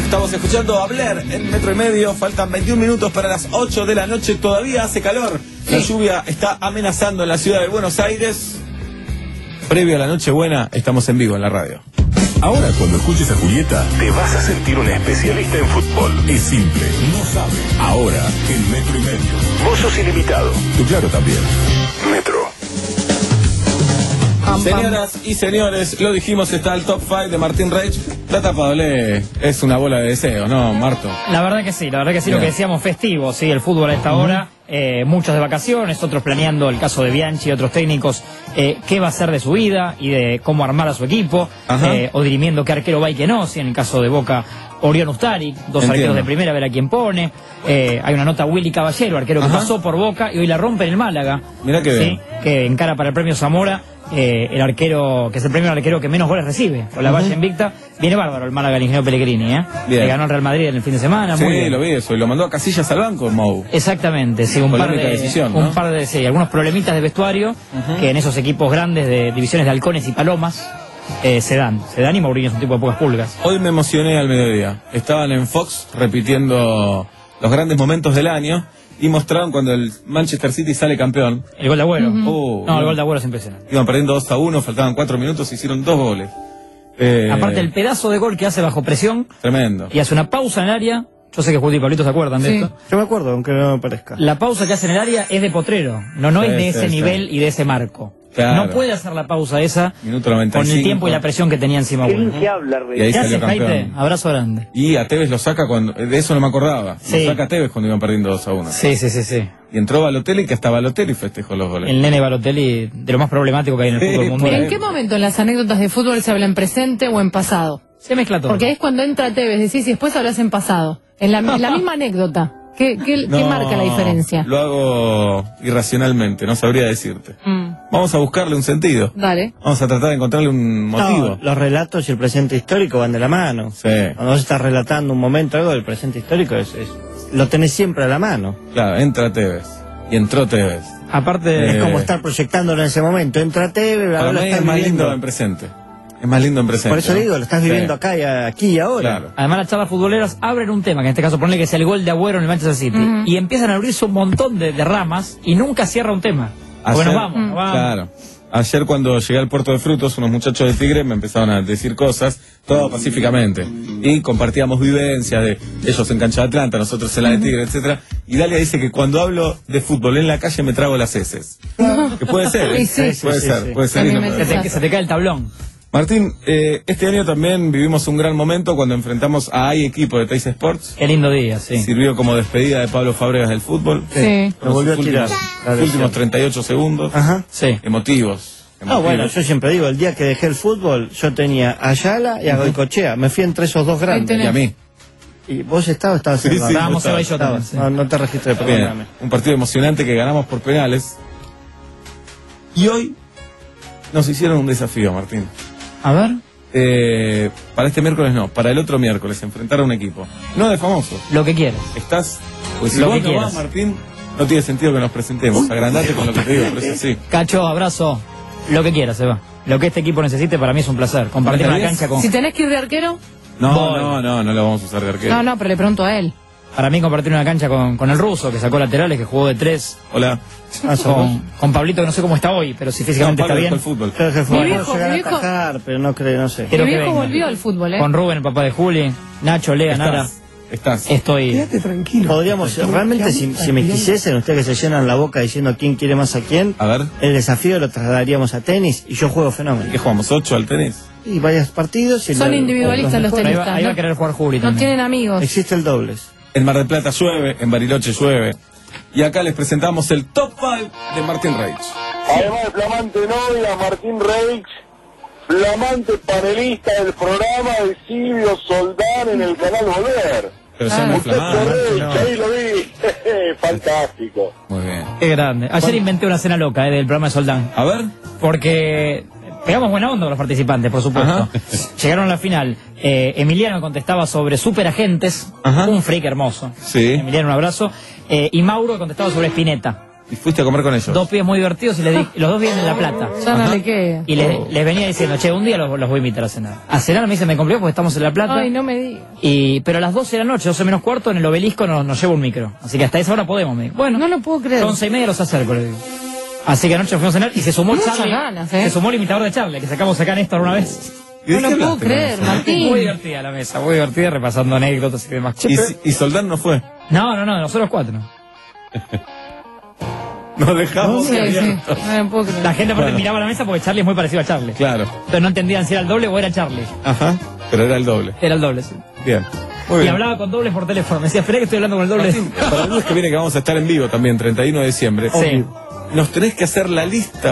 Estamos escuchando a Blair en Metro y Medio. Faltan veintiún minutos para las ocho de la noche. Todavía hace calor. La lluvia está amenazando en la ciudad de Buenos Aires. Previo a la Nochebuena, estamos en vivo en la radio. Ahora cuando escuches a Julieta, te vas a sentir un especialista en fútbol. Es simple, no sabe. Ahora, en Metro y Medio. Vos sos ilimitado. Tú claro también. Metro. Señoras y señores, lo dijimos, está el top cinco de Martín Reich. La tapa doble es una bola de deseo, ¿no, Marto? La verdad que sí, la verdad que sí, Bien. lo que decíamos festivo, sí, el fútbol a esta Ujú. hora, eh, muchos de vacaciones, otros planeando el caso de Bianchi y otros técnicos, eh, qué va a hacer de su vida y de cómo armar a su equipo, Ajá. eh, o dirimiendo qué arquero va y qué no, si en el caso de Boca, Orión Ustari, dos Entiendo. arqueros de primera, a ver a quién pone. Eh, hay una nota Willy Caballero, arquero que Ajá. pasó por Boca y hoy la rompe en el Málaga. Mirá que Sí, bien. que encara para el premio Zamora, eh, el arquero, que es el premio al arquero que menos goles recibe, con la Ujú. valla invicta. Viene bárbaro el Málaga, el ingeniero Pellegrini, ¿eh? Bien. Le ganó al Real Madrid en el fin de semana, Sí, muy bien. lo vi eso. Y lo mandó a Casillas al banco, Mou. Exactamente, sí, un par Polémica de, decisión, un ¿no? par de, sí, algunos problemitas de vestuario Ujú. que en esos equipos grandes de divisiones de halcones y palomas eh, se dan, se dan y Mourinho es un tipo de pocas pulgas. Hoy me emocioné al mediodía. Estaban en Fox repitiendo los grandes momentos del año y mostraron cuando el Manchester City sale campeón. El gol de Agüero. Oh, No, el gol de Agüero es impresionante. Iban perdiendo dos a uno, faltaban cuatro minutos, hicieron dos goles. Eh, Aparte el pedazo de gol que hace bajo presión Tremendo. y hace una pausa en el área. Yo sé que Julio y Pablito se acuerdan de Sí. esto. Yo me acuerdo, aunque no me parezca. La pausa que hace en el área es de potrero, no, no Sí, es de sí, ese sí. nivel y de ese marco. Claro. No puede hacer la pausa esa Minuto noventa y con cinco. el tiempo y la presión que tenía encima. Qué Agüero. bien que habla, Y ahí ¿Qué salió hace, Jaite? campeón. Abrazo grande. Y a Tevez lo saca cuando... De eso no me acordaba. Sí. Lo saca a Tevez cuando iban perdiendo dos a uno. Sí, sí, sí, sí. Y entró Balotelli, que hasta Balotelli festejó los goles. El nene Balotelli, de lo más problemático que hay en el Sí, fútbol mundial. ¿En qué momento en las anécdotas de fútbol se habla en presente o en pasado? Se mezcla todo. Porque es cuando entra Tevez, decís, y después hablas en pasado. En la, en la misma anécdota. ¿Qué, qué, qué No, marca la diferencia? Lo hago irracionalmente, no sabría decirte. Mm, Vamos a buscarle un sentido. dale. Vamos a tratar de encontrarle un motivo. No, los relatos y el presente histórico van de la mano. Sí. Cuando vos estás relatando un momento, algo del presente histórico, es, es- lo tenés siempre a la mano. Claro, entra Tevez. Y entró Tevez. Aparte, Eh, Es como estar proyectándolo en ese momento. Entrate, Para ahora lo mí estás es más viviendo. lindo en presente. Es más lindo en presente. Por eso ¿no? digo, lo estás Sí. viviendo acá y aquí y ahora. Claro. además las charlas futboleras abren un tema, que en este caso ponle que es el gol de Agüero en el Manchester City, Ujú. y empiezan a abrirse un montón de, de ramas y nunca cierra un tema. Porque nos vamos, nos vamos. Claro. Ayer cuando llegué al puerto de Frutos, unos muchachos de Tigre me empezaron a decir cosas, todo pacíficamente. Y compartíamos vivencias de ellos en cancha de Atlanta, nosotros en la de Tigre, etcétera. Y Dalia dice que cuando hablo de fútbol en la calle me trago las heces. Que puede ser, ¿eh? Y sí. puede Sí, ser, sí. puede ser. También y no me puede Se ser. te, se te cae el tablón. Martín, eh, este año también vivimos un gran momento cuando enfrentamos a I Equipo de Teis Sports. Qué lindo día, sí. Sirvió como despedida de Pablo Fábregas del fútbol. Sí. Lo volvió a Los tirar. últimos- La Los lesión. últimos treinta y ocho segundos. Ajá. Sí. Emotivos. No, emotivos. bueno, yo siempre digo, el día que dejé el fútbol, yo tenía a Ayala y a Goicochea. Me fui entre esos dos grandes. tenés. Y a mí. ¿Y vos estabas? Estabas Sí, en sí, la- Estábamos yo Seba y yo estabas. también, sí. No, no te registré, Bien, perdóname. un partido emocionante que ganamos por penales. Y hoy nos hicieron un desafío, Martín. A ver, Eh, para este miércoles no, para el otro miércoles enfrentar a un equipo. No de famosos. lo que quieras. Estás. Pues si Lo vos que no vas, quieras. Martín, no tiene sentido que nos presentemos. Agrandate con lo que te digo, pero es así. Cacho, abrazo, lo que quieras, Seba. Lo que este equipo necesite para mí es un placer. Compartir una ¿Estarías? cancha con... Si tenés que ir de arquero, No, Voy. no, no, no lo vamos a usar de arquero. no, no, pero le pregunto a él. Para mí compartir una cancha con, con el ruso, que sacó laterales, que jugó de tres. Hola. Ah, sos Con, con Pablito, que no sé cómo está hoy, pero si físicamente No, Pablo está dejó bien. el fútbol. Creo que fue Mi bueno viejo, llegar mi a viejo- atajar, pero no creo, no sé. Quiero Mi que viejo venga. volvió al fútbol, ¿eh? Con Rubén, el papá de Juli, Nacho, Lea, Nara. Estás. Estás. Estoy... Quédate tranquilo. Podríamos, realmente, si, si me quisiesen, ustedes que se llenan la boca diciendo quién quiere más a quién, A ver, el desafío lo trasladaríamos a tenis y yo juego fenómeno. ¿qué jugamos? ¿Ocho al tenis? Y varios partidos. Y Son la- individualistas los mejores. Ahí va, tenistas. ahí va a No, querer jugar Juli no también. tienen amigos. Existe el dobles. En Mar del Plata llueve, en Bariloche llueve. Y acá les presentamos el top cinco de Martín Reich. Además de flamante novia, Martín Reich, flamante panelista del programa de Silvio Soldán en el canal Volver. Pero son muy Muchacho flamantes. Reich, No. ahí lo vi. Fantástico. Muy bien. Qué grande. Ayer inventé una cena loca eh, del programa de Soldán. A ver. Porque pegamos buena onda con los participantes, por supuesto. Ajá. Llegaron a la final. Eh, Emiliano contestaba sobre superagentes. Ajá. Un freak hermoso. Sí. Emiliano, un abrazo. Eh, y Mauro contestaba sobre Spinetta. Y fuiste a comer con ellos. Dos pibes muy divertidos y les di, los dos viven en La Plata. Ya no Ajá. le queda. Y le- les venía diciendo, che, un día los, los voy a invitar a cenar. A cenar me dice, me cumplió porque estamos en La Plata. Ay, no me digas. Y, pero a las doce de la noche, doce menos cuarto, en el Obelisco nos, nos lleva un micro. Así que hasta esa hora podemos. Me dijo. Bueno, No lo puedo creer. once y media los acerco, le digo. Así que anoche fuimos a cenar y se sumó Muchas Charlie. ganas, ¿eh? Se sumó el imitador de Charlie, que sacamos acá en esto alguna vez. ¿Y de No qué lo puedo hablaste creer, con eso? Martín. Muy divertida la mesa, muy divertida, repasando anécdotas y demás. ¿Y, si- y Soldán no fue? No, no, no, nosotros cuatro. Nos dejamos Sí, sí. abiertos. No me puedo creer. La gente aparte Bueno. miraba la mesa porque Charlie es muy parecido a Charlie. Claro. Entonces no entendían si era el doble o era Charlie. Ajá. Pero era el doble. Era el doble, sí. Bien. Muy Y bien. hablaba con dobles por teléfono. Me decía, esperá que estoy hablando con el doble. Martín, para el lunes que viene que vamos a estar en vivo también, treinta y uno de diciembre. Sí. Nos tenés que hacer la lista.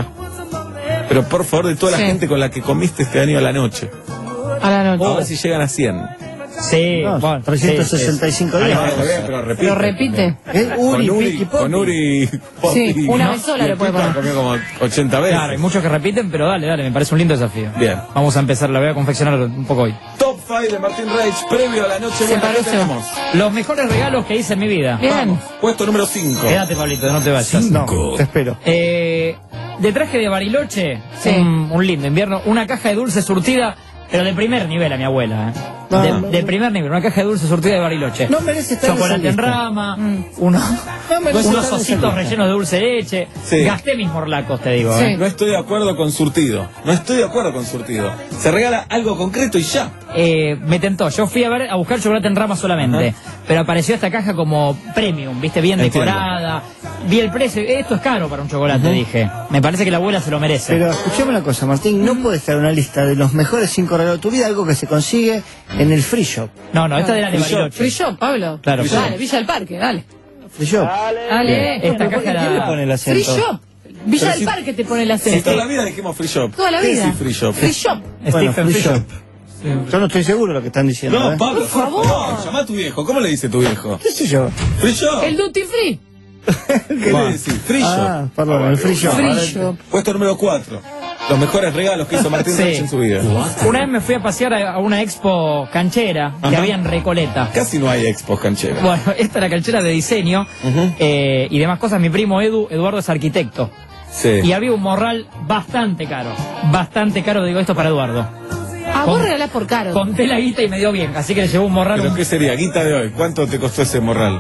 Pero por favor, de toda la Sí. gente con la que comiste este año a la noche. A la noche. A ver si llegan a cien. Sí, No, bueno, trescientos sesenta y cinco sí, sí. días. Ahí Está bien, pero repite. Lo repite. ¿Eh? Uri, Con Piki, Uri, Popi. con Uri Popi. Sí, una ¿no? vez sola Y le el puede Pipa poner. comió como ochenta veces. Claro, hay muchos que repiten, pero dale, dale, me parece un lindo desafío. Bien. Vamos a empezar, la voy a confeccionar un poco hoy. Top cinco de Martín Reich, previo a la noche buena. ¿Qué parece. tenemos? Los mejores regalos que hice en mi vida. Bien. Puesto número cinco. Quédate, Pablito, no te vayas. No, te espero. Eh, de traje de Bariloche, Sí. un, un lindo invierno, una caja de dulce surtida, pero de primer nivel a mi abuela. ¿eh? No. De, de primer nivel, una caja de dulce surtida de Bariloche. No merece estar en Chocolate esa en lista. rama, unos, No merece unos estar en esa ositos lista. rellenos de dulce de leche. Sí. Gasté mis morlacos, te digo. Sí. ¿eh? No estoy de acuerdo con surtido. No estoy de acuerdo con surtido. Se regala algo concreto y ya. Eh, me tentó. Yo fui a ver a buscar chocolate en rama solamente, pero apareció esta caja como premium, viste, bien Entiendo. decorada. Vi el precio, esto es caro para un chocolate, dije. Me parece que la abuela se lo merece. Pero escuchame una cosa, Martín, no puede estar en una lista de los mejores cinco regalos de tu vida, algo que se consigue en el free shop. no, no, esta era de Free shop, Bariloche. Free shop, Pablo. Claro, free Dale, shop. Villa del Parque, dale. Free shop. Dale. Esta Bueno, caja ¿quién le era... pone el Free acento? shop. Villa Pero del si- Parque te pone el Si acento. toda la vida dijimos free shop. Toda la ¿Qué vida. decís free shop? Free shop. Bueno, Stephen free Free shop. Shop. Yo no estoy seguro de lo que están diciendo. No, ¿eh? Pablo, Por favor. No, llama a tu viejo. ¿Cómo le dice tu viejo? ¿Qué sé yo? Free shop. El duty free. ¿Qué le decís? Free shop. Ah, perdón, el free shop. Free Ahora- shop. Puesto número cuatro. Los mejores regalos que hizo Martín Sí. Reich en su vida. Una vez me fui a pasear a a una expo canchera que Ajá. había en Recoleta. Casi no hay expos cancheras. Bueno, esta es la canchera de diseño Ujú. eh, y demás cosas. Mi primo Edu, Eduardo es arquitecto. Sí. Y había un morral bastante caro. Bastante caro, digo esto para Eduardo. Ah, vos Con- regalás por caro. Conté la guita y me dio bien, así que le llevó un morral. ¿Pero un- qué sería? Guita de hoy. ¿Cuánto te costó ese morral?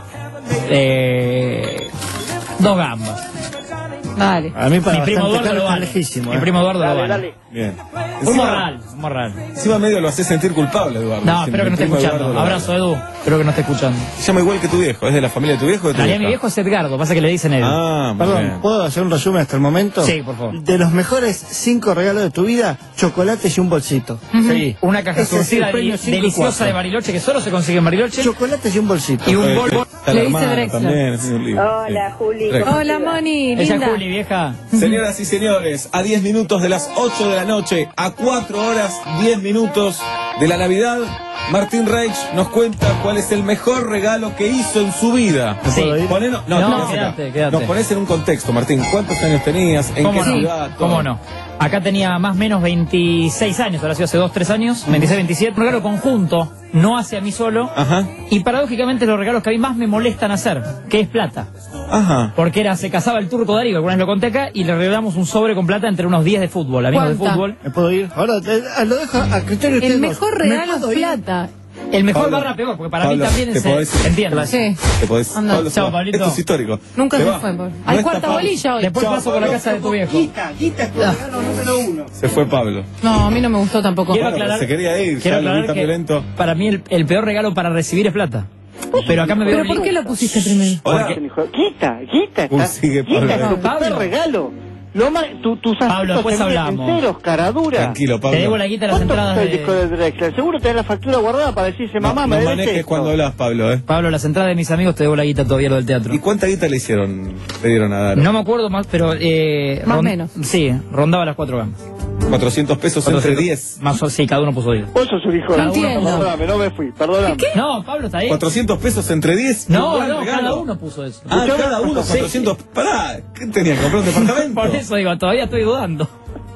eh, dos gambas. Dale. A mí para Mi primo bastante Eduardo caro lo está vale. lejísimo. Mi ¿eh? primo Eduardo lo Dale, vale. dale. Bien. Un morral, un morral. Encima medio lo haces sentir culpable, Eduardo. No, Si espero que mi no esté primo escuchando. Eduardo lo Abrazo, Edu. Espero que no esté escuchando. vale. Se llama igual que tu viejo. ¿Es de la familia de tu viejo o de tu La vieja? mi viejo es Edgardo, pasa que le dicen Edu. Ah, muy Perdón, bien. ¿puedo hacer un resumen hasta el momento? Sí, por favor. De los mejores cinco regalos de tu vida, chocolates y un bolsito. Sí, una caja Ese es el surtida premio deli- cinco y deliciosa cuatro. de Bariloche que solo se consigue en Bariloche. Chocolates y un bolsito. Y un Eh, bol. está la Le dice hermana Drexler. también, es un libro. Hola, Sí. Juli. Drexler. Hola, Moni, Ella linda. es Juli, vieja. Señoras y señores, a diez minutos de las ocho de la noche, a cuatro horas, diez minutos de la Navidad, Martín Reich nos cuenta cuál es el mejor regalo que hizo en su vida. Sí. Ponelo- no, No, te quedas quédate, acá. quédate. Nos pones en un contexto, Martín. ¿Cuántos años tenías? ¿En ¿Cómo qué no? ciudad? Todo. ¿Cómo no? Acá tenía más o menos veintiséis años, ahora sí hace dos, tres años, veintiséis, veintisiete. Un regalo conjunto, no hace a mí solo. Ajá. Y paradójicamente los regalos que a mí más me molestan hacer, que es plata. Ajá. Porque era, se casaba el turco Darío, alguna vez lo conté acá, y le regalamos un sobre con plata entre unos diez de fútbol, amigos de ¿Cuánta? fútbol. ¿Me puedo ir? Ahora eh, lo dejo a criterio de El ustedes mejor dos. regalo ¿Me puedo es ir? plata. El mejor Pablo, barra peor, porque para Pablo, mí también te es... podés- Entiendo. Sí. Te podés. Anda. Pablo, se Chao, va. Pablito. Esto es histórico. Nunca Te se va. fue. Por... No Hay está cuarta Pablo. bolilla hoy. Después Chao, paso por la Pablo. casa de tu viejo. Guita, Guita es tu regalo número uno. Se fue Pablo. No, a mí no me gustó tampoco. Quiero Claro, aclarar, se quería ir, quiero ya lo vi aclarar tan que violento. para mí el, el peor regalo para recibir es plata. Pero acá me veo... ¿Pero por qué lo pusiste primero? Hola. Quita, quita, Uy, está. sigue Quita, Pablo. es tu Pablo. primer regalo. Lo más, tu, tus Pablo, aspectos después se ven hablamos. enteros, cara dura. Tranquilo, Pablo. Te debo la guita de las ¿Cuánto entradas costó el disco de... de Drexler? Seguro tenés la factura guardada para decirse, mamá, no, me no debes manejes esto. cuando hablas, Pablo, ¿eh? Pablo, las entradas de mis amigos te debo la guita todavía lo del teatro. ¿Y cuánta guita le hicieron? Le dieron a dar. No me acuerdo más, pero... Eh, Más o ron- menos. Sí, rondaba las cuatro gamas. cuatrocientos pesos entre diez. Más o sí, cada uno puso diez. Vos sos un hijo de No la entiendo. Perdóname, no me fui, perdóname. No, Pablo está ahí. cuatrocientos pesos entre diez. No, un buen no, regalo. cada uno puso eso. Ah, cada uno Sí. cuatrocientos. Pará, ¿qué tenía que comprar un departamento? Por eso digo, todavía estoy dudando.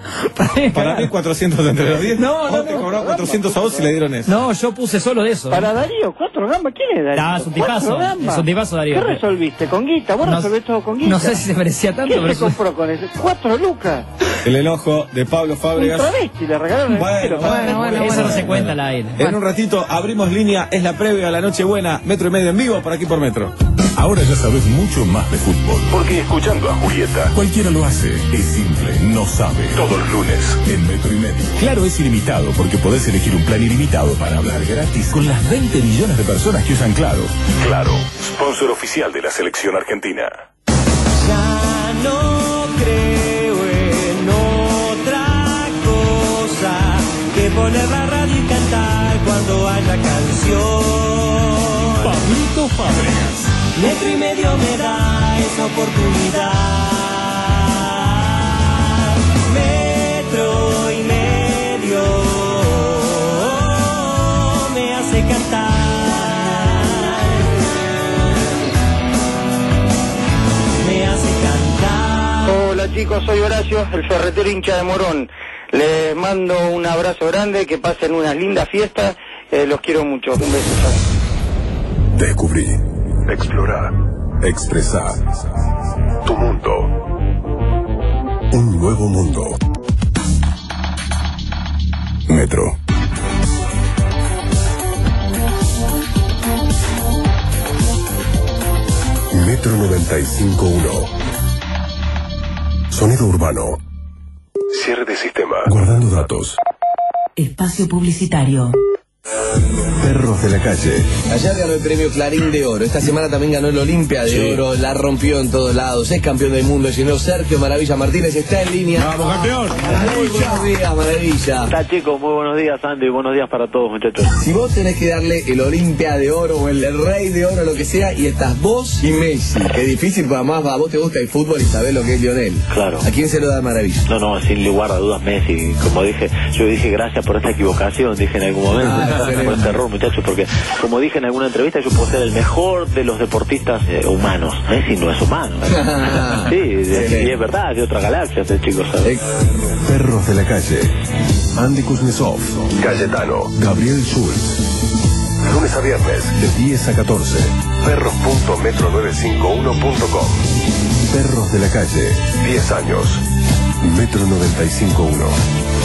Para mí cuatrocientos entre los diez. No, no, ¿Vos te no, cobró cuatrocientos a vos y le dieron eso? No, yo puse solo de eso. Para Darío, cuatro gambas, ¿quién es Darío? Ah, es un tipazo, ¿Cuatro gambas? es un tipazo, Darío. ¿Qué resolviste? ¿Con guita? ¿Vos No- resolvés todo con guita? no sé si se merecía tanto, ¿Qué pero se eso- compró con eso? Cuatro lucas. El enojo de Pablo Un Fábregas. travesti le regalaron el Bueno, dinero. bueno, bueno, Eso bueno. no se cuenta al aire. En un ratito abrimos línea, es la previa a la Nochebuena, Metro y Medio en vivo por aquí por Metro. Ahora ya sabes mucho más de fútbol. Porque escuchando a Julieta, cualquiera lo hace. Es simple, no sabe. Todos los lunes, en Metro y Medio. Claro, es ilimitado, porque podés elegir un plan ilimitado para hablar gratis con las veinte millones de personas que usan Claro. Claro, sponsor oficial de la selección argentina. Ya no creo en otra cosa que poner la radio y cantar cuando haya canción. Pablito Fábregas. Metro y Medio me da esa oportunidad. Metro y Medio me hace cantar. Me hace cantar. Hola chicos, soy Horacio, el ferretero hincha de Morón. Les mando un abrazo grande, que pasen unas lindas fiestas. Eh, los quiero mucho. Un beso. Chao. Descubrí, explorar, expresar. Tu mundo. Un nuevo mundo. Metro. Metro noventa y cinco punto uno. Sonido urbano. Cierre de sistema. Guardando datos. Espacio publicitario. Perros de la calle. Ayer ganó el premio Clarín de Oro. Esta semana también ganó el Olimpia de Sí. Oro. La rompió en todos lados. Es campeón del mundo. Llenó Sergio Maravilla Martínez. Está en línea. ¡Vamos, campeón! Muy buenos días, Maravilla. Hola chicos, muy buenos días Andy, buenos días para todos muchachos. Si vos tenés que darle el Olimpia de Oro o el Rey de Oro, lo que sea, y estás vos y Messi. Qué difícil, porque además a vos te gusta el fútbol y sabés lo que es Lionel. Claro. ¿A quién se lo da Maravilla? No, no, sin lugar a dudas Messi. Como dije, yo dije gracias por esta equivocación, dije en algún momento, Ah, gracias por este error muchachos, porque como dije en alguna entrevista, yo puedo ser el mejor de los deportistas eh, humanos. Messi no es humano. sí, y es verdad, es de otra galaxia este chico, ¿sabes? Perros de la calle. Andy Kuznetsov. Cayetano. Gabriel Schultz. Lunes a viernes, de diez a catorce. perros punto metro nueve cinco uno punto com. Perros de la calle. diez años. Metro noventa y cinco punto uno.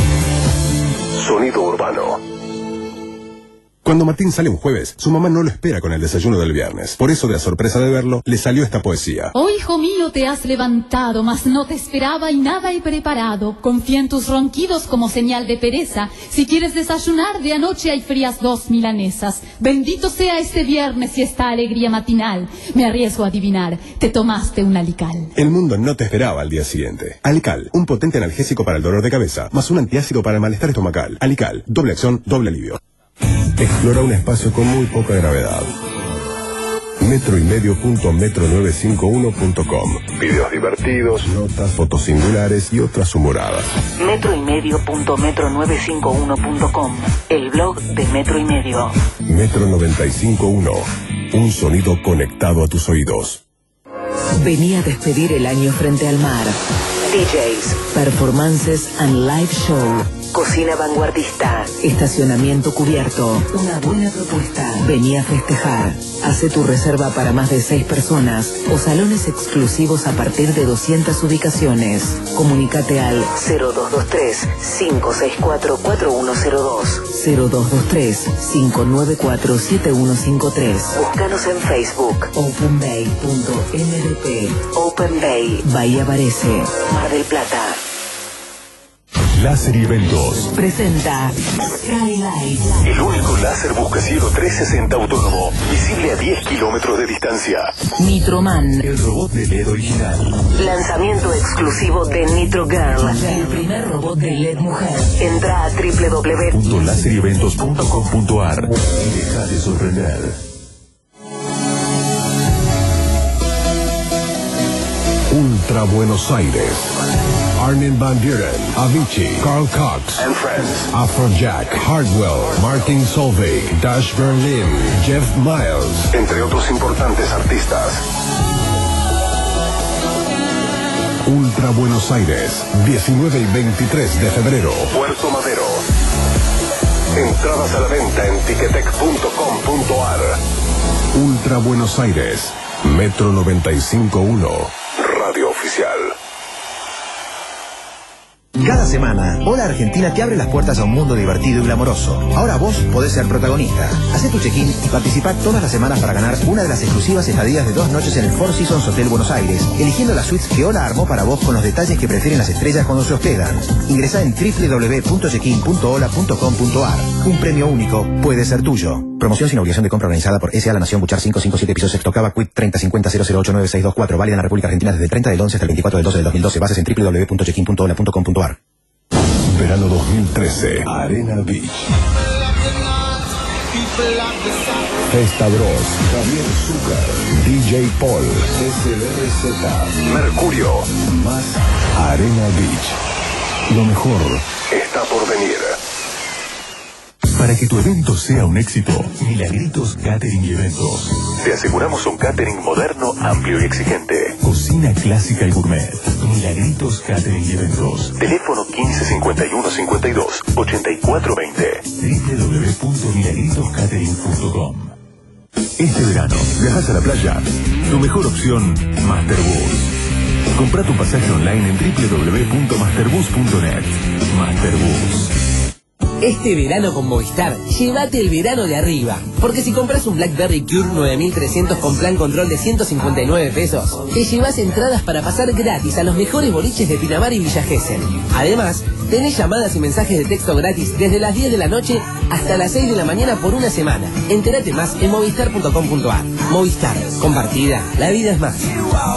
Sonido urbano. Cuando Martín sale un jueves, su mamá no lo espera con el desayuno del viernes. Por eso, de la sorpresa de verlo, le salió esta poesía. Oh hijo mío, te has levantado, mas no te esperaba y nada he preparado. Confía en tus ronquidos como señal de pereza. Si quieres desayunar, de anoche hay frías dos milanesas. Bendito sea este viernes y esta alegría matinal. Me arriesgo a adivinar, te tomaste un alical. El mundo no te esperaba al día siguiente. Alical, un potente analgésico para el dolor de cabeza, más un antiácido para el malestar estomacal. Alical, doble acción, doble alivio. Explora un espacio con muy poca gravedad. Metro y medio punto metro nueve cinco uno punto com. Videos divertidos, notas, fotos singulares y otras humoradas. Metro y medio punto metro nueve cinco uno punto com. El blog de Metro y Medio. Metro noventa y cinco punto uno. Un sonido conectado a tus oídos. Vení a despedir el año frente al mar. D Js, performances and live show. Cocina vanguardista. Estacionamiento cubierto. Una buena propuesta. Vení a festejar. Hace tu reserva para más de seis personas o salones exclusivos a partir de doscientas ubicaciones. Comunícate al cero dos dos tres, cinco seis cuatro, cuatro uno cero dos, cero dos dos tres, cinco nueve cuatro, siete uno cinco tres. Búscanos en Facebook. openbay punto m d p. Open Bay. Bahía Varese. Mar del Plata. Láser y Eventos. Presenta Skylight. El único láser buscacielos trescientos sesenta autónomo, visible a diez kilómetros de distancia. Nitroman. El robot de L E D original. Lanzamiento exclusivo de Nitro Girl. El primer robot de L E D mujer. Entra a doble u doble u doble u punto láser y eventos punto com punto a r y deja de sorprender. Ultra Buenos Aires. Armin van Buren, Avicii, Carl Cox and Friends, Afrojack, Hardwell, Martin Solveig, Dash Berlin, Jeff Miles, entre otros importantes artistas. Ultra Ultra Buenos Aires, diecinueve y veintitrés de febrero. Puerto Madero. Entradas a la venta en ticketek punto com punto ar. Ultra Buenos Aires, Metro noventa y cinco punto uno, Radio Oficial. Cada semana, Hola Argentina te abre las puertas a un mundo divertido y glamoroso. Ahora vos podés ser protagonista. Hacé tu check-in y participá todas las semanas para ganar una de las exclusivas estadías de dos noches en el Four Seasons Hotel Buenos Aires, eligiendo las suites que Hola armó para vos con los detalles que prefieren las estrellas cuando se hospedan. Ingresá en doble u doble u doble u punto checkin punto hola punto com punto ar. Un premio único puede ser tuyo. Promoción sin obligación de compra organizada por S A La Nación Buchar quinientos cincuenta y siete Piso Sexto Cava Quit treinta cincuenta cero cero ocho nueve seis dos cuatro. Válida en la República Argentina desde el treinta del once hasta el veinticuatro del doce del dos mil doce. Bases en doble u doble u doble u punto checkin punto hola punto com punto ar. Verano dos mil trece, Arena Beach. Festa Bros, Javier Zucker, D J Paul, S B R Z, Mercurio, más Arena Beach. Lo mejor está por venir. Para que tu evento sea un éxito, Milagritos Catering y Eventos. Te aseguramos un catering moderno, amplio y exigente. Cocina clásica y gourmet. Milagritos Catering y Eventos. Teléfono quince cincuenta y uno cincuenta y dos ochenta y cuatro veinte. doble u doble u doble u punto milagritos catering punto com. Este verano, viajas a la playa. Tu mejor opción, Masterbus. Compra tu pasaje online en doble u doble u doble u punto masterbus punto net. Masterbus. Este verano con Movistar, llévate el verano de arriba. Porque si compras un BlackBerry Cure nueve mil trescientos con plan control de ciento cincuenta y nueve pesos, te llevas entradas para pasar gratis a los mejores boliches de Pinamar y Villa Gesell. Además, tenés llamadas y mensajes de texto gratis desde las diez de la noche hasta las seis de la mañana por una semana. Entérate más en movistar punto com punto ar. Movistar, compartida, la vida es más.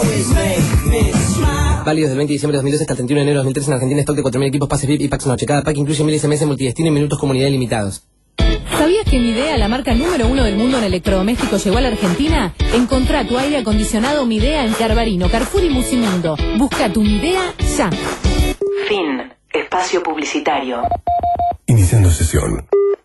Válido desde el veinte de diciembre de dos mil doce hasta el treinta y uno de enero de dos mil trece en Argentina. Stock de cuatro mil equipos, pases V I P y packs noche. Cada pack incluye mil S M S, multidestino y minutos comunidad ilimitados. ¿Sabías que Midea, la marca número uno del mundo en electrodomésticos, llegó a la Argentina? Encontrá tu aire acondicionado Midea en Carbarino, Carrefour y Musimundo. Busca tu Midea ya. Fin. Espacio publicitario. Iniciando sesión.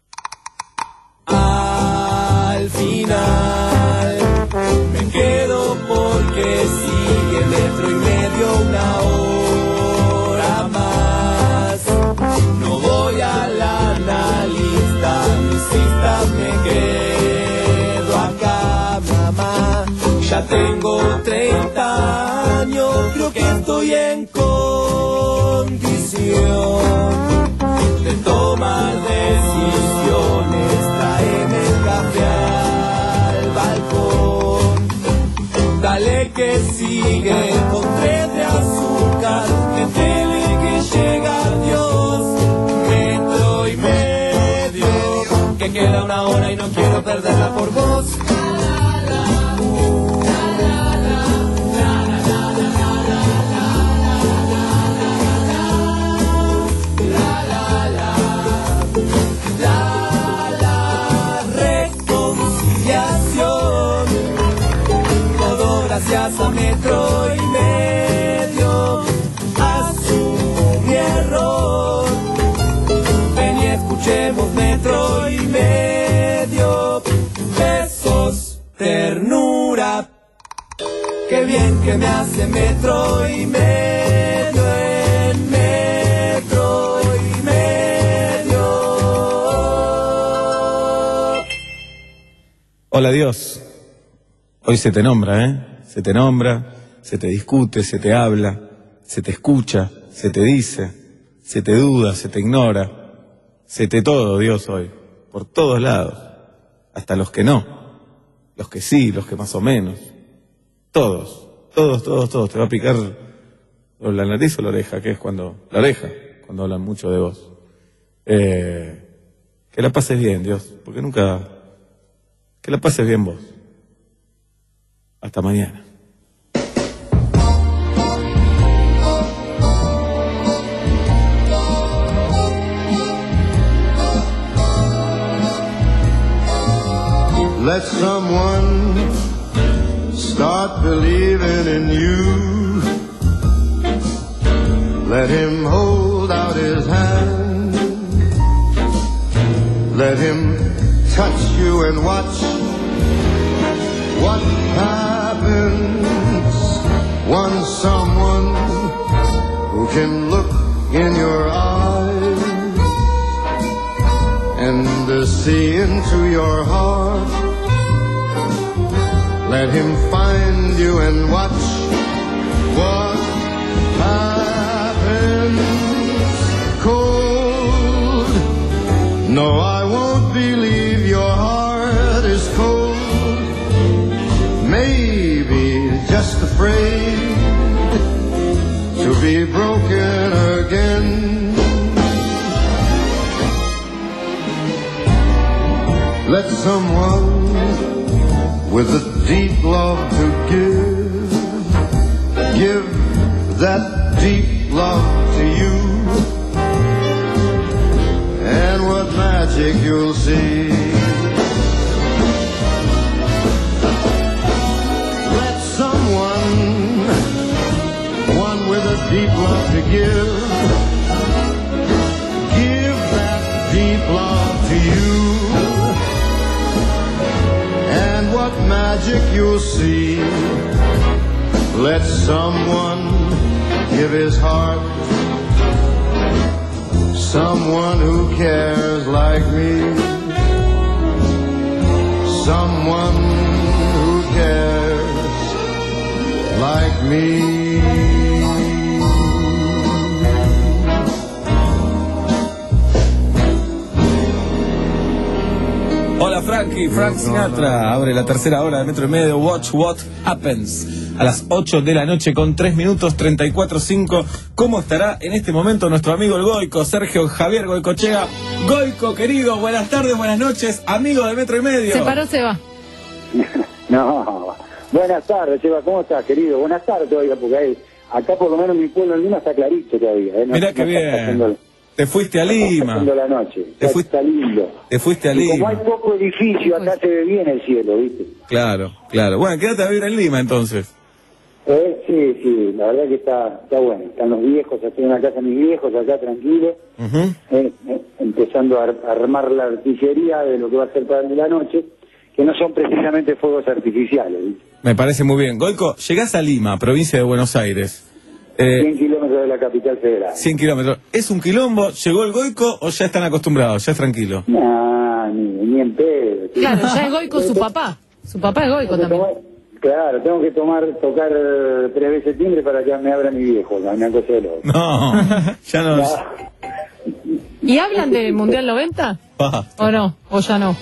Al final me quedo porque sigue metro y medio una hora más. No voy a la analista, misista, me quedo acá, mamá. Ya tengo treinta años, creo que estoy en condición de tomar decisiones. Tráeme el café al balcón. Dale que sigue con tres de azúcar. Que tele que llega Dios. Metro y medio. Que queda una hora y no quiero perderla por vos. Gracias a metro y medio, asumo mi error. Ven y escuchemos metro y medio. Besos, ternura. Qué bien que me hace metro y medio en metro y medio. Hola Dios. Hoy se te nombra, ¿eh? Se te nombra, se te discute, se te habla, se te escucha, se te dice, se te duda, se te ignora, se te todo, Dios, hoy, por todos lados, hasta los que no, los que sí, los que más o menos, todos, todos, todos, todos, te va a picar o la nariz o la oreja, que es cuando, la oreja, cuando hablan mucho de vos. Eh, que la pases bien, Dios, porque nunca, que la pases bien vos. Hasta mañana. Let someone start believing in you. Let him hold out his hand. Let him touch you and watch what happens once someone can look in your eyes and uh, see into your heart. Let him find you and watch what happens. Cold, no, I won't believe your heart is cold. Maybe just afraid to be broken again. Let someone with a deep love to give, give that deep love to you, and what magic you'll see. Let someone, one with a deep love to give, give that deep love to you, and what magic you'll see. Let someone give his heart, someone who cares like me, someone who cares like me. Hola Frankie, Frank Sinatra abre la tercera hora de Metro y Medio. Watch What Happens a las ocho de la noche con tres minutos treinta y cuatro cinco. ¿Cómo estará en este momento nuestro amigo el Goico, Sergio Javier Goicochea? Goico, querido, buenas tardes, buenas noches, amigo de Metro y Medio. Se paró, se va. No, buenas tardes, Seba, ¿cómo estás, querido? Buenas tardes todavía, porque ahí, acá por lo menos mi pueblo en Lima está clarito todavía. ¿eh? No, Mirá no qué bien. Te fuiste a Lima. La noche. Te fuiste, está lindo. Te fuiste a Y como Lima. hay poco edificio, acá se ve bien el cielo, ¿viste? Claro, claro. Bueno, quédate a vivir en Lima entonces. Eh, sí, sí, la verdad que está, está bueno. Están los viejos, estoy en la casa de mis viejos, acá tranquilo, Uh-huh. eh, eh, empezando a, ar- a armar la artillería de lo que va a ser para el de la noche, que no son precisamente fuegos artificiales, ¿viste? Me parece muy bien. Goico, llegás a Lima, provincia de Buenos Aires. Eh, cien kilómetros de la capital federal. cien kilómetros. ¿Es un quilombo? ¿Llegó el Goico o ya están acostumbrados? Ya es tranquilo. Nah, ni, ni en pedo. tío. Claro, ya es Goico su papá. Su papá es Goico también. Claro, tengo que tomar, tocar eh, tres veces timbre para que me abra mi viejo, ¿no? Una cosa de loco. No, ya no. ¿Y hablan del Mundial noventa? ¿O no? ¿O ya no?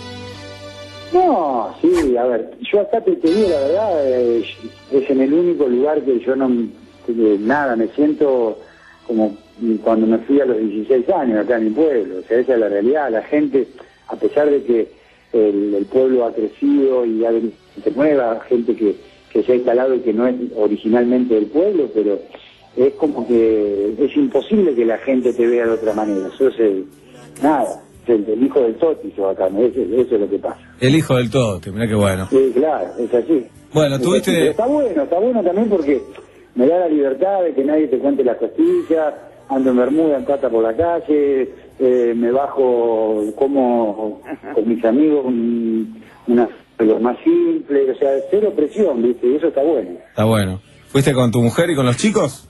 No, sí, a ver, yo acá te, te digo la verdad, eh, es en el único lugar que yo no, que nada, me siento como cuando me fui a los dieciséis años acá en mi pueblo, o sea, esa es la realidad, la gente, a pesar de que el, el pueblo ha crecido y ha venido gente nueva, gente que, que se ha instalado y que no es originalmente del pueblo, pero es como que es imposible que la gente te vea de otra manera, eso es el, nada. El, el hijo del Toti, yo acá, ¿no? eso, eso es lo que pasa. El hijo del Tote, mirá qué bueno. Sí, claro, es así. Bueno, Es tuviste... así, pero está bueno, está bueno también porque me da la libertad de que nadie te cuente las costillas, ando en bermuda, en pata por la calle, eh, me bajo como con mis amigos un, una lo más simple, o sea, cero presión, ¿viste? Y eso está bueno. Está bueno. ¿Fuiste con tu mujer y con los chicos?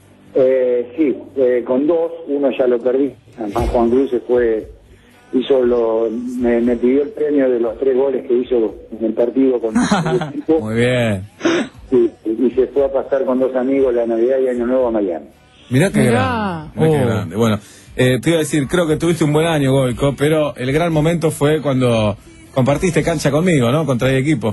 Eh, sí, eh, con dos, uno ya lo perdí, además Juan Cruz se fue... hizo lo, me, me pidió el premio de los tres goles que hizo en el partido con el equipo. Muy bien. Sí, y se fue a pasar con dos amigos la Navidad y Año Nuevo a Miami. Mirá qué Mirá. grande. Mirá qué Oh. grande. Bueno, eh, te iba a decir, creo que tuviste un buen año, Goico, pero el gran momento fue cuando compartiste cancha conmigo, ¿no? Contra el equipo.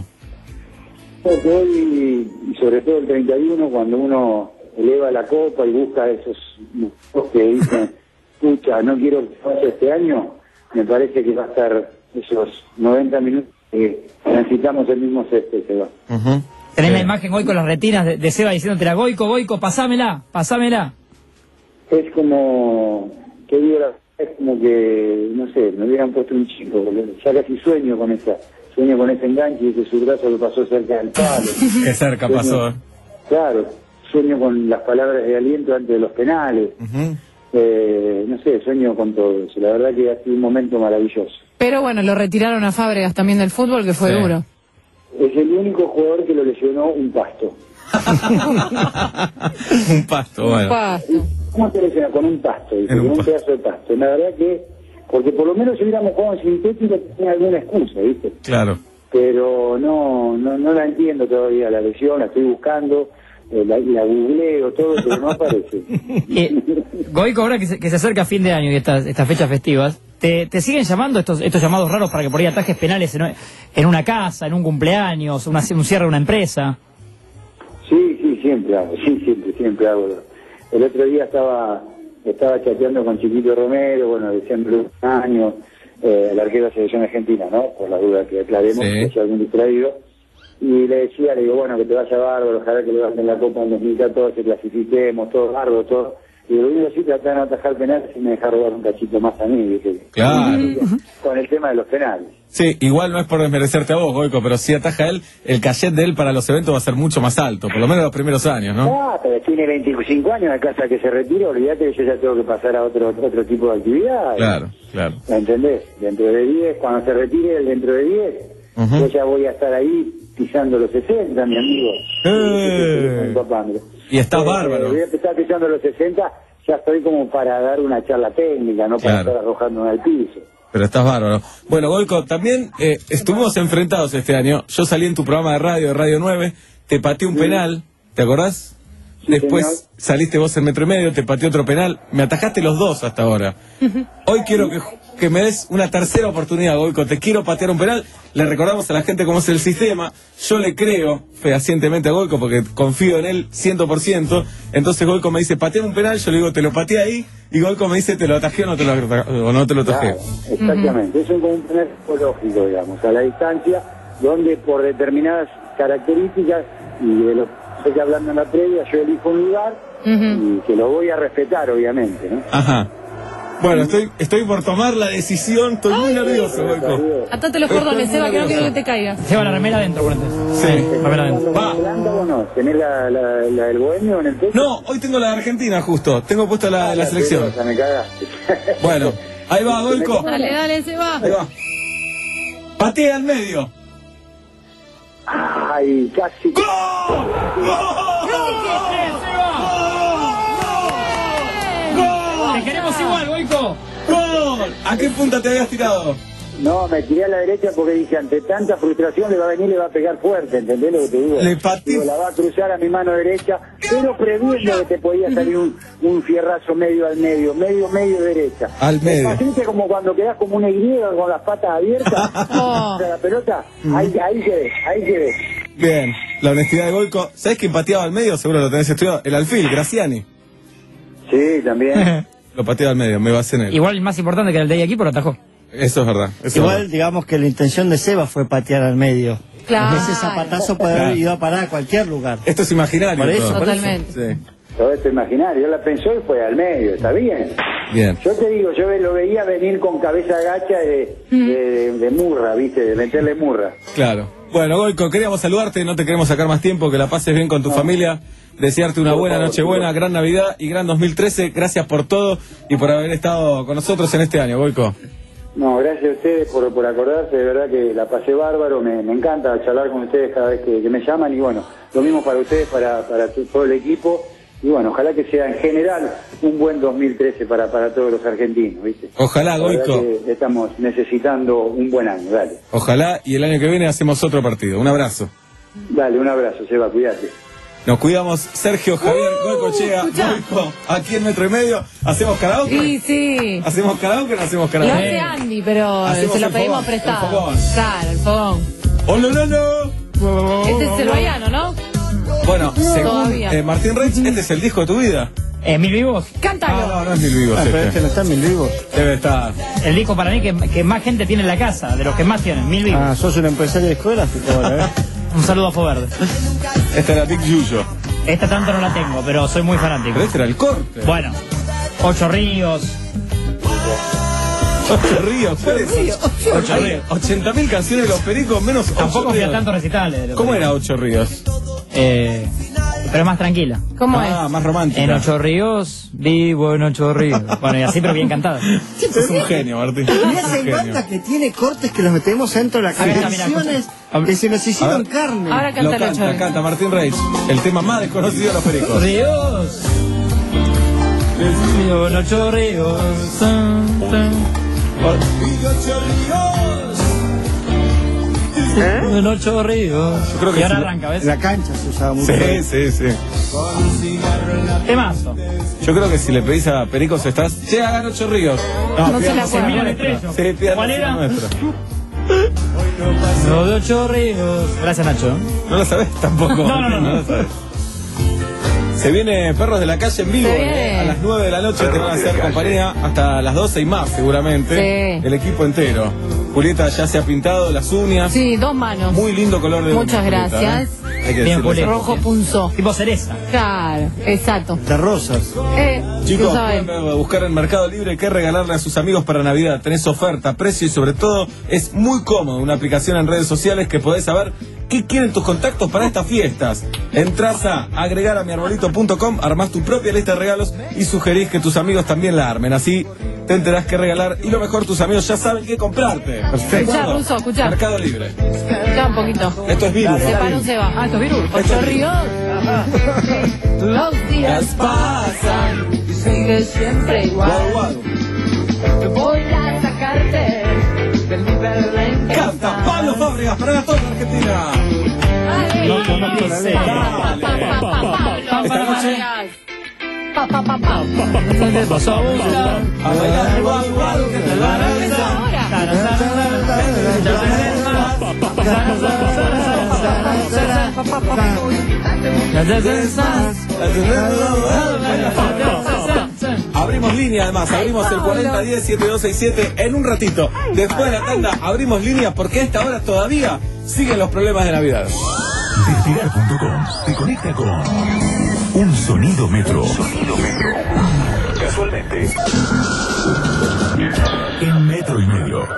Porque hoy, y sobre todo el treinta y uno, cuando uno eleva la copa y busca esos muchachos que dicen, escucha, no quiero que pase este año, me parece que va a estar esos noventa minutos que necesitamos el mismo césped, se va. Tenés la imagen hoy con las retinas de, de Seba diciéndote, Goico, Goico, pasámela, pasámela. Es como, que digo, la- es como que, no sé, me hubieran puesto un chico, porque ya casi sueño con esa, sueño con ese enganche y ese zurdazo que pasó cerca del palo. Qué cerca Sueño- pasó. Claro, sueño con las palabras de aliento antes de los penales. Eh, no sé, sueño con todo eso. La verdad que ha sido un momento maravilloso. Pero bueno, lo retiraron a Fábregas también del fútbol, que fue Sí. duro. Es el único jugador que lo lesionó un pasto. Un pasto, bueno. Pasto. ¿cómo te lesionas? Con un pasto, dice, En un con un pasto. pedazo de pasto. La verdad que, porque por lo menos si hubiéramos jugado en sintético tenía alguna excusa, ¿viste? Claro. Pero no, no, no la entiendo todavía la lesión, la estoy buscando, eh, la, la googleo, todo, pero no aparece. Eh, Goico, ahora que se, que se acerca fin de año y estas, estas fechas festivas, ¿te, te siguen llamando estos, estos llamados raros para que por ahí atajes penales en, en una casa, en un cumpleaños, una, un cierre de una empresa? Sí, sí, siempre hago, sí, siempre, siempre hago. El otro día estaba estaba chateando con Chiquito Romero, bueno, deseándole un año, eh, el arquero de la selección argentina, ¿no? Por la duda que aclaremos, Sí. que sea algún distraído. Y le decía, le digo, bueno, que te vaya bárbaro, ojalá que levanten la Copa en dos mil catorce, clasifiquemos, todo bárbaro, todo. Y lo único sí tratar de no atajar penales y me dejar robar un cachito más a mí, ¿viste? Claro. Con el tema de los penales. Sí, igual no es por desmerecerte a vos, Goico, pero si ataja él, el cachet de él para los eventos va a ser mucho más alto, por lo menos los primeros años, ¿no? Ah, pero tiene veinticinco años, la casa que se retire, olvídate que yo ya tengo que pasar a otro otro tipo de actividad. Claro, claro. ¿La entendés? Dentro de diez, cuando se retire, dentro de diez, Ujú. yo ya voy a estar ahí pisando los sesenta, mi amigo. Eh. Mi papá, mira. Y estás Eh, bárbaro. Voy a empezar pisando los sesenta, ya estoy como para dar una charla técnica, no para Claro. estar arrojándome al piso. Pero estás bárbaro. Bueno, Goico, también eh, estuvimos enfrentados este año. Yo salí en tu programa de radio, de Radio nueve, te pateé un penal, ¿te acordás? Después señor. saliste vos en metro y medio, te pateé otro penal. Me atajaste los dos hasta ahora. Hoy quiero que, que me des una tercera oportunidad, Goico. Te quiero patear un penal. Le recordamos a la gente cómo es el sistema. Yo le creo fehacientemente a Goico porque confío en él ciento por ciento. Entonces Goico me dice, pateame un penal. Yo le digo, te lo pateé ahí. Y Goico me dice, ¿te lo atajé o no te lo, o no te lo atajé? Claro, exactamente, es un, como un penal psicológico, digamos, a la distancia, donde por determinadas características, y de lo que estoy hablando en la previa, yo elijo un lugar y que lo voy a respetar, obviamente, ¿no? Ajá. Bueno, estoy estoy por tomar la decisión, estoy muy nervioso, Goico. Atate los cordones, Seba, que no quiero que te caigas. Lleva la remera adentro, por antes. Sí. Remera adentro. Va. ¿O no? ¿Tenés la, la, la del bohemio en el pecho? No, hoy tengo la de Argentina justo. Tengo puesta la de la selección. pelota, me cagaste. Bueno, ahí va, Goico. Dale, dale, Seba. Ahí va. Patea al medio. Ay, casi. Te queremos igual, Goico. ¡Gol! ¿A qué punta te habías tirado? No, me tiré a la derecha porque dije, ante tanta frustración le va a venir y le va a pegar fuerte, ¿entendés lo que te digo? Le pateé. Digo, la va a cruzar a mi mano derecha, pero previendo que te podía salir un, un fierrazo medio al medio, medio, medio derecha. Al medio. Imagínate como cuando quedás como una Y con las patas abiertas, Oh. la pelota, ahí, ahí se ve, ahí se ve. Bien, la honestidad de Goico. ¿Sabés quién pateaba al medio? Seguro lo tenés estudiado. El alfil, Graciani. Sí, también. Lo pateaba al medio, me basé en él. Igual más importante que el de ahí aquí, pero atajó. Eso es verdad. Eso es Igual, verdad. digamos que la intención de Seba fue patear al medio. Claro. Ese zapatazo puede haber ido a parar a cualquier lugar. Esto es imaginario. Por eso, todo. por eso. Totalmente. Sí. Todo esto imaginario, yo la pensó y fue al medio, está bien. Bien. Yo te digo, yo lo veía venir con cabeza gacha de, de, de, de murra, ¿viste? De meterle murra. Claro. Bueno, Goico, queríamos saludarte, no te queremos sacar más tiempo, que la pases bien con tu familia, desearte una buena Nochebuena, gran Navidad y gran dos mil trece. Gracias por todo y por haber estado con nosotros en este año, Goico. No, gracias a ustedes por, por acordarse, de verdad que la pasé bárbaro, me, me encanta charlar con ustedes cada vez que, que me llaman y bueno, lo mismo para ustedes, para, para todo el equipo y bueno, ojalá que sea en general un buen dos mil trece para, para todos los argentinos, ¿viste? Ojalá, La verdad Goico. que estamos necesitando un buen año, dale. Ojalá y el año que viene hacemos otro partido. Un abrazo. Dale, un abrazo, Seba, cuídate. Nos cuidamos, Sergio, Javier, Goico Chea, Goico, aquí en Metro y Medio. ¿Hacemos karaoke? Sí, sí. ¿Hacemos karaoke o no hacemos Lo karaoke? hace Andy, pero Hacemos se lo el pedimos fogón, el prestado. fogón. Claro, el fogón. ¡Hola, no, no! Este es el baiano, ¿no? Bueno, según Todavía. eh, Martín Reitz, este es el disco de tu vida. Eh, Mil Vivos. Cántalo. No, no, no es Mil Vivos Ah, pero este. este no está en Mil Vivos. Debe estar. El disco para mí que, que más gente tiene en la casa, de los que más tienen, Mil Vivos. Ah, sos un empresario discográfico ahora, ¿eh? Un saludo a Foverde. Esta era Big Yuyo. Esta tanto no la tengo, pero soy muy fanático. Pero este era el corte. Bueno, Ocho Ríos. Ocho Ríos, ¿cuál es? Ocho Ríos. ochenta mil canciones de los Pericos, menos Tampoco Ocho fui a Ríos. tantos recitales. de los ¿Cómo Pericos. era Ocho Ríos? Eh, pero más tranquila. ¿Cómo Ah, es? más romántica. En Ocho Ríos, vivo en Ocho Ríos. Bueno, y así, pero bien cantada. Es un genio, Martín. Mirá, Es hay un genio. bandas que tiene cortes que los metemos dentro de las Acá está, mirá, canciones escucha. que se nos hicieron A ver. carne. Ahora Lo canta el canta, ocho. canta Martín Reitz. El tema más desconocido de los Pericos. Ríos. El Ríos, Nacho Ríos. Tan, tan. ¿Eh? Nacho Ríos. Yo creo que y ahora sí. arranca, ¿ves? La cancha se usaba mucho. Sí, sí, sí. Temazo. Yo creo que si le pedís a Pericos estás, che, hagan ocho ríos. No se la pídanos acuerda. una nuestra. Sí, pídanos ¿Cuál una era? nuestra. Los de ocho ríos. Gracias, Nacho. No lo sabés tampoco. No, no, no, no. lo sabés. Se viene Perros de la Calle en vivo, Se viene. eh, a las nueve de la noche te van a hacer compañía hasta las doce y más seguramente. Sí. El equipo entero. Julieta ya se ha pintado las uñas. Sí, dos manos. Muy lindo color de Muchas uñas, Julieta, gracias. ¿eh? Hay que Bien, decirlo. Julieta. Rojo punzó. Tipo cereza. Claro, exacto. De rosas. Eh, Chicos, tú sabes. pueden buscar en Mercado Libre qué regalarle a sus amigos para Navidad. Tenés oferta, precio y sobre todo es muy cómodo. Una aplicación en redes sociales que podés saber qué quieren tus contactos para estas fiestas. Entrás a agregar a mi arbolito punto com, armás tu propia lista de regalos y sugerís que tus amigos también la armen. Así te enterás qué regalar y lo mejor, tus amigos ya saben qué comprarte. Escuchá, Ruso, escuchá. Mercado Libre. Ya un poquito. Esto es virus. Se paró, se va. Ah, esto es virus. Esto Ocho es ríos. Los días pasan y sigue siempre igual. Guadu, guadu. Voy a sacarte del nivel de encantar. Canta Pablo Fábregas para toda Argentina. No conozco la letra. Esta noche Pa, pa, pa, pa. ¿Dónde vas a buscar? a bailar guadu, guadu, que te van a besar. Abrimos línea además, abrimos el cuarenta diez setenta y dos sesenta y siete en un ratito. Después de la tanda abrimos línea porque a esta hora todavía siguen los problemas de Navidad. Despegar punto com te conecta con un sonido metro. Sonido metro. Casualmente. En metro y medio.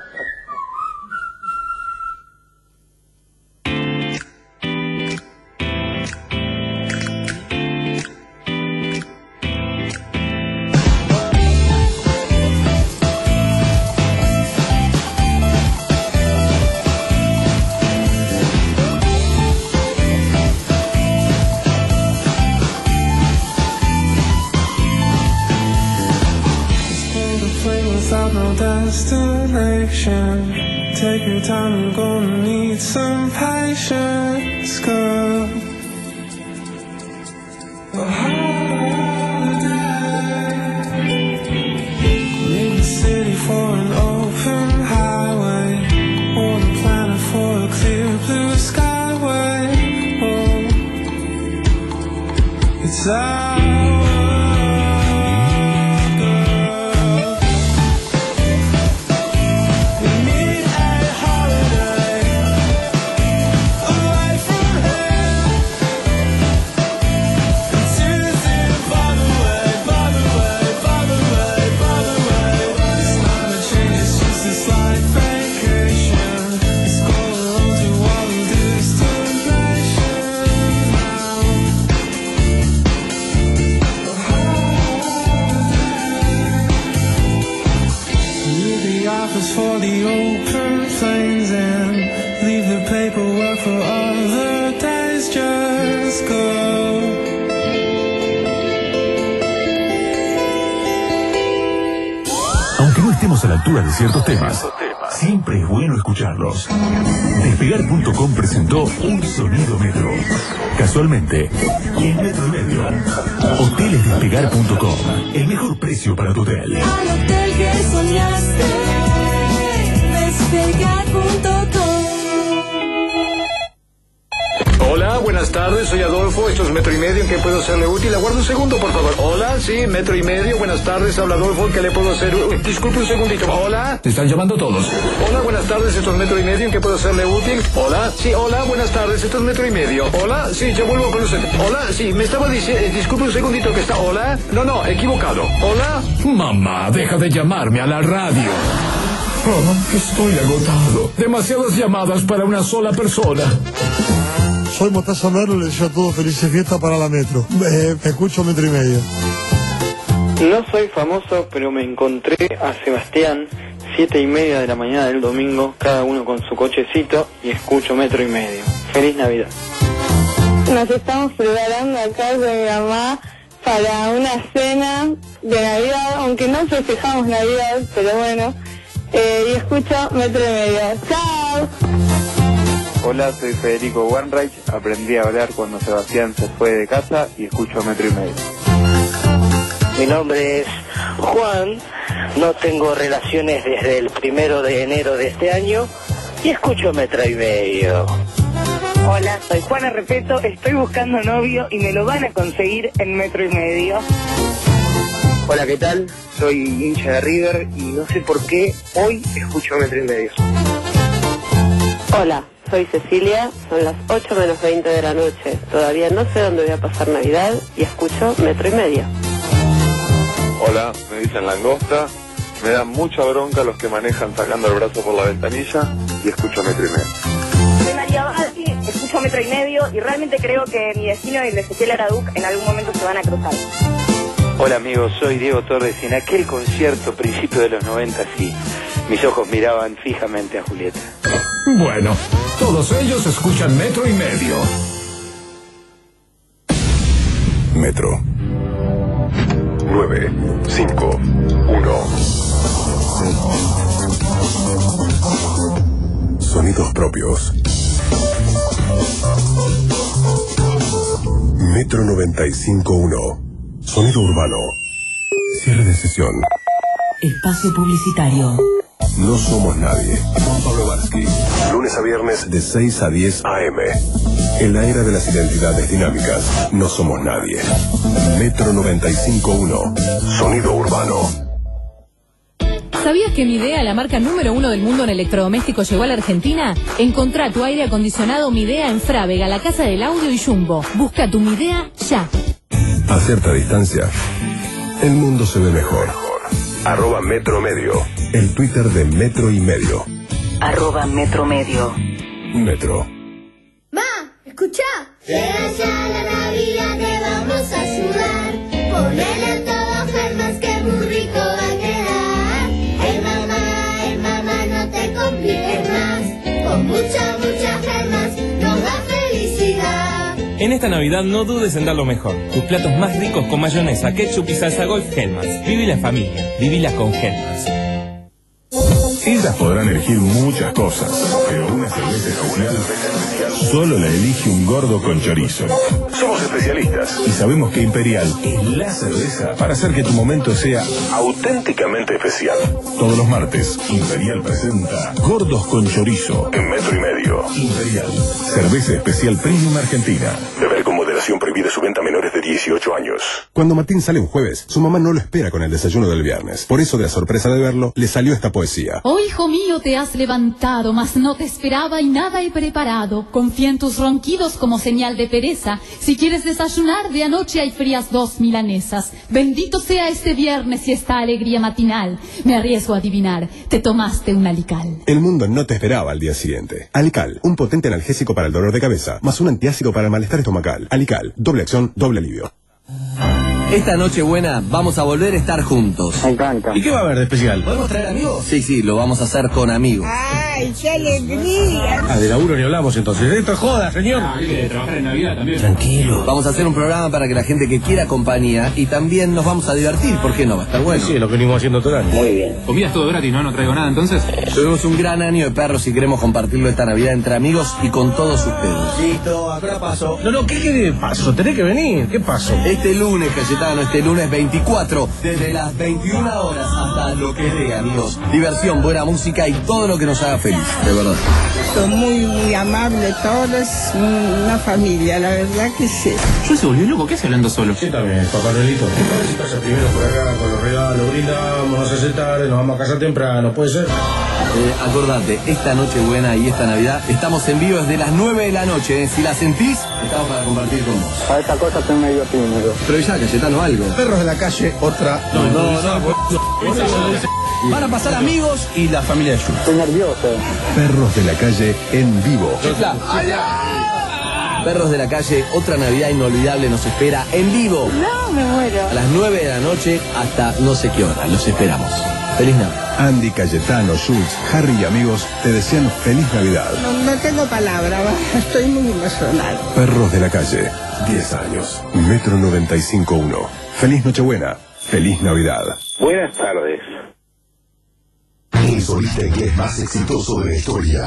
Destination. Take your time, I'm gonna need some patience, girl. A holiday. Leave the city for an open highway, or the planet for a clear blue skyway. Oh, it's our for the open flames and leave the paperwork for other days. Just go. Aunque no estemos a la altura de ciertos temas, siempre es bueno escucharlos. Despegar punto com presentó un sonido metro. Casualmente, y en metro y medio. Hoteles Despegar punto com. El mejor precio para tu hotel. Al hotel que soñaste. Despegar punto com. Hola, buenas tardes, soy Adolfo, esto es Metro y Medio, ¿en qué puedo serle útil? Aguarda un segundo, por favor. Hola, sí, Metro y Medio, buenas tardes, habla Adolfo, ¿en qué le puedo hacer? Uy, disculpe un segundito, hola. Te están llamando todos. Hola, buenas tardes, esto es Metro y Medio, ¿en qué puedo serle útil? Hola, sí, hola, buenas tardes, esto es Metro y Medio. Hola, sí, yo vuelvo con usted. Hola, sí, me estaba diciendo, eh, disculpe un segundito que está, hola. No, no, equivocado. Hola. Mamá, deja de llamarme a la radio. Oh, estoy agotado. Demasiadas llamadas para una sola persona. Soy Mostaza Merlo, les deseo a todos felices fiestas para la Metro. Eh, escucho Metro y Medio. No soy famoso, pero me encontré a Sebastián, siete y media de la mañana del domingo, cada uno con su cochecito, y escucho Metro y Medio. ¡Feliz Navidad! Nos estamos preparando acá con mi mamá para una cena de Navidad, aunque no festejamos Navidad, pero bueno, eh, y escucho Metro y Medio. ¡Chao! Hola, soy Federico Wanreich, aprendí a hablar cuando Sebastián se fue de casa y escucho Metro y Medio. Mi nombre es Juan, no tengo relaciones desde el primero de enero de este año y escucho Metro y Medio. Hola, soy Juana Repeto, estoy buscando novio y me lo van a conseguir en Metro y Medio. Hola, ¿qué tal? Soy hincha de River y no sé por qué hoy escucho Metro y Medio. Hola, soy Cecilia, son las ocho menos veinte de la noche. Todavía no sé dónde voy a pasar Navidad y escucho Metro y Medio. Hola, me dicen Langosta, me dan mucha bronca los que manejan sacando el brazo por la ventanilla y escucho Metro y Medio. Soy María Bassi, escucho Metro y Medio y realmente creo que mi destino y el de Ezequiel Araduc en algún momento se van a cruzar. Hola amigos, soy Diego Torres y en aquel concierto principio de los noventa sí, mis ojos miraban fijamente a Julieta. Bueno, todos ellos escuchan Metro y Medio. Metro. nueve, cinco, uno. Sonidos propios. Metro noventa y cinco punto uno. Sonido urbano. Cierre de sesión. Espacio publicitario. No somos nadie. Juan Pablo Varsky. Lunes a viernes de seis a diez a eme. En la era de las identidades dinámicas, no somos nadie. Metro noventa y cinco punto uno. Sonido urbano. ¿Sabías que Midea, la marca número uno del mundo en electrodomésticos, llegó a la Argentina? Encontrá tu aire acondicionado Midea en Frávega, la casa del audio y Jumbo. Busca tu Midea ya. A cierta distancia, el mundo se ve mejor. Arroba Metro Medio. El Twitter de Metro y Medio. Arroba Metro Medio. Metro. Ma, escucha. Llega ya la Navidad, te vamos a ayudar. Ponele todo Germás que muy rico va a quedar. Hey mamá, hey mamá, no te compliques más. Con mucha, mucha Germás nos da felicidad. En esta Navidad no dudes en dar lo mejor. Tus platos más ricos con mayonesa, ketchup y salsa golf Hellmann's. Viví la familia, vivila con Hellmann's. Ellas podrán elegir muchas cosas, pero una cerveza especial solo la elige un gordo con chorizo. Somos especialistas y sabemos que Imperial es la cerveza para hacer que tu momento sea auténticamente especial. Todos los martes, Imperial presenta Gordos con Chorizo en Metro y Medio. Imperial, cerveza especial premium argentina. Beber con moderación, prohibida su venta a menores de dieciocho años. Cuando Martín sale un jueves, su mamá no lo espera con el desayuno del viernes. Por eso, de la sorpresa de verlo, le salió esta poesía. Oh, hijo mío, te has levantado, mas no te esperaba y nada he preparado. Confía en tus ronquidos como señal de pereza. Si quieres desayunar, de anoche hay frías dos milanesas. Bendito sea este viernes y esta alegría matinal. Me arriesgo a adivinar, te tomaste un Alical. El mundo no te esperaba al día siguiente. Alical, un potente analgésico para el dolor de cabeza, más un antiácido para el malestar estomacal. Alical, doble acción, doble alivio. Esta noche buena vamos a volver a estar juntos. Me encanta. ¿Y qué va a haber de especial? ¿Podemos traer amigos? Sí, sí, lo vamos a hacer con amigos. ¡Ay, qué alegría! Ah, de laburo ni hablamos entonces. Esto es joda, señor. Ah, hay que trabajar en Navidad también. Tranquilo. Vamos a hacer un programa para que la gente que quiera compañía y también nos vamos a divertir. ¿Por qué no? Va a estar bueno. Sí, lo que venimos haciendo todo el año. Muy bien. Comida es todo gratis, ¿no? No traigo nada entonces. Tuvimos un gran año de perros y queremos compartirlo esta Navidad entre amigos y con todos ustedes. Listo, acá paso. No, no, ¿qué, qué de paso? Tenés que venir. ¿Qué pasó? Este lunes, Cayetano, este lunes veinticuatro, desde las veintiuna horas hasta lo que dé, amigos. Diversión, buena música y todo lo que nos haga feliz, de verdad. Son muy, muy amables todos, una familia, la verdad que sí. Yo se volvió loco, ¿qué hace hablando solo? Sí, también, Papá Noelito. Si pasa primero por acá con los regalos, brindamos, nos hace tarde, nos vamos a casa temprano, ¿puede ser? Eh, acordate, esta noche buena y esta Navidad estamos en vivo desde las nueve de la noche. ¿eh? Si la sentís, estamos para compartir con vos. A esta cosa estoy medio tímido. Pero ya, Cayetano, algo. Perros de la calle, otra. No, no, no. no. Van a pasar amigos y la familia de Yu. Estoy nervioso. Perros de la calle en vivo. Chifla. Perros de la calle, otra Navidad inolvidable nos espera en vivo. No, me muero. A las nueve de la noche hasta no sé qué hora. Los esperamos. Feliz Navidad. Andy, Cayetano, Schultz, Harry y amigos te desean feliz Navidad. No, no tengo palabra, estoy muy emocionado. Perros de la calle, diez años. Metro noventa y cinco punto uno. Feliz Nochebuena. Feliz Navidad. Buenas tardes. El solista inglés más exitoso de la historia.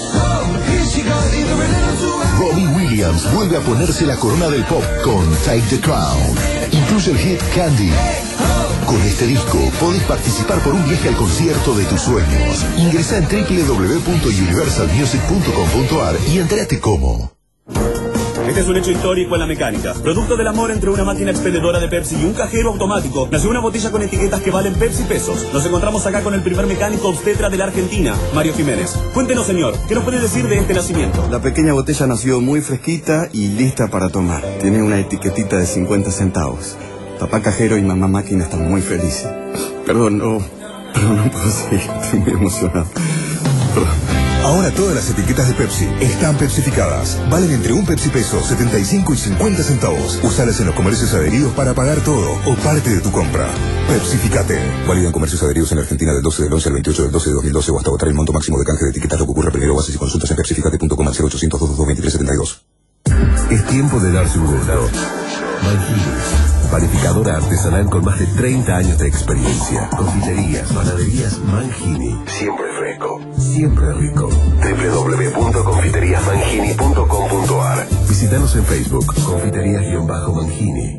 Robbie Williams vuelve a ponerse la corona del pop con Take the Crown. Incluye el hit Candy. Con este disco podés participar por un viaje al concierto de tus sueños. Ingresa en doble u doble u doble u punto universal music punto com punto a r y entérate cómo. Este es un hecho histórico en la mecánica. Producto del amor entre una máquina expendedora de Pepsi y un cajero automático, nació una botella con etiquetas que valen Pepsi pesos. Nos encontramos acá con el primer mecánico obstetra de la Argentina, Mario Jiménez. Cuéntenos, señor, ¿qué nos puede decir de este nacimiento? La pequeña botella nació muy fresquita y lista para tomar. Tiene una etiquetita de cincuenta centavos. Papá cajero y mamá máquina están muy felices. Perdón, no, perdón, no puedo seguir, estoy muy emocionado. Perdón. Ahora todas las etiquetas de Pepsi están pepsificadas. Valen entre un Pepsi peso, setenta y cinco y cincuenta centavos. Usalas en los comercios adheridos para pagar todo o parte de tu compra. Pepsificate. Válido en comercios adheridos en la Argentina del doce del once al veintiocho del doce de dos mil doce o hasta agotar el monto máximo de canje de etiquetas. Lo que ocurra primero. Bases y consultas en pepsificate punto com al cero ochocientos, doscientos veintitrés, setenta y dos. Es tiempo de darse un gusto. Manginis, panificadora artesanal con más de treinta años de experiencia. Confiterías, panaderías Mangini. Siempre fresco, siempre rico. doble u doble u doble u punto confiterías mangini punto com punto a r. Visítanos en Facebook, confiterías-mangini.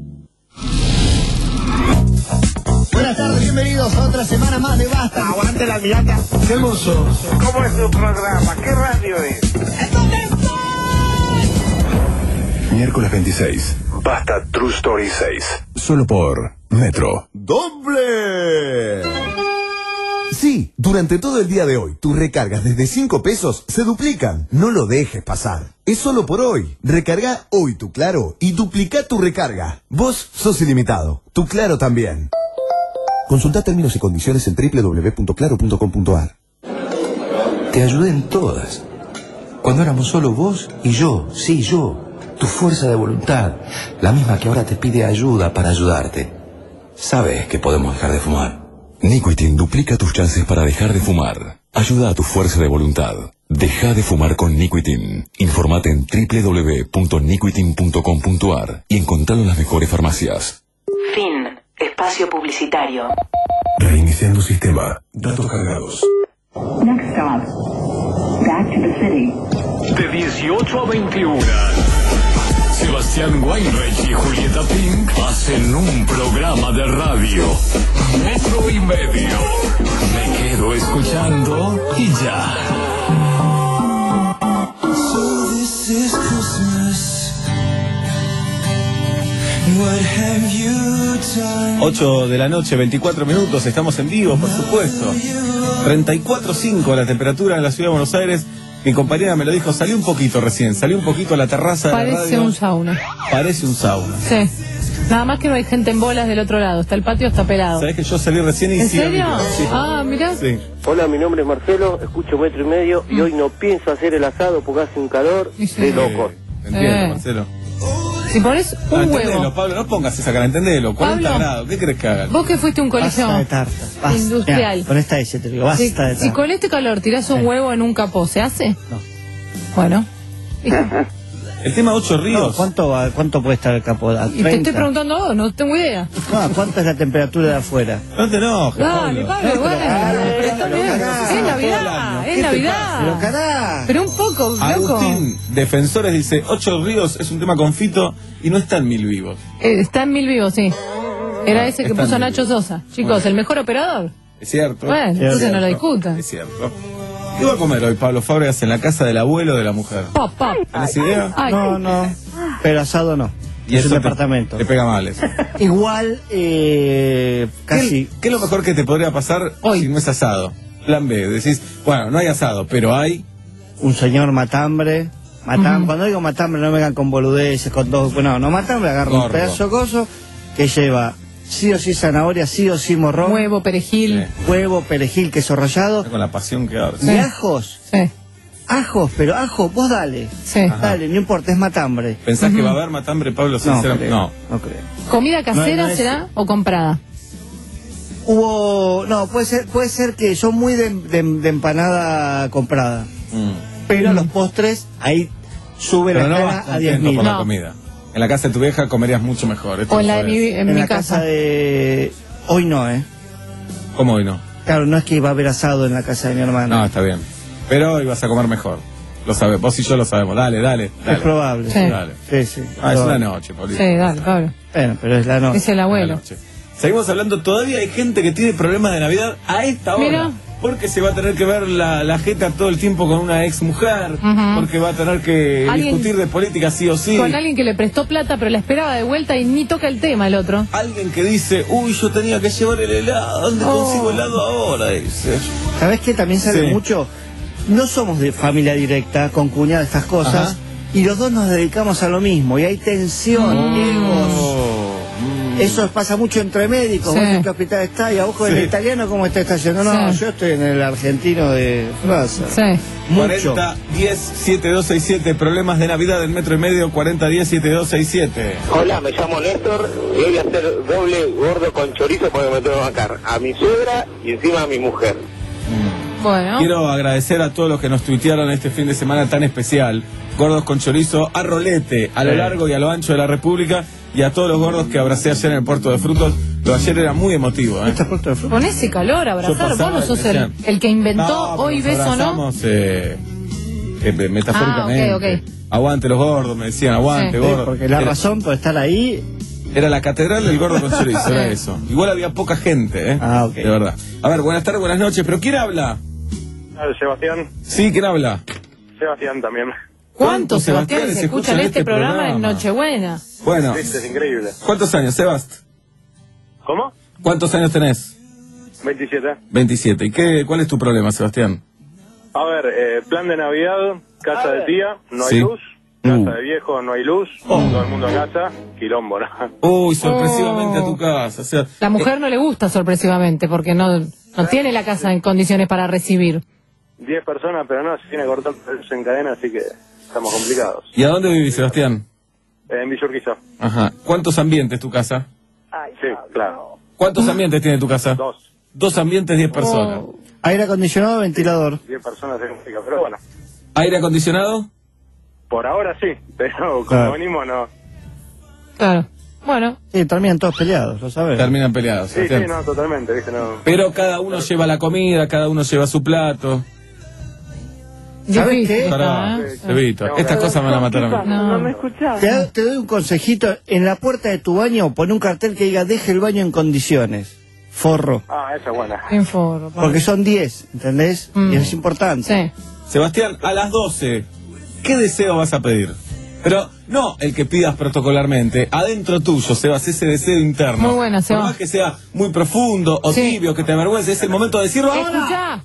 Buenas tardes, bienvenidos a otra semana más de Basta. Aguante la mirata. Qué hermoso. ¿Cómo es su programa? ¿Qué radio es? Miércoles veintiséis. Basta True Story seis. Solo por Metro. ¡Doble! Sí, durante todo el día de hoy, tus recargas desde cinco pesos se duplican. No lo dejes pasar. Es solo por hoy. Recarga hoy tu Claro y duplica tu recarga. Vos sos ilimitado. Tu Claro también. Consulta términos y condiciones en doble u doble u doble u punto claro punto com punto a r. Te ayudé en todas. Cuando éramos solo vos y yo, sí, yo. Tu fuerza de voluntad, la misma que ahora te pide ayuda para ayudarte. Sabes que podemos dejar de fumar. Nicotin duplica tus chances para dejar de fumar. Ayuda a tu fuerza de voluntad. Deja de fumar con Nicotin. Informate en doble u doble u doble u punto nicotin punto com punto a r y encontralo en las mejores farmacias. Fin. Espacio publicitario. Reiniciando sistema. Datos cargados. Next stop. Back to the city. De dieciocho a veintiuno. Sebastián Weinreich y Julieta Pink hacen un programa de radio. Metro y medio. Me quedo escuchando y ya. So this is Christmas. What have you done? ocho de la noche, veinticuatro minutos, estamos en vivo, por supuesto. treinta y cuatro punto cinco la temperatura en la ciudad de Buenos Aires. Mi compañera me lo dijo, salí un poquito recién, salí un poquito a la terraza de la radio. Parece un sauna. Parece un sauna. Sí. Nada más que no hay gente en bolas del otro lado, está el patio, está pelado. ¿Sabés que yo salí recién y ¿En sí, serio? Sí. Ah, mirá. Sí. Hola, mi nombre es Marcelo, escucho Metro y Medio y hoy no pienso hacer el asado porque hace un calor de loco. Entiendo, Eh. Marcelo. Si pones No, un entendelo, huevo. Pablo, no pongas esa cara, entendelo. cuarenta Pablo. grados, ¿qué crees que hagan? Vos que fuiste a un colegio Basta de tarta. Basta. industrial. Mirá, con esta S te digo, basta Si, de tarta. si con este calor tirás un huevo en un capó, ¿se hace? No. Bueno. El tema Ocho Ríos. No, ¿cuánto, va- ¿Cuánto puede estar el capó? ¿A Y te estoy treinta? preguntando a vos, no tengo idea. No, ¿cuánto es la temperatura de afuera? No te enojes, Dale, Pablo, bueno. Pero está bien. Es Navidad, es Navidad. Pero carajo. Pero un poco, loco. Agustín, Defensores, dice, Ocho Ríos es un tema con Fito y no está en Mil Vivos. Eh, está en Mil Vivos, sí. Era Ah, ese que está en puso Mil Nacho Sosa. Chicos, el mejor operador. Es cierto. Bueno, Es entonces no lo cierto. discutan. Es cierto. ¿Qué va a comer hoy Pablo Fábregas en la casa del abuelo de la mujer? Pop, pop. ¿Tenés idea? Ay. No, no. Pero asado no. Y es eso un te- departamento. Te pega mal eso. Igual, eh, casi. ¿Qué, qué es lo mejor que te podría pasar si no es asado? Plan B, decís, bueno, no hay asado, pero hay... Un señor matambre. Matam Ujú. Cuando digo matambre no me vengan con boludeces, con dos. Bueno, no matambre, agarro un Gordo. pedazo de coso que lleva sí o sí zanahoria, sí o sí morrón. Huevo, perejil. Huevo, perejil, queso rallado. Con la pasión que abre. Y ajos. Sí. Ajos, pero ajo, vos dale. Sí. Dale, no importa, es matambre. ¿Pensás que va a haber matambre, Pablo? No, Sinceramente, creo. no. No creo. ¿Comida casera No, no es- será o comprada? Hubo, no, puede ser, puede ser que son muy de, de, de empanada comprada. Mm. Pero los postres, ahí sube Pero la no escala vas a diez contento mil. por la No. comida. En la casa de tu vieja comerías mucho mejor. Esto O en lo la de sabes. mi, en En mi la casa. casa de... Hoy no, ¿eh? ¿Cómo hoy no? Claro, no es que iba a haber asado en la casa de mi hermano. No, está bien. Pero hoy vas a comer mejor. Lo sabes, vos y yo lo sabemos. Dale, dale, dale. Es probable. Sí. Dale. Sí, sí. Ah, es probable. una noche, Paulito. Sí, dale, Pablo. Bueno, pero es la noche. Es el abuelo. Una noche. Seguimos hablando, todavía hay gente que tiene problemas de Navidad a esta hora. Mira. Porque se va a tener que ver la, la jeta todo el tiempo con una ex mujer. Ujú. Porque va a tener que Alguien- discutir de política sí o sí. Con alguien que le prestó plata, pero la esperaba de vuelta y ni toca el tema el otro. Alguien que dice, uy, yo tenía que llevar el helado. ¿Dónde Oh. consigo helado ahora? Dice. ¿Sabés qué? También sale Sí. mucho. No somos de familia directa, con cuñada, estas cosas. Ajá. Y los dos nos dedicamos a lo mismo. Y hay tensión, egos. Oh. Eso pasa mucho entre médicos. Sí. ¿Vos en qué hospital está? Y a vos con Sí. el italiano, ¿cómo está estacionado? No, Sí. yo estoy en el argentino de Francia. Sí. Mucho. cuarenta diez setenta y dos sesenta y siete, problemas de Navidad en metro y medio, cuarenta diez setenta y dos sesenta y siete. Hola, me llamo Néstor y voy a hacer doble gordo con chorizo porque me tengo que bancar a mi suegra y encima a mi mujer. Bueno. Quiero agradecer a todos los que nos tuitearon este fin de semana tan especial. Gordos con chorizo a rolete, a lo Sí. largo y a lo ancho de la República, y a todos los gordos que abracé ayer en el Puerto de Frutos. Lo de ayer era muy emotivo, ¿eh? ¿Este es Puerto de Frutos? Con ese calor, Yo abrazar. pasaba Vos no sos y me el, decían, el que inventó No, hoy nos beso, ¿no? abrazamos, eh, eh, metafóricamente. Ah, ok, ok. Aguante los gordos, me decían, aguante, Sí. Sí, gordo. porque la Era- razón por estar ahí. Era la catedral del gordo con chorizo, era eso. Igual había poca gente, ¿eh? Ah, ok. De verdad. A ver, buenas tardes, buenas noches, pero ¿quién habla? Sebastián. Sí, ¿quién habla? Sebastián también. ¿Cuántos Sebastián Sebastián se escuchan en este programa, en Nochebuena? Bueno, Este es increíble. ¿cuántos años, Sebast? ¿Cómo? ¿Cuántos años tenés? veintisiete. veintisiete. ¿Y qué, cuál es tu problema, Sebastián? A ver, eh, plan de Navidad, casa de tía, no hay Sí. luz. Casa Uh. de viejo, no hay luz. Todo el mundo a casa, quilombo, ¿no? Uy, sorpresivamente Oh. a tu casa. O sea, La mujer no le gusta sorpresivamente porque no, no tiene la casa en condiciones para recibir. Diez personas, pero no, se tiene que cortar el luz en cadena, así que estamos complicados. ¿y a dónde vivís, Sebastián? Eh, en Villurquiza. Ajá. ¿Cuántos ambientes tu casa? Sí, claro. ¿Cuántos ambientes tiene tu casa? Dos. Dos ambientes, diez personas. Oh. Aire acondicionado, ventilador. Diez personas se complica, pero bueno. ¿Aire acondicionado? Por ahora sí, pero como Claro. venimos no. Claro. Bueno, Sí, terminan todos peleados, lo sabes. Terminan peleados, Sí, sí, Sebastián. no, totalmente, ¿viste? No. Pero cada uno lleva la comida, cada uno lleva su plato. ¿Sabes difícil qué? está, Pará, ¿eh? Sebito, estas cosas me van a matar a mí. No. me escuchaba. Te, da- te doy un consejito. En la puerta de tu baño, pon un cartel que diga, deje el baño en condiciones. Forro. Ah, esa es buena. Info, Porque son diez, ¿entendés? Mm. Y es importante. Sí. Sebastián, a las doce, ¿qué deseo vas a pedir? Pero no el que pidas protocolarmente, adentro tuyo, Sebas, ese deseo interno. Muy buena, Por Sebas. más que sea muy profundo o Sí. tibio, que te avergüence, es el momento de decirlo ahora. Escuchá.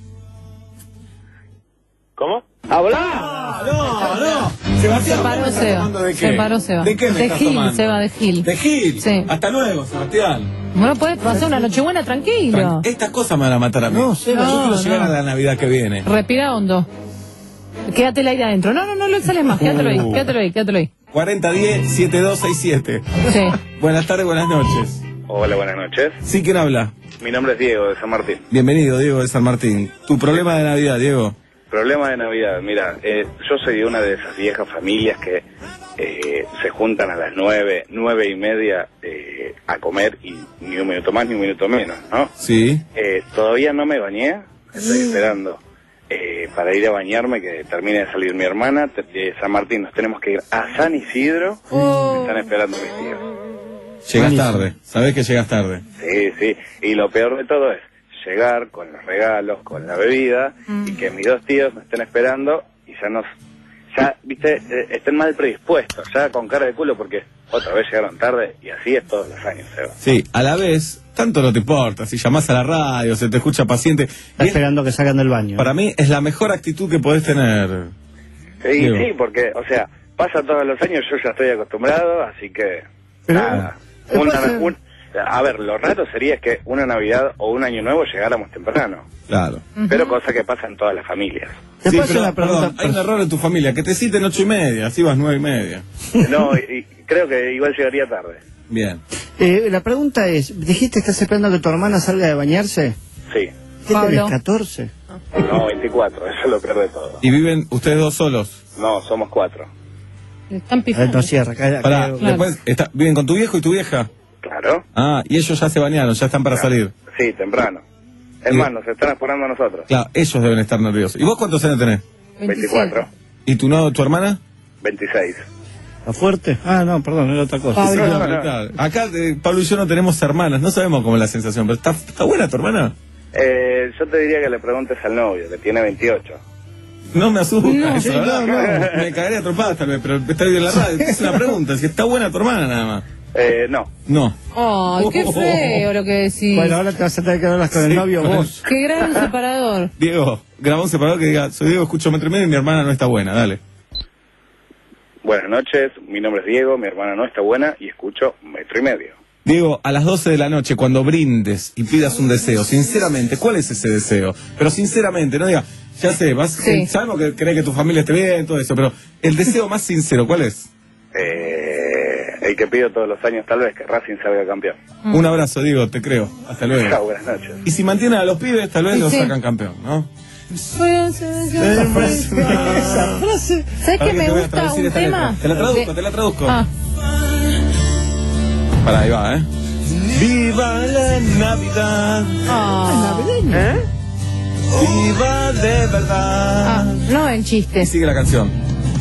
¿Cómo? ¡Habla! No, no. Sebastián, Se paró ¿me estás Seba. tomando de qué? Se paró Seba. ¿De qué me De estás Gil, tomando? Seba, de Gil. De Gil. Sí. Hasta luego, Sebastián. Bueno, puedes pasar una Nochebuena tranquilo. Tran- Estas cosas me van a matar a mí. No, Seba, Yo no, quiero llegar no. a la Navidad que viene. Respira hondo. Quédate el aire adentro. No, no, no lo sales más. Quédatelo ahí, Uh. quédatelo ahí, quédatelo ahí. cuarenta diez setenta y dos sesenta y siete. Sí. Buenas tardes, buenas noches. Hola, buenas noches. Sí, ¿quién habla? Mi nombre es Diego de San Martín. Bienvenido, Diego de San Martín. Tu problema de Navidad, Diego. Problema de Navidad, mira, eh, yo soy de una de esas viejas familias que eh, se juntan a las nueve, nueve y media eh, a comer y ni un minuto más ni un minuto menos, ¿no? Sí. Eh, todavía no me bañé, estoy esperando eh, para ir a bañarme, que termine de salir mi hermana te- de San Martín. Nos tenemos que ir a San Isidro, me están esperando mis tíos. Llegas Buenísimo. tarde. Sabés que llegas tarde. Sí, sí, y lo peor de todo es llegar con los regalos, con la bebida, y que mis dos tíos me estén esperando y ya nos, ya, viste, eh, estén mal predispuestos, ya con cara de culo porque otra vez llegaron tarde y así es todos los años, Seba. Sí, a la vez, tanto no te importa. Si llamás a la radio, se te escucha paciente. Está Y es- esperando que salgan del baño. para mí es la mejor actitud que podés tener. Sí, Diego. sí, porque, o sea, pasa todos los años, yo ya estoy acostumbrado, así que, Pero, nada. después Una- se- un- a ver, lo raro sería que una Navidad o un Año Nuevo llegáramos temprano, Claro. pero cosa que pasa en todas las familias. Te Sí, puedo hacer pero, una pregunta. perdón, hay un error en tu familia, que te citen ocho y media, así vas nueve y media. No, y, y creo que igual llegaría tarde. Bien. Eh, la pregunta es, ¿dijiste que estás esperando que tu hermana salga de bañarse? Sí. ¿Qué Pablo. tenés, catorce? No, veinticuatro, eso es lo peor de todo. ¿Y viven ustedes dos solos? No, somos cuatro. Le están A ver, pifando. no cierra. Acá, Pará, acá- después, está, ¿viven con tu viejo y tu vieja? Claro. Ah, y ellos ya se bañaron, ya están para salir. Sí, temprano. Es más, nos están esperando a nosotros. Claro, ellos deben estar nerviosos. ¿Y vos cuántos años tenés? veinticuatro. ¿Y tu, no, tu hermana? veintiséis. ¿Está fuerte? Ah, no, perdón, era otra cosa. Sí, no, no, no. claro. Acá eh, Pablo y yo no tenemos hermanas, no sabemos cómo es la sensación, pero ¿está, está buena tu hermana? Eh, yo te diría que le preguntes al novio, que tiene veintiocho. No me asusta No, eso, sí, ¿verdad? no, no. Me cagaría a trompadas tal vez, pero está bien en la radio. Es una pregunta, si está buena tu hermana nada más. Eh, no. No. Ay, qué feo lo que decís. Bueno, ahora te vas a tener que hablar con el Sí, novio con el- vos. Qué gran separador. Diego, graba un separador que diga, soy Diego, escucho Metro y Medio y mi hermana no está buena, dale. Buenas noches, mi nombre es Diego, mi hermana no está buena y escucho Metro y Medio. Diego, a las doce de la noche, cuando brindes y pidas un deseo, sinceramente, ¿cuál es ese deseo? Pero sinceramente, no diga, ya sé, vas, Sí. sabemos que querés que tu familia esté bien, todo eso, pero el deseo más sincero, ¿cuál es? Eh, el que pido todos los años tal vez, que Racing salga campeón. Un abrazo, Diego, te creo. Hasta luego. Chao, buenas noches. Y si mantienen a los pibes, tal vez Sí, los sí. sacan campeón, ¿no? Esa frase. ¿Sabes Para que que me te voy a gusta traducir un esta tema? letra. Te la traduzco, De- te la traduzco. Ah, Para ahí va, ¿eh? Viva la Navidad, ah, ¿Eh? viva de verdad. ah, no en Y chiste. sigue la canción.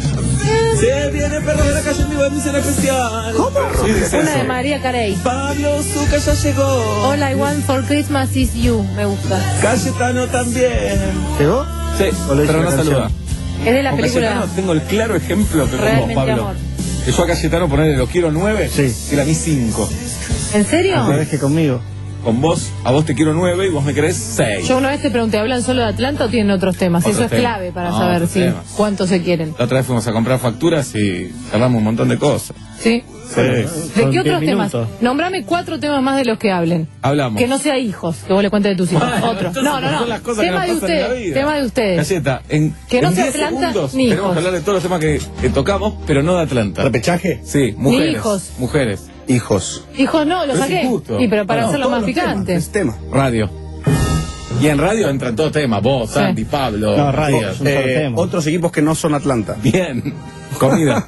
Se viene perro de la calle en vivo de misión especial. ¿Cómo? Sí, dice Una de eso. María Carey. Pablo Zucca ya llegó. All I want for Christmas is you. Me gusta. Cayetano también. ¿Llegó? Sí, ¿O lo hizo pero no la canción? saluda. Es de la Con película. Cayetano tengo el claro ejemplo que con vos, Realmente Pablo. amor. Que yo a Cayetano ponerle lo quiero nueve, Sí. y era a mí cinco. ¿En serio? No vez que conmigo. Con vos, a vos te quiero nueve y vos me querés seis. Yo una vez te pregunté, ¿hablan solo de Atlanta o tienen otros temas? Otros Eso es temas. clave para No, saber otros si temas. cuántos se quieren. La otra vez fuimos a comprar facturas y hablamos un montón de cosas. ¿Sí? Sí. ¿De Son qué otros diez temas? minutos. Nombrame cuatro temas más de los que hablen. Hablamos. Que no sea hijos, que vos le cuentes de tus hijos. Bueno, Otro. entonces, No, no, no. son las cosas que Tema nos de pasan en la ustedes. vida. Tema de ustedes. Galleta, en, Que no en sea diez Atlanta segundos ni tenemos hijos. que hablar de todos los temas que, que tocamos, pero no de Atlanta. ¿Repechaje? Sí, mujeres. hijos. Mujeres. Hijos. Hijos no, lo Pero es saqué. injusto. Y pero para No, hacerlo todos más los temas, picante. es tema. Radio. Y en radio entran todos temas. Vos, Sí. Andy, Pablo. No, radio. Matías. Es un solo Eh, tema. otros equipos que no son Atlanta. Bien. Comida.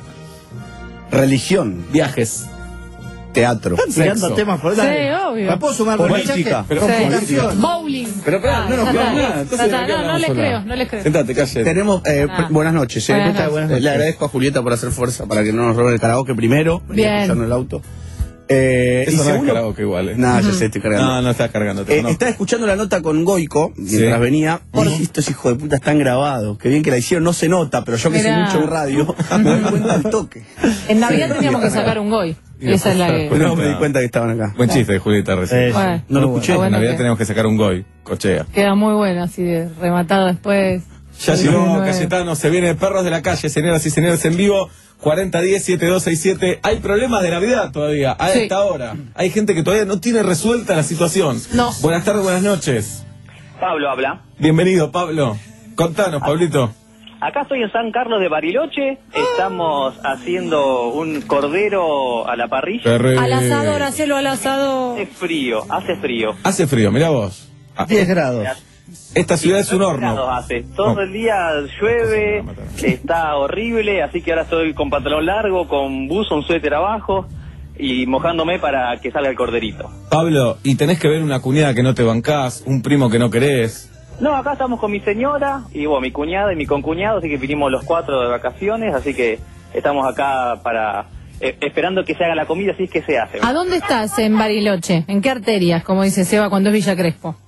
Religión. Viajes. Teatro. Están tirando Sexo. temas por Sí, dale. obvio. ¿La puedo sumar Política. Pero Sí. Complicación. Bowling. Pero espera, Ah, no nos ya quedamos está. nada. Ya Entonces, está. ¿de qué No, no hablamos le ahora? creo, no le creo. Sentate, calle. Tenemos, eh, Ah. buenas noches. eh. Buenas noches. Buenas Eh, noches. Le agradezco a Julieta por hacer fuerza para que no nos roben el karaoke primero. Venía Bien. escuchando el auto. Eh, Eso y no es segundo, karaoke igual, ¿eh? Nada, ya sé, estoy cargando. No, no estás cargando. Te Eh, conozco. estaba escuchando la nota con Goico mientras Sí. venía. Y dije, estos hijos de puta están grabados. Qué bien que la hicieron, no se nota, pero yo que sé Mirá. mucho en radio, me doy cuenta al toque. En Navidad teníamos que sacar un goy. Esa es la que. Pero no me di cuenta que estaban acá. Buen chiste, Julieta, recién. Sí, Bueno. No lo Muy escuché. En bueno Navidad que- tenemos que sacar un goy. Cochea. Queda muy bueno, así de rematado después. Ya llegó Nueve. Cayetano, se viene Perros de la Calle, señoras y señores, en vivo, cuarenta diez, setenta y dos sesenta y siete. Hay problemas de Navidad todavía, a Sí. esta hora. Hay gente que todavía no tiene resuelta la situación. No. Buenas tardes, buenas noches. Pablo habla. Bienvenido, Pablo. Contanos, Pablito. Acá estoy en San Carlos de Bariloche. Estamos haciendo un cordero a la parrilla. Perre- Al asador, hacelo al asador. Hace frío, hace frío. Hace frío, mirá vos. Ah, diez grados. esta ciudad es un grados horno. hace. Todo No. el día llueve, está horrible, así que ahora estoy con pantalón largo, con buzo, un suéter abajo y mojándome para que salga el corderito. Pablo, y tenés que ver una cuñada que no te bancás, un primo que no querés. No, acá estamos con mi señora y bueno, mi cuñada y mi concuñado, así que vinimos los cuatro de vacaciones, así que estamos acá para eh, esperando que se haga la comida, así es que se hace. ¿A dónde estás en Bariloche? ¿En qué arterias, como dice Seba cuando es Villa Crespo?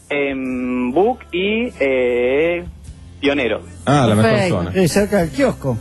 En Buc y eh, Pionero. Ah, la mejor Perfecto. zona. Eh, cerca del kiosco.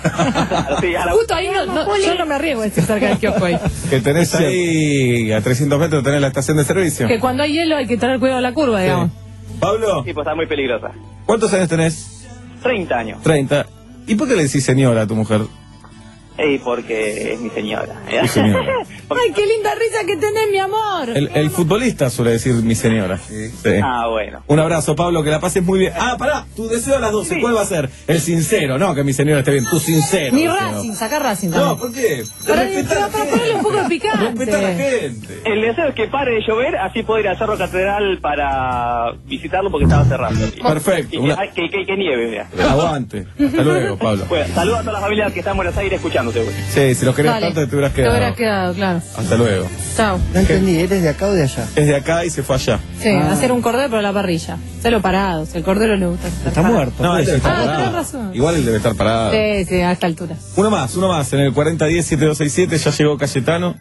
Sí, a la- Justo ahí, no, no, yo no me arriesgo a decir cerca del kiosco ahí. Que tenés ahí, a trescientos metros tenés la estación de servicio. Que cuando hay hielo hay que tener cuidado a la curva, digamos. Pablo, Sí, pues está muy peligrosa. ¿cuántos años tenés? treinta años. treinta. ¿Y por qué le decís señora a tu mujer? Y porque es mi señora. Mi señora. Ay, qué linda risa que tenés, mi amor. El, el futbolista suele decir mi señora. Sí. Ah, bueno. Un abrazo, Pablo, que la pases muy bien. Ah, pará, tu deseo a las doce, ¿cuál va a ser? El sincero, no, que mi señora esté bien, tu sincero. Ni deseo. Racing, saca Racing No, también. ¿por qué? Para, para, para ponerle un poco de picante. Respetar a la gente. El deseo es que pare de llover, así puedo ir a Cerro Catedral para visitarlo porque estaba cerrando. Perfecto. Y Una- que, que, que- que nieve, mira. Aguante. Hasta luego, Pablo. Bueno, saludos a toda la familia que está en Buenos Aires escuchándote. güey. Sí, si los querías Dale. tanto te hubieras Te quedado. hubieras quedado, claro. Hasta luego. Chao. No entendí, ¿eres de acá o de allá? Es de acá y se fue allá. Sí, hacer un cordero pero a la parrilla. Celo parado, si el cordero le gusta. estar Está parado. muerto. No, él debe estar Ah, parado. tenés razón. Igual él debe estar parado. Sí, sí, a esta altura. Uno más, uno más. En el cuarenta diez siete dos seis siete ya llegó Cayetano.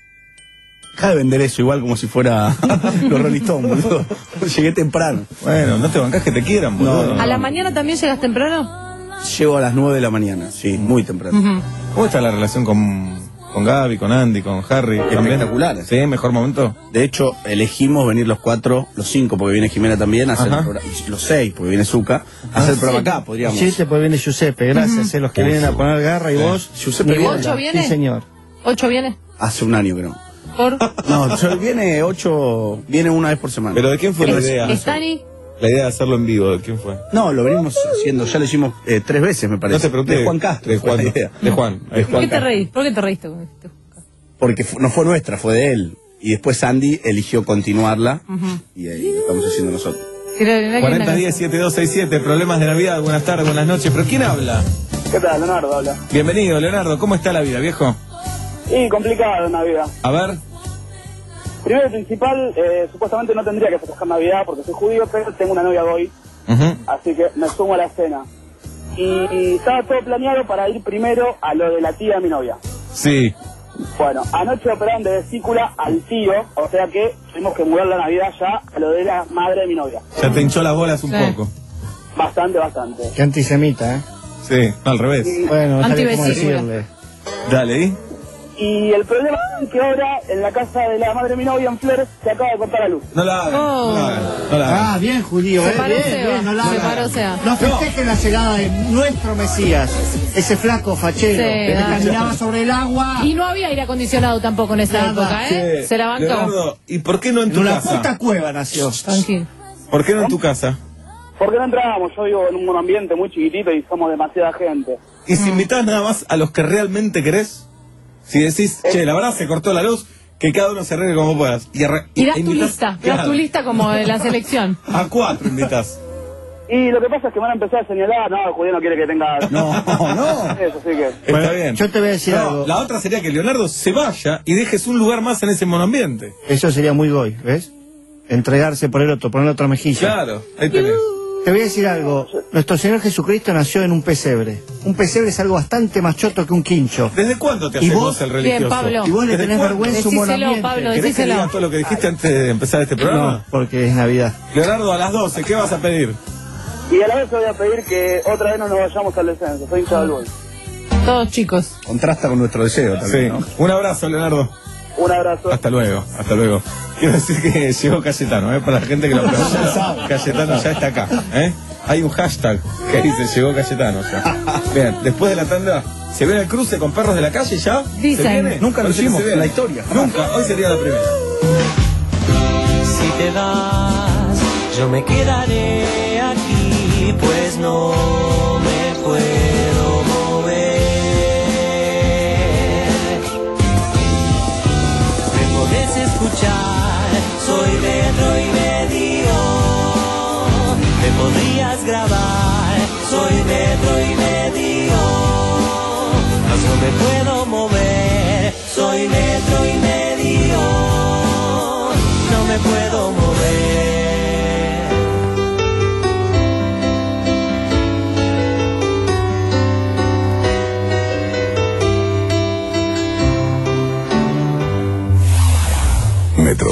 Deja de vender eso igual como si fuera los Rolling Stones, boludo. Llegué temprano. Bueno, no te bancás que te quieran, boludo. ¿A la mañana también llegas temprano? Llego a las nueve de la mañana, sí, muy temprano. Ujú. ¿Cómo está la relación con, con Gaby, con Andy, con Harry? ¿También? Espectacular. Sí, mejor momento. De hecho, elegimos venir los cuatro, los cinco, porque viene Jimena también, a hacer Ajá. el programa, y los seis, porque viene Zucca, a hacer el programa acá, podríamos. Siete, pues viene Giuseppe, gracias, eh, los que Ujú. vienen a poner garra y Sí. vos. Giuseppe ni viene. bola. ¿Ocho viene? Sí, señor. ¿Ocho viene? Hace un año que no. ¿Por? No, yo- viene ocho, viene una vez por semana. ¿Pero de quién fue la idea? ¿Stani? La idea de hacerlo en vivo, ¿de quién fue? No, lo venimos haciendo, ya lo hicimos eh, tres veces, me parece. No te pregunté. De Juan Castro. De fue Juan. la idea. De Juan. De ¿Por Juan qué te Castro. reís? ¿Por qué te reíste con esto? Porque fu- no fue nuestra, fue de él. Y después Sandy eligió continuarla Ujú. y ahí lo estamos haciendo nosotros. cuarenta diez siete dos seis siete, problemas de Navidad, buenas tardes, buenas noches. ¿Pero quién habla? ¿Qué tal, Leonardo? Habla. Bienvenido, Leonardo. ¿Cómo está la vida, viejo? Y complicado en Navidad. A ver. Primero y principal, eh, supuestamente no tendría que festejar Navidad porque soy judío, pero tengo una novia hoy, Ujú. así que me sumo a la cena. Y, y estaba todo planeado para ir primero a lo de la tía de mi novia. Sí. Bueno, anoche operaron de vesícula al tío, o sea que tuvimos que mudar la Navidad ya a lo de la madre de mi novia. Ya te hinchó las bolas un Sí. poco. Bastante, bastante. Qué antisemita, ¿eh? Sí, al revés. Bueno, no sabía cómo Antivesícula. decirle. Dale, ¿y? Y el problema es que ahora en la casa de la madre de mi novia en Flores se acaba de cortar la luz. No la hagan, Oh. no la hagan, no la hagan. Ah, bien, judío, Se eh. paró Bien, Seba, bien, no la se hagan. paró Seba. No festejen la llegada de nuestro Mesías, ese flaco fachero Sí, que dale. caminaba sobre el agua. Y no había aire acondicionado tampoco en esa Nada. época, ¿eh? Sí. Se la bancó. Leonardo, ¿y por qué no en En tu una casa? puta cueva nació. Tranquilo. ¿Por qué no en tu casa? ¿Por qué no entrábamos? Yo vivo en un ambiente muy chiquitito y somos demasiada gente. ¿Y si invitás nada más a los que realmente querés? Si decís, che, la verdad se cortó la luz, que cada uno se arregle como puedas. Y, arre- Y das e tu invitás- lista, das Claro. tu lista como de la selección. A cuatro invitás. Y lo que pasa es que me van a empezar a señalar, no, el judío no quiere que tenga... No, no. Eso, así que... Está bien. Yo te voy a decir No, algo. la otra sería que Leonardo se vaya y dejes un lugar más en ese monoambiente. Eso sería muy goy, ¿ves? Entregarse por el otro, poner otra mejilla. Claro, ahí tenés. Te voy a decir algo. Nuestro Señor Jesucristo nació en un pesebre. Un pesebre es algo bastante más choto que un quincho. ¿Desde cuándo te ¿Y haces vos? vos el religioso? Bien, Pablo. Y vos le ¿Desde tenés cuándo? vergüenza un Decíselo, monoambiente. Pablo, ¿Querés que decíselo. diga todo lo que dijiste antes de empezar este programa? No, porque es Navidad. Leonardo, a las doce, ¿qué vas a pedir? Y a la vez te voy a pedir que otra vez no nos vayamos al descenso. Soy hincha del gol. Todos chicos. Contrasta con nuestro deseo también, Sí. ¿no? Un abrazo, Leonardo. Un abrazo. Hasta luego, hasta luego. Quiero decir que llegó Cayetano, ¿eh? Para la gente que lo pregunta, Cayetano ya está acá, ¿eh? Hay un hashtag que dice llegó Cayetano ya. Bien, después de la tanda, ¿se viene el cruce con perros de la calle ya? Dicen. ¿Se viene? Nunca lo Parece que hicimos se viene. en la historia. Nunca, hoy sería la primera. Si te vas, yo me quedaré aquí, pues no me puedo mover. Me podés escuchar, soy metro y medio. Me podrías grabar, soy metro y medio. Mas no me puedo mover, soy metro y medio. No me puedo mover. Metro.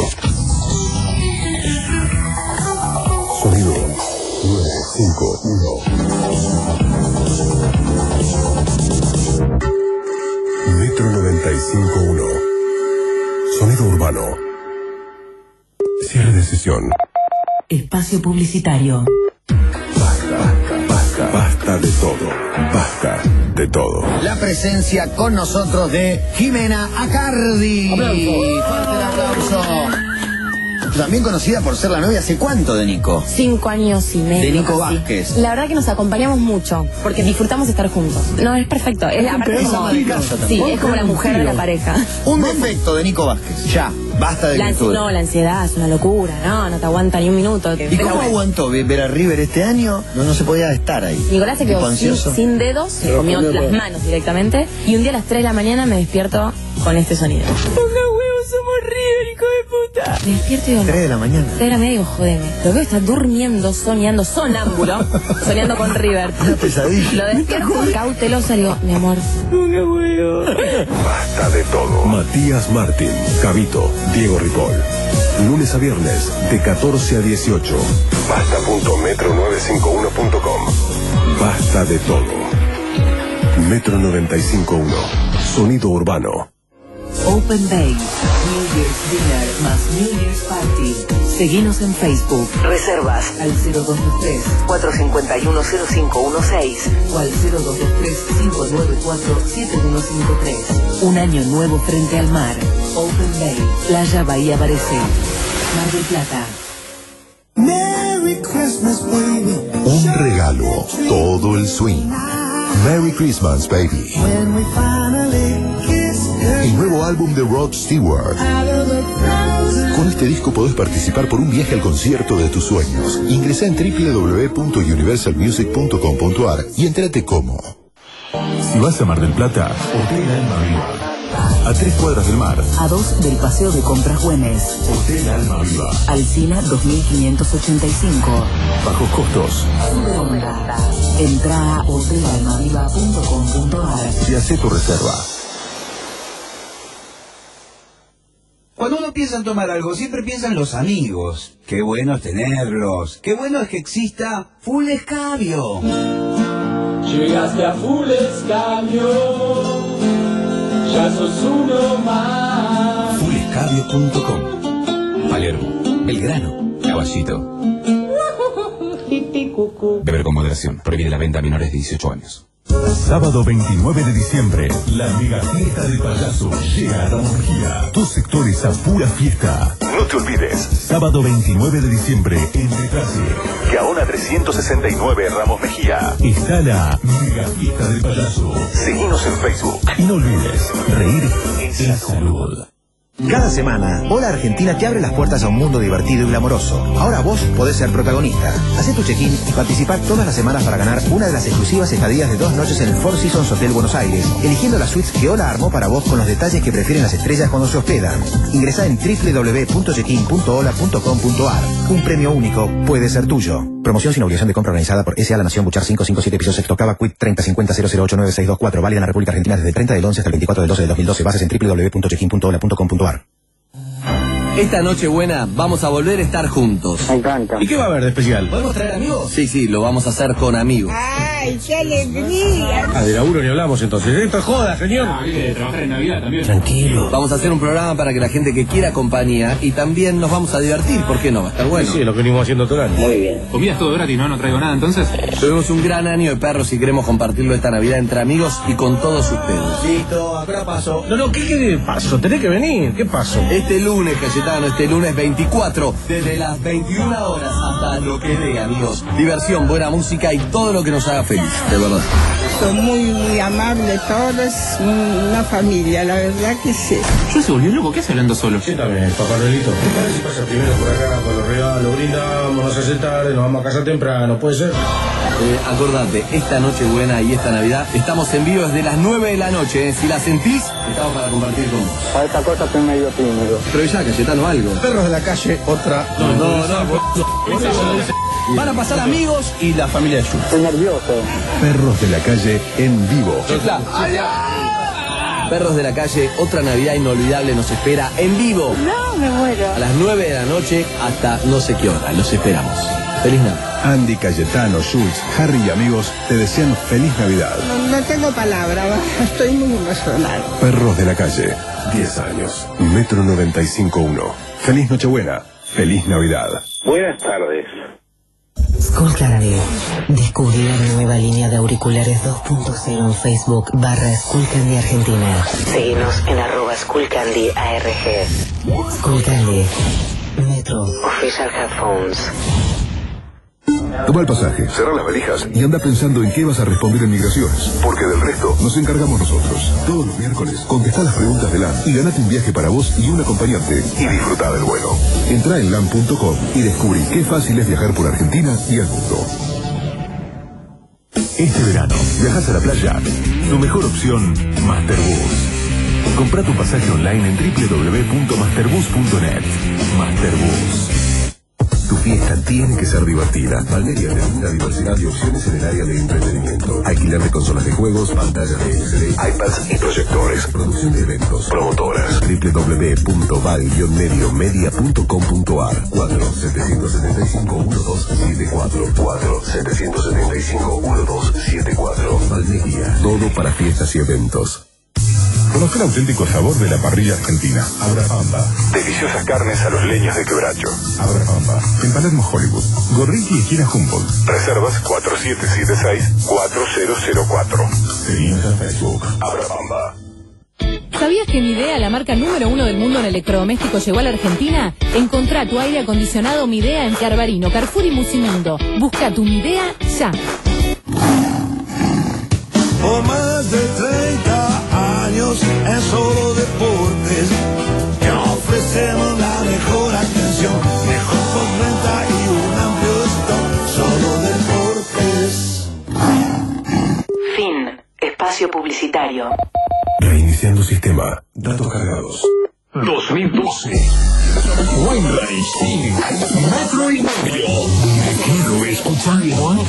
Sonido nueve cinco uno. Metro noventa y cinco punto uno. Sonido urbano. Cierre de sesión. Espacio publicitario. Basta, basta, basta. Basta de todo. Basta de todo. La presencia con nosotros de Jimena Acardi. Aplauso. Fuerte el aplauso. También conocida por ser la novia hace cuánto de Nico. Cinco años y medio. De Nico casi. Vázquez. La verdad que nos acompañamos mucho, porque disfrutamos estar juntos. No, es perfecto. Es, Es un aparte pedazo como- de casa también. sí, es como la mujer de la pareja. Un defecto de Nico Vázquez. Ya, basta de La ansi- virtud. no, la ansiedad es una locura, no, no te aguanta ni un minuto. ¿Y cómo aguantó ver ver a River este año? No, no se podía estar ahí. Nicolás se Tipo quedó sin, ansioso. sin dedos, se Se lo comió comió las todo. manos directamente, y un día a las tres de la mañana me despierto con este sonido. Ponga huevos, somos River, hijo de puta. Me despierto y digo, Tres de la mañana. tres de la mañana y digo, jodeme. Lo veo está durmiendo, soñando, sonámbulo, soñando con River. Una pesadilla. Lo despierto cautelosa y digo, mi amor, ponga huevos. Basta de todo. Matías Martín, Cabito, Diego Ripoll. Lunes a viernes, de catorce a dieciocho. Basta punto metro novecientos cincuenta y uno punto com. Basta de todo. Metro noventa y cinco punto uno. Sonido urbano. Open Bay, New Year's Dinner más New Year's Party. Seguinos en Facebook. Reservas al cero dos dos tres, cuatro cinco uno, cero cinco uno seis o al cero dos dos tres, cinco nueve cuatro, siete uno cinco tres. Un año nuevo frente al mar. Open Bay, Playa Bahía Barecé, Mar del Plata. Merry Christmas, baby. Un regalo, todo el swing. Merry Christmas, baby. When we finally kiss El nuevo álbum de Rod Stewart. out of the thousand. Con este disco podés participar por un viaje al concierto de tus sueños. Ingresá en doble u doble u doble u punto universal music punto com punto a r y entérate cómo. Si vas a Mar del Plata, Hotel Alma Viva. A tres cuadras del mar. A dos del Paseo de Compras Güemes. Hotel Alma Viva. Alcina dos mil quinientos ochenta y cinco. Bajos costos. Entra a hotel alma viva punto com punto a r. Y hacé tu reserva. Cuando uno piensa en tomar algo, siempre piensa en los amigos. Qué bueno es tenerlos. Qué bueno es que exista Full Escabio. Llegaste a Full Escabio, ya sos uno más. full escabio punto com. Palermo, Belgrano, Caballito. Beber con moderación. Prohibida la venta a menores de dieciocho años. Sábado veintinueve de diciembre, la mega fiesta del payaso llega a Ramos Mejía. Dos sectores a pura fiesta. No te olvides, sábado veintinueve de diciembre en Detalle, Gaona trescientos sesenta y nueve Ramos Mejía. Está la mega fiesta del payaso. Seguinos en Facebook. Y no olvides, reír es salud. Cada semana, Hola Argentina te abre las puertas a un mundo divertido y glamoroso. Ahora vos podés ser protagonista. Hacé tu check-in y participar todas las semanas para ganar una de las exclusivas estadías de dos noches en el Four Seasons Hotel Buenos Aires, eligiendo las suites que Hola armó para vos con los detalles que prefieren las estrellas cuando se hospedan. Ingresá en doble u doble u doble u punto check in punto hola punto com punto a r. Un premio único puede ser tuyo. Promoción sin obligación de compra organizada por S A La Nación Buchar quinientos cincuenta y siete piso sexto Cava Quit treinta cincuenta cero cero ocho nueve seis dos cuatro. Válida en la República Argentina desde el treinta del once hasta el veinticuatro del doce del dos mil doce. Bases en doble u doble u doble u punto check in punto hola punto com punto a r. Esta noche buena vamos a volver a estar juntos. Me encanta. ¿Y qué va a haber de especial? ¿Podemos traer amigos? Sí, sí, lo vamos a hacer con amigos. ¡Ay, qué alegría! Ah, de laburo ni hablamos entonces. Esto es joda, señor. de trabajar en Navidad también. Tranquilo. Vamos a hacer un programa para que la gente que quiera compañía y también nos vamos a divertir, ¿por qué no? Va a estar bueno. Sí, sí, lo que venimos haciendo todo el año. Muy bien. Comida es todo gratis, ¿no? No traigo nada entonces. Tuvimos un gran año de perros y queremos compartirlo esta Navidad entre amigos y con todos ustedes. Listo, acá paso. No, no, ¿qué, qué pasó? Tenés que venir. ¿Qué pasó? Este lunes, Cayetano, este lunes veinticuatro, desde las veintiuna horas hasta lo que dé, amigos. Diversión, buena música y todo lo que nos haga feliz, de verdad. Son muy, muy amables todos, una familia, la verdad que sí. Yo se volvió loco, ¿qué hace hablando solo? Siéntame, Papá Noelito. ¿Qué parece si pasa primero por acá con los regalos? Brindamos, nos hace tarde, nos vamos a casa temprano, ¿puede ser? Eh, acordate, esta noche buena y esta Navidad estamos en vivo desde las nueve de la noche. ¿eh? Si la sentís, estamos para compartir con vos. A esta cosa estoy medio tímido. Pero ya, Cayetano, algo. Perros de la calle, otra. No, no, no. Van a pasar amigos y la familia de Jules. Estoy nervioso. Perros de la calle en vivo. Perros de la calle, otra Navidad inolvidable nos espera en vivo. No, me muero. A las nueve de la noche hasta no sé qué hora. Los esperamos. Feliz Navidad. Andy, Cayetano, Schultz, Harry y amigos te desean feliz Navidad. No, no tengo palabra, estoy muy emocionado. Perros de la calle, diez años. Metro noventa y cinco punto uno. Feliz Nochebuena. Feliz Navidad. Buenas tardes. Skullcandy. Descubrí la nueva línea de auriculares dos punto cero en Facebook barra Skullcandy Argentina. Seguinos en arroba Skullcandy A R G. Skullcandy. Metro. Official Headphones. Toma el pasaje, cerra las valijas y anda pensando en qué vas a responder en migraciones, porque del resto nos encargamos nosotros. Todos los miércoles contestá las preguntas de LAN y ganate un viaje para vos y un acompañante y disfrutá del vuelo. Entrá en LAN punto com y descubrí qué fácil es viajar por Argentina y el mundo. Este verano, viajas a la playa. Tu mejor opción, Masterbus. Comprá tu pasaje online en doble u doble u doble u punto masterbus punto net. Masterbus. Tu fiesta tiene que ser divertida. Valmeria te brinda diversidad de opciones en el área de entretenimiento. Alquiler de consolas de juegos, pantallas de L C D, iPads y proyectores. Producción de eventos. Promotoras. doble u doble u doble u punto val guion medio media punto com punto ar. cuatro siete siete cinco uno dos siete cuatro. cuatro siete siete cinco uno dos siete cuatro. Valmeria. Todo para fiestas y eventos. Conoce el auténtico sabor de la parrilla argentina. Abrapamba. Deliciosas carnes a los leños de quebracho. Abrapamba. En Palermo, Hollywood. Gorriti, esquina Humboldt. Reservas cuatro siete siete seis cuatro cero cero cuatro. Seguimos en Facebook. Abrapamba. ¿Sabías que Midea, la marca número uno del mundo en electrodomésticos, llegó a la Argentina? Encontrá tu aire acondicionado Midea en Carbarino, Carrefour y Musimundo. Busca tu Midea ya. Por más de treinta años en Solo Deportes, te ofrecemos la mejor atención, mejor postventa y un amplio stock. Solo Deportes. Fin. Espacio publicitario. Reiniciando sistema. Datos cargados. dos mil doce. Weinreich. Metro y medio. Quiero escucharlo.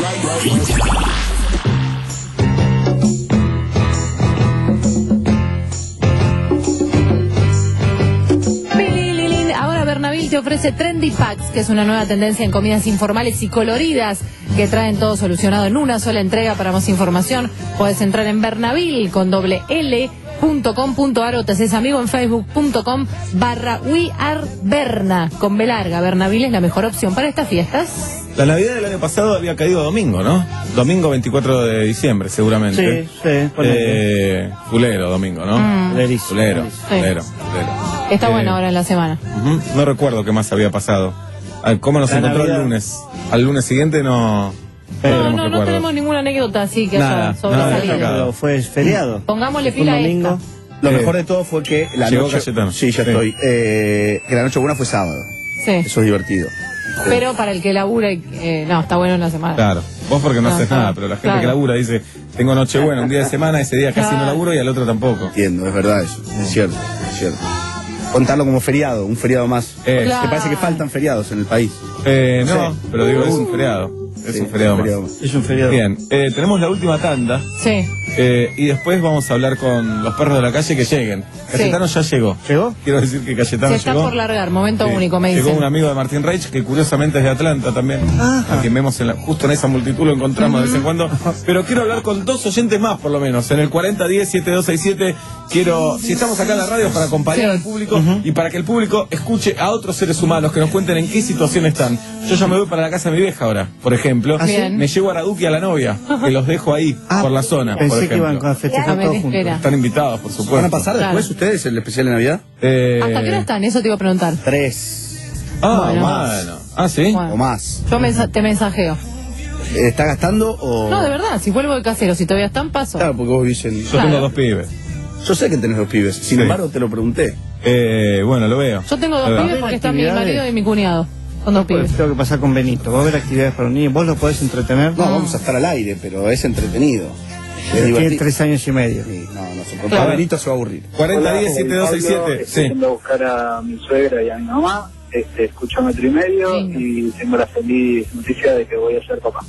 Te ofrece Trendy Packs, que es una nueva tendencia en comidas informales y coloridas que traen todo solucionado en una sola entrega. Para más información puedes entrar en Bernaville con doble L punto com punto ar o te haces amigo en facebook punto com barra We Are Berna con B larga. Bernaville es la mejor opción para estas fiestas. La Navidad del año pasado había caído domingo, ¿no? Domingo veinticuatro de diciembre, seguramente. Sí, sí. Eh, fulero, domingo, ¿no? Mm. Fulero, Sí. fulero, fulero. Está Eh, bueno ahora en la semana. Ujú. No recuerdo qué más había pasado. Ah, ¿Cómo nos La encontró Navidad. el lunes? Al lunes siguiente no... No, tenemos no, no recuerdo. tenemos ninguna anécdota así que Nada, haya sobresalido. nada, Pero fue feriado. Pongámosle Fue pila a un esta. domingo. Lo Eh, mejor de todo fue que la llegó noche... Cayetano. Sí, ya Sí. estoy. Eh, que la noche buena fue sábado. Sí. Eso es divertido. Pero para el que labura, eh, no, está bueno en la semana. Claro, vos porque no, No, haces claro, nada, pero la gente claro. que labura dice, tengo Nochebuena, un día de semana, ese día casi Claro. no laburo y al otro tampoco. Entiendo, es verdad eso. Es cierto, es cierto. Contarlo como feriado, un feriado más. Eh, Claro. Me parece que faltan feriados en el país. Eh, no, No sé. pero digo, es un feriado. Es Sí, un feriado más. feriado. Es un feriado. Bien, eh, tenemos la última tanda Sí. eh, y después vamos a hablar con los perros de la calle que lleguen. Cayetano ya llegó. ¿Llegó? Quiero decir que Cayetano Se está llegó. por largar, momento Sí. único, me Llegó dicen. un amigo de Martín Reich que curiosamente es de Atlanta también. Ajá. A quien vemos en la- justo en esa multitud lo encontramos de vez en cuando. Pero quiero hablar con dos oyentes más por lo menos. En el cuarenta diez siete dos seis siete quiero, si estamos acá en la radio, para acompañar Sí. al público y para que el público escuche a otros seres humanos que nos cuenten en qué situación están. Yo ya me voy para la casa de mi vieja ahora, por ejemplo. ¿Ah, sí? Bien. Me llevo a Araduki y a la novia, que los dejo ahí, Ah, por la zona, por Pensé que ejemplo. iban a festejar Ah, me todos juntos. espera. Están invitados, por supuesto. ¿Van a pasar Claro. después ustedes el especial de Navidad? Eh, ¿Hasta qué hora están? Eso te iba a preguntar. Tres Ah, Bueno. bueno. Ah, ¿sí? Bueno. o más. Yo mensa- te mensajeo. Eh, ¿Está gastando o...? No, de verdad, si vuelvo de casero, si todavía están, paso. Claro, porque vos vivís en... Yo Claro. tengo dos pibes. Yo sé que tenés dos pibes, sin Sí. embargo te lo pregunté. Eh, bueno, lo veo. Yo tengo Lo dos veo. pibes ver porque están mi actividades. marido y mi cuñado. Son dos Pues pibes. tengo que pasar con Benito. ¿Va a haber actividades para los niños? ¿Vos los podés entretener? No, vamos a estar al aire, pero es entretenido. Es Pero tiene divertido. tres años y medio. Sí, no, no se preocupe. Claro. Benito se va a aburrir. cuarenta diez siete dos seis siete. Estoy Sí. yendo a buscar a mi suegra y a mi mamá. Este, escucho Metro y Medio y tengo la feliz noticia de que voy a ser papá.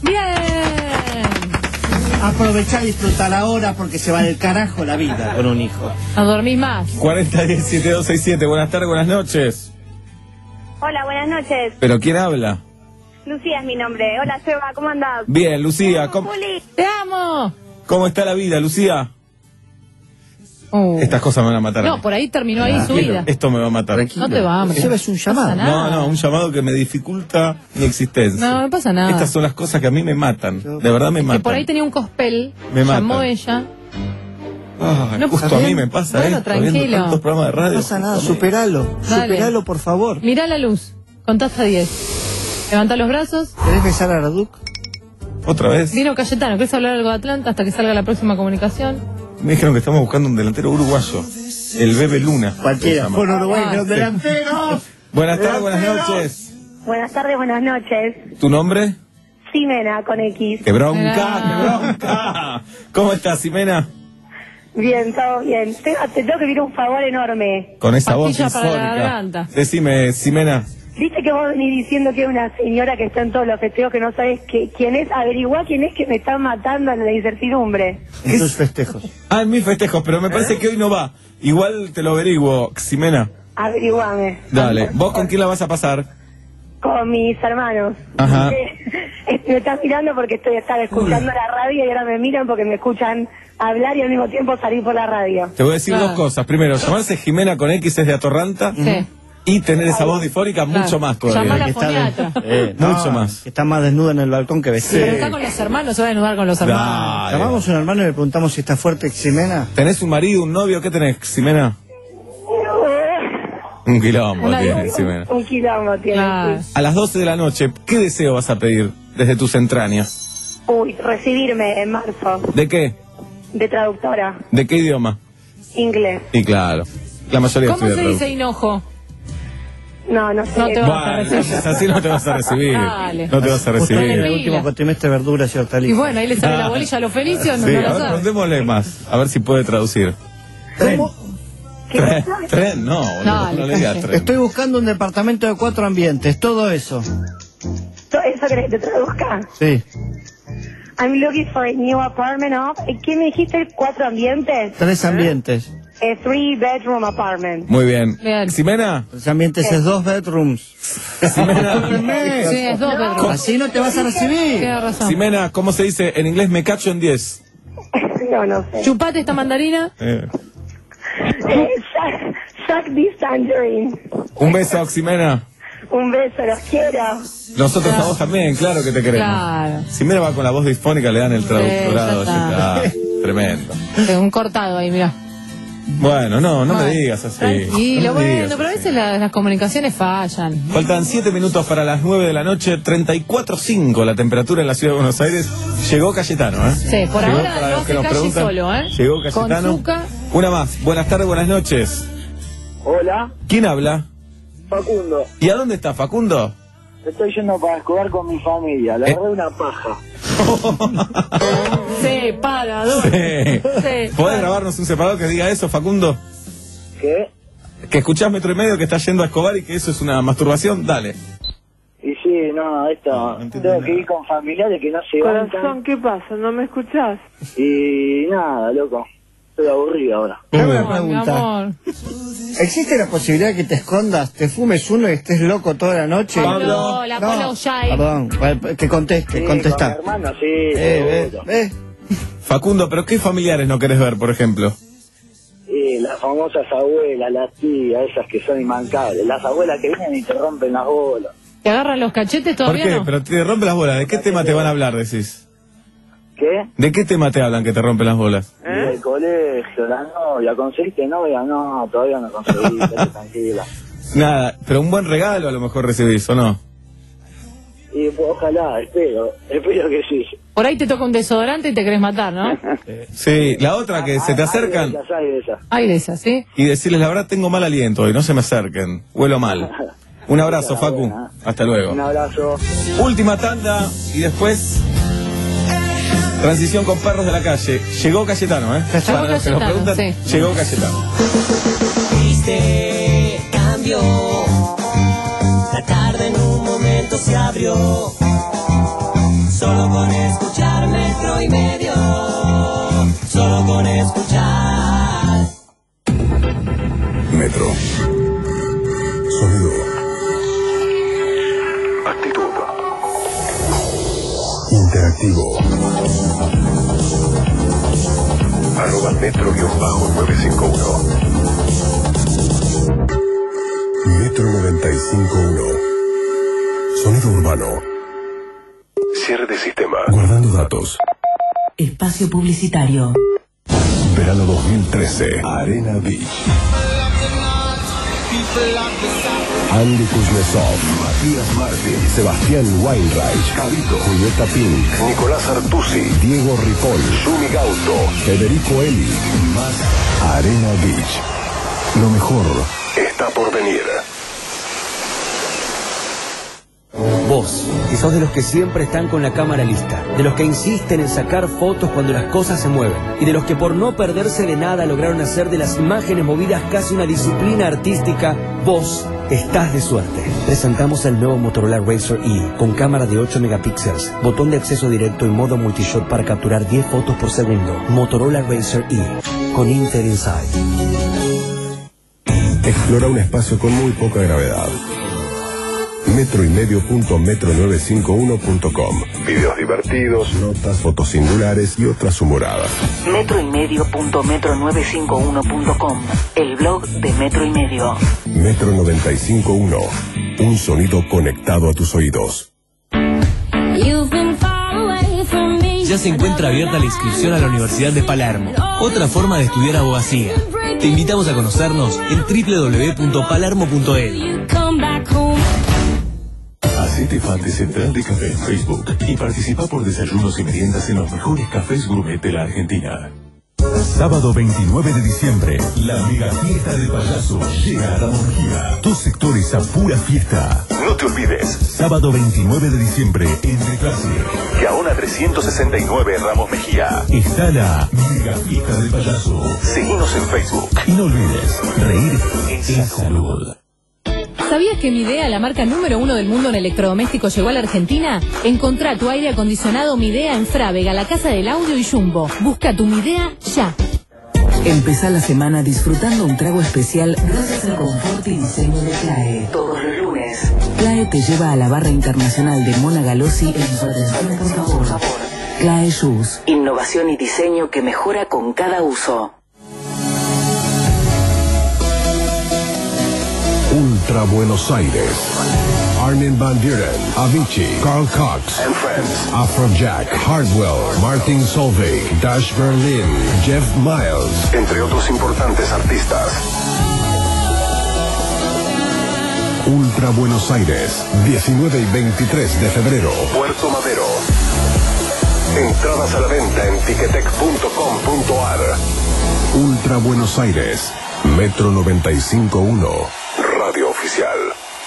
¡Bien! Aprovechá y disfrutar ahora porque se va del carajo la vida con un hijo. ¿No dormís más? cuarenta diez siete dos seis siete. Buenas tardes, buenas noches. Hola, buenas noches. ¿Pero quién habla? Lucía es mi nombre. Hola, Seba, ¿cómo andás? Bien, Lucía. ¿Cómo, Juli. ¡Te amo! cómo está la vida, Lucía? Uh. Estas cosas me van a matar. a No, mí. por ahí terminó ahí su Tranquilo, vida. Esto me va a matar. No te va, hombre. Eso es un llamado. No pasa No, nada. no, un llamado que me dificulta mi existencia. No, no pasa nada. Estas son las cosas que a mí me matan. De verdad me Que matan. por ahí tenía un cospel, Me llamó matan. ella. Ah, No, justo ¿está a mí bien? me pasa Bueno, esto, viendo tranquilo. tantos programas de radio. No pasa nada, justo a mí. superalo. Dale. Superalo, por favor. Mirá la luz. Contá hasta diez. Levanta los brazos. ¿Querés besar a Araduc? Otra vez. Vino Cayetano. ¿Querés hablar algo de Atlanta hasta que salga la próxima comunicación? Me dijeron que estamos buscando un delantero uruguayo. El Bebe Luna. Cualquiera. se llama. Con Uruguay, Ah, que un sí. delantero. Buenas tardes, buenas noches. Buenas tardes, buenas noches. ¿Tu nombre? Ximena con X. ¡Qué bronca, Ah. qué bronca! ¿Cómo estás, Ximena? Bien, todo bien. Te, te tengo que pedir un favor enorme. Con esa voz Pastilla para la disfónica. garganta. Decime, Ximena. Viste que vos venís diciendo que hay una señora que está en todos los festejos que no sabes que, quién es. Averiguá quién es que me está matando en la incertidumbre. En tus festejos. Ah, en mis festejos, pero me parece que hoy no va. Igual te lo averiguo, Ximena. Averiguame. Dale. ¿Vos con quién la vas a pasar? Con mis hermanos. Ajá. Eh, me estás mirando porque estoy estaba escuchando la radio y ahora me miran porque me escuchan hablar y al mismo tiempo salir por la radio. Te voy a decir Claro. dos cosas. Primero, llamarse Jimena con X es de Atorranta. Sí. Y tener esa voz difónica Claro. mucho más todavía. Llamá a la Que está foniatra. Eh, Mucho no, más. que está más desnuda en el balcón que vestida. Pero está con los hermanos, se va a desnudar con los hermanos. Dale. Llamamos a un hermano y le preguntamos si está fuerte Ximena. ¿Tenés un marido, un novio? ¿Qué tenés, Ximena? Un quilombo Una- tiene, Ximena. Un quilombo tiene. Claro. sí. A las doce de la noche, ¿qué deseo vas a pedir desde tus entrañas? Uy, recibirme en marzo ¿De qué? de traductora, ¿De qué idioma? inglés. Y claro, la mayoría ¿Cómo estudia se dice traducción. hinojo? No, no sé. No te vas a Bueno, recibir. si es así no te vas a recibir. Dale. No te vas a Justo en el recibir. Pila. último cuatrimestre verduras y Y hortalizas. bueno, ahí le sale la bolilla a los felicios, no, Sí, no a lo ver, sabe. preguntémosle más. A ver si puede traducir. Tren. Tren, tren, no, boludo, Dale, no le digas calle. tren. Estoy buscando un departamento de cuatro ambientes, todo eso. ¿Eso querés que te traduzca? Sí. I'm looking for a new apartment of... ¿Qué me dijiste? ¿Cuatro ambientes? Tres ambientes. A three bedroom apartment. Muy bien. Bien. Ximena, Tres ambientes es dos bedrooms. Ximena, Sí, es dos bedrooms. Así no te vas a recibir. Tienes razón. Ximena, ¿cómo se dice en inglés? Me cacho en diez. No, no sé. Chupate esta mandarina. Eh, Eh, suck, suck this tangerine. Un beso, Ximena. Un beso, los quiero. Nosotros a vos también, claro que te queremos. Claro. Ximena va con la voz disfónica, le dan el traductorado. Sí, ya ya está. Tremendo. Tengo un cortado ahí, mira. Bueno, no, no me Bueno, digas así. Tranquilo, No me bueno, digas pero a así. veces la- las comunicaciones fallan. Faltan siete minutos para las nueve de la noche, treinta y cuatro punto cinco la temperatura en la ciudad de Buenos Aires. Llegó Cayetano, ¿eh? Sí, por Llegó, ahora para lo los que hace nos Calle preguntan, solo, ¿eh? Llegó Con Cayetano. Zucca. Una más. Buenas tardes, buenas noches. Hola, ¿Quién habla? Facundo. ¿Y a dónde está Facundo? Estoy yendo para Escobar con mi familia. La Eh. verdad, una paja. Separador. Sí. Sí. ¿Podés grabarnos un separador que diga eso, Facundo? ¿Qué? Que escuchás Metro y Medio que está yendo a Escobar y que eso es una masturbación. Dale. Y sí, no, esto. Tengo que ir con familiares que no se bancan. ¿qué pasa? ¿No me escuchás? Y nada, loco. Estoy aburrido ahora. Dame una Ay, mi pregunta. amor. ¿Existe la posibilidad de que te escondas, te fumes uno y estés loco toda la noche? Pablo, la Pablo Shai. Perdón, pa- que conteste, Sí, contesta. con mi hermano, sí. Eh, seguro. eh, eh. Facundo, ¿pero qué familiares no querés ver, por ejemplo? Y las famosas abuelas, las tías, esas que son inmancables. Las abuelas que vienen y te rompen las bolas. ¿Te agarran los cachetes ¿Por todavía qué? no? Pero te rompe las bolas. ¿De qué tema te van a hablar, decís? ¿Qué? ¿De qué tema te hablan que te rompen las bolas? Y del colegio, la novia. ¿Conseguiste novia? No, todavía no conseguí. Estate tranquila. Nada, pero un buen regalo a lo mejor recibís, ¿o no? Y pues, ojalá, espero. Espero que sí. Por ahí te toca un desodorante y te querés matar, ¿no? Sí, la otra que se te acercan Hay de esas, hay de esas. Hay de esas, ¿sí? y decirles la verdad tengo mal aliento y no se me acerquen, huelo mal. Un abrazo, Facu. Hasta luego. Un abrazo. Última tanda y después transición con perros de la calle. Llegó Cayetano, ¿eh? Llegó Para los que nos Cayetano, preguntan, sí. llegó Cayetano. Viste, cambió. La tarde en un momento se abrió. Solo con escuchar Metro y Medio. Solo con escuchar. Metro. Sonido. Actitud. Interactivo. arroba metro nueve cinco uno. Metro noventa y cinco punto uno. Sonido urbano. Cierre de sistema. Guardando datos. Espacio publicitario. Verano dos mil trece. Arena Beach. Andy Kuznetsov, Matías Martín, Sebastián Weinreich, Cabito, Julieta Pink, Nicolás Artusi, Diego Ripoll, Yumi Gauto, Federico Eli y más. Arena Beach. Lo mejor está por venir. Vos, que sos de los que siempre están con la cámara lista, de los que insisten en sacar fotos cuando las cosas se mueven, y de los que por no perderse de nada lograron hacer de las imágenes movidas casi una disciplina artística, vos estás de suerte. Presentamos el nuevo Motorola Razr E, con cámara de ocho megapíxeles, botón de acceso directo y modo multishot para capturar diez fotos por segundo. Motorola Razr E, con Intel Inside. Explora un espacio con muy poca gravedad. metro y medio punto metro novecientos cincuenta y uno punto com. Videos divertidos, notas, fotos singulares y otras humoradas. Metro y medio punto metro novecientos cincuenta y uno punto com. El blog de Metro y Medio. Metro noventa y cinco punto uno. Un sonido conectado a tus oídos. Ya se encuentra abierta la inscripción a la Universidad de Palermo. Otra forma de estudiar abogacía. Te invitamos a conocernos en doble u doble u doble u punto palermo punto e d u. Hacete fan de Central de Café en Facebook y participa por desayunos y meriendas en los mejores cafés gourmet de la Argentina. Sábado veintinueve de diciembre, la mega fiesta del payaso llega a Ramos Mejía. Dos sectores a pura fiesta. No te olvides, sábado veintinueve de diciembre en Reclase, Gaona trescientos sesenta y nueve Ramos Mejía. Está la mega fiesta del payaso. Seguinos en Facebook. Y no olvides, reír es salud. ¿Sabías que Midea, la marca número uno del mundo en electrodomésticos, llegó a la Argentina? Encontrá tu aire acondicionado Midea en Frávega, la Casa del Audio y Jumbo. Busca tu Midea ya. Empezá la semana disfrutando un trago especial gracias al confort y diseño de Clae. Todos los lunes. Clae te lleva a la barra internacional de Mona Galossi en Sorpresa por favor. Clae Shoes. Innovación y diseño que mejora con cada uso. Ultra Buenos Aires. Armin van Buren, Avicii, Carl Cox and Friends, Afrojack, Hardwell, Martin Solveig, Dash Berlin, Jeff Miles, entre otros importantes artistas. Ultra Buenos Aires, diecinueve y veintitrés de febrero, Puerto Madero. Entradas a la venta en ticketek punto com punto ar. Ultra Buenos Aires, Metro noventa y cinco punto uno, Radio Oficial.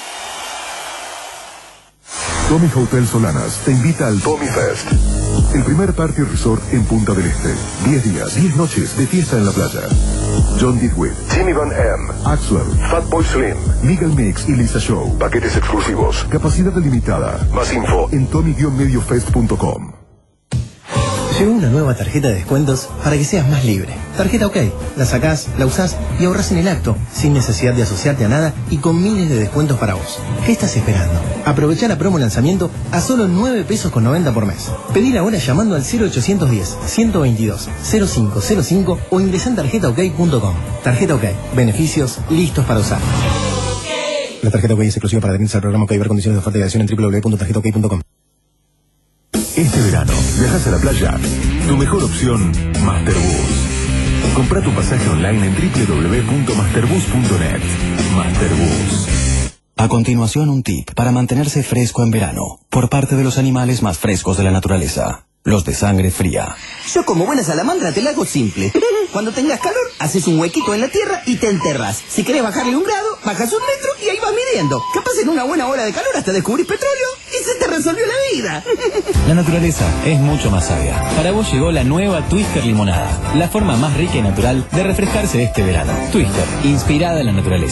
Tommy Hotel Solanas te invita al Tommy Fest, el primer party resort en Punta del Este. diez días, diez noches de fiesta en la playa. John Didwick, Jimmy Van M, Axwell, Fatboy Slim, Miguel Mix y Lisa Show. Paquetes exclusivos, capacidad limitada. Más info en tommy medio fest punto com. Llegó una nueva tarjeta de descuentos para que seas más libre. Tarjeta OK. La sacás, la usás y ahorrás en el acto, sin necesidad de asociarte a nada y con miles de descuentos para vos. ¿Qué estás esperando? Aprovechá la promo lanzamiento a solo nueve pesos con noventa por mes. Pedila ahora llamando al cero ochocientos diez, ciento veintidós, cero cinco cero cinco o ingresá en tarjeta ok punto com. Tarjeta OK. Beneficios listos para usar. La tarjeta OK es exclusiva para adherirse al programa OK y ver condiciones de oferta y adhesión en doble u doble u doble u punto tarjeta ok punto com. Este verano, viajas a la playa. Tu mejor opción, Masterbus. Compra tu pasaje online en doble u doble u doble u punto masterbus punto net. Masterbus. A continuación, un tip para mantenerse fresco en verano, por parte de los animales más frescos de la naturaleza, los de sangre fría. Yo, como buena salamandra, te la hago simple. Cuando tengas calor, haces un huequito en la tierra y te enterras. Si querés bajarle un grado, bajas un metro y ahí vas midiendo. Capaz en una buena hora de calor hasta descubrís petróleo y se te resolvió la vida. La naturaleza es mucho más sabia. Para vos llegó la nueva Twister Limonada, la forma más rica y natural de refrescarse este verano. Twister, inspirada en la naturaleza.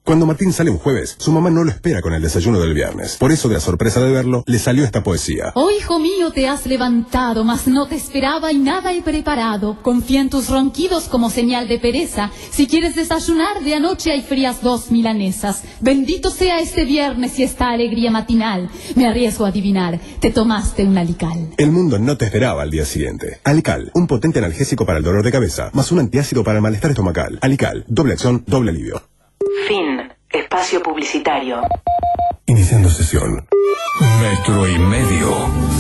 Cuando Martín sale un jueves, su mamá no lo espera con el desayuno del viernes. Por eso, de la sorpresa de verlo, le salió esta poesía. Oh, hijo mío, te has levantado, mas no te esperaba y nada he preparado. Confía en tus ronquidos como señal de pereza. Si quieres desayunar, de anoche hay frías dos milanesas. Bendito sea este viernes y esta alegría matinal. Me arriesgo a adivinar, te tomaste un alical. El mundo no te esperaba al día siguiente. Alical, un potente analgésico para el dolor de cabeza, más un antiácido para el malestar estomacal. Alical, doble acción, doble alivio. Fin. Espacio publicitario. Iniciando sesión. Metro y medio.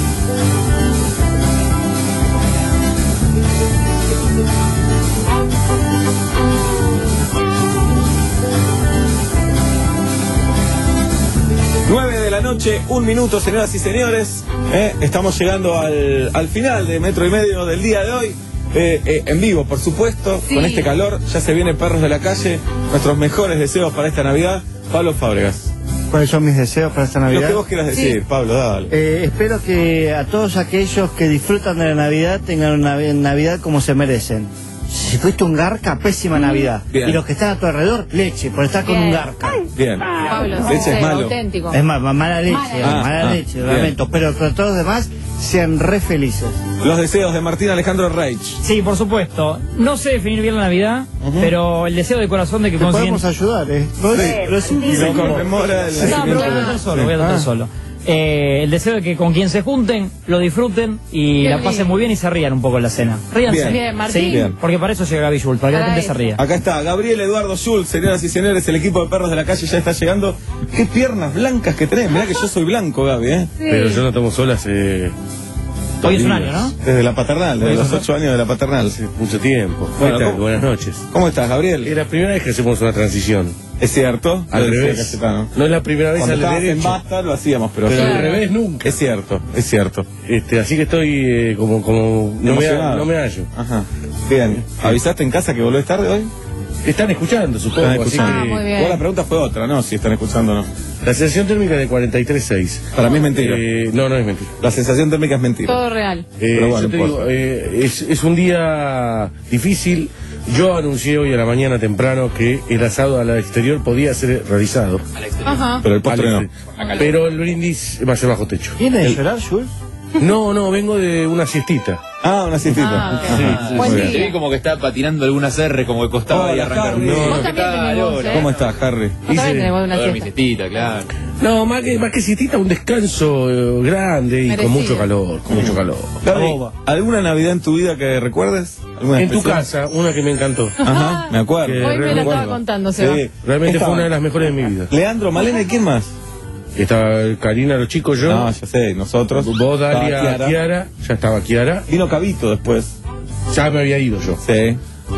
nueve de la noche, un minuto, señoras y señores. Eh, estamos llegando al, al final de Metro y Medio del día de hoy. Eh, eh, en vivo, por supuesto, Sí. con este calor. Ya se vienen Perros de la Calle. Nuestros mejores deseos para esta Navidad. Pablo Fábregas. ¿Cuáles son mis deseos para esta Navidad? Lo que vos quieras decir, Sí. Pablo, dale. Eh, espero que a todos aquellos que disfrutan de la Navidad tengan una Navidad como se merecen. Si fuiste un garca, pésima Navidad. Bien. Y los que están a tu alrededor, leche, por estar con Bien. un garca. Bien. Pablo, Leche es sincero, malo. auténtico. Es más, mala leche, Mala eh, leche. mala Ah, leche, ah, lamento. Pero que todos los demás sean re felices. Los deseos de Martín Alejandro Reich. Sí, por supuesto. No sé definir bien la Navidad, pero el deseo de corazón de que Te consiguen... podemos ayudar, ¿eh? No, Sí. pero es un Se conmemora el No, pero voy a nacimiento. tratar solo, voy a tratar Ah. solo. Eh, el deseo de que con quien se junten, lo disfruten y Qué la pasen lindo. muy bien y se rían un poco en la cena. Ríanse. Bien. Bien, Martín. Sí, Bien. porque para eso llega Gaby Schultz, para que la Para gente se eso. ría. Acá está Gabriel Eduardo Schultz, señoras y señores, el equipo de Perros de la Calle ya está llegando. Qué piernas blancas que tenés. Mirá que yo soy blanco, Gaby, ¿eh? Sí. Pero yo no tomo sol hace Hoy es un año, ¿no? Desde la paternal, desde los ocho años de la paternal. mucho tiempo. Bueno, ¿Qué tal? ¿cómo- Buenas noches. ¿Cómo estás, Gabriel? Es la primera vez que hacemos una transición. ¿Es cierto? Al Lo decía revés. Cayetano. No es la primera vez Cuando al estabas en derecho. Basta lo hacíamos, pero... Pero sí. al revés nunca. Es cierto, es cierto. Este, así que estoy eh, como, como no, me, Emocionado. ha- no me hallo. Ajá. Bien. ¿Avisaste en casa que volvés tarde hoy? Están escuchando, supongo. Están escuchando. Así que Ah, muy bien. Igual la pregunta fue otra, ¿no? Si están escuchando o no. la sensación térmica de cuarenta y tres punto seis. Para mí es mentira. Eh, no, no es mentira. La sensación térmica es mentira. Todo real. Eh, Pero bueno, yo te no digo, importa. eh, es, es un día difícil. Yo anuncié hoy a la mañana temprano que el asado al exterior podía ser realizado. Ajá. Pero el postre Al no. exterior. Pero el brindis va a ser bajo techo. ¿Viene de El- llorar, Jules? No, no, vengo de una siestita. Ah, una siestita. Ah, Sí, ok. sí, Buen sí. día. Te vi como que estaba patinando algunas R, como que costaba ahí Hola, arrancar un Harry. No, Vos ¿qué también tal? tenés voz, Hola. ¿eh? ¿Cómo estás, Harry? Vos también Hice- tenés voz de una A ver, mi siesta. siestita, claro. No, más que, más que siestita, un descanso eh, grande y Merecido. con mucho calor, con mucho calor. Gaby, ¿alguna Navidad en tu vida que recuerdes? ¿Alguna En tu especial? casa, una que me encantó. Ajá, me acuerdo. Que Hoy me la realmente- estaba contando, Seba. Sí. Realmente Estaba fue una de las mejores de mi vida. Leandro, Malena y quién más? Estaba Karina, los chicos, yo. No, ya sé, nosotros. Vos, Dalia, Estaba Kiara. Kiara. Ya estaba Kiara. Vino Cabito después. Ya me había ido yo. Sí.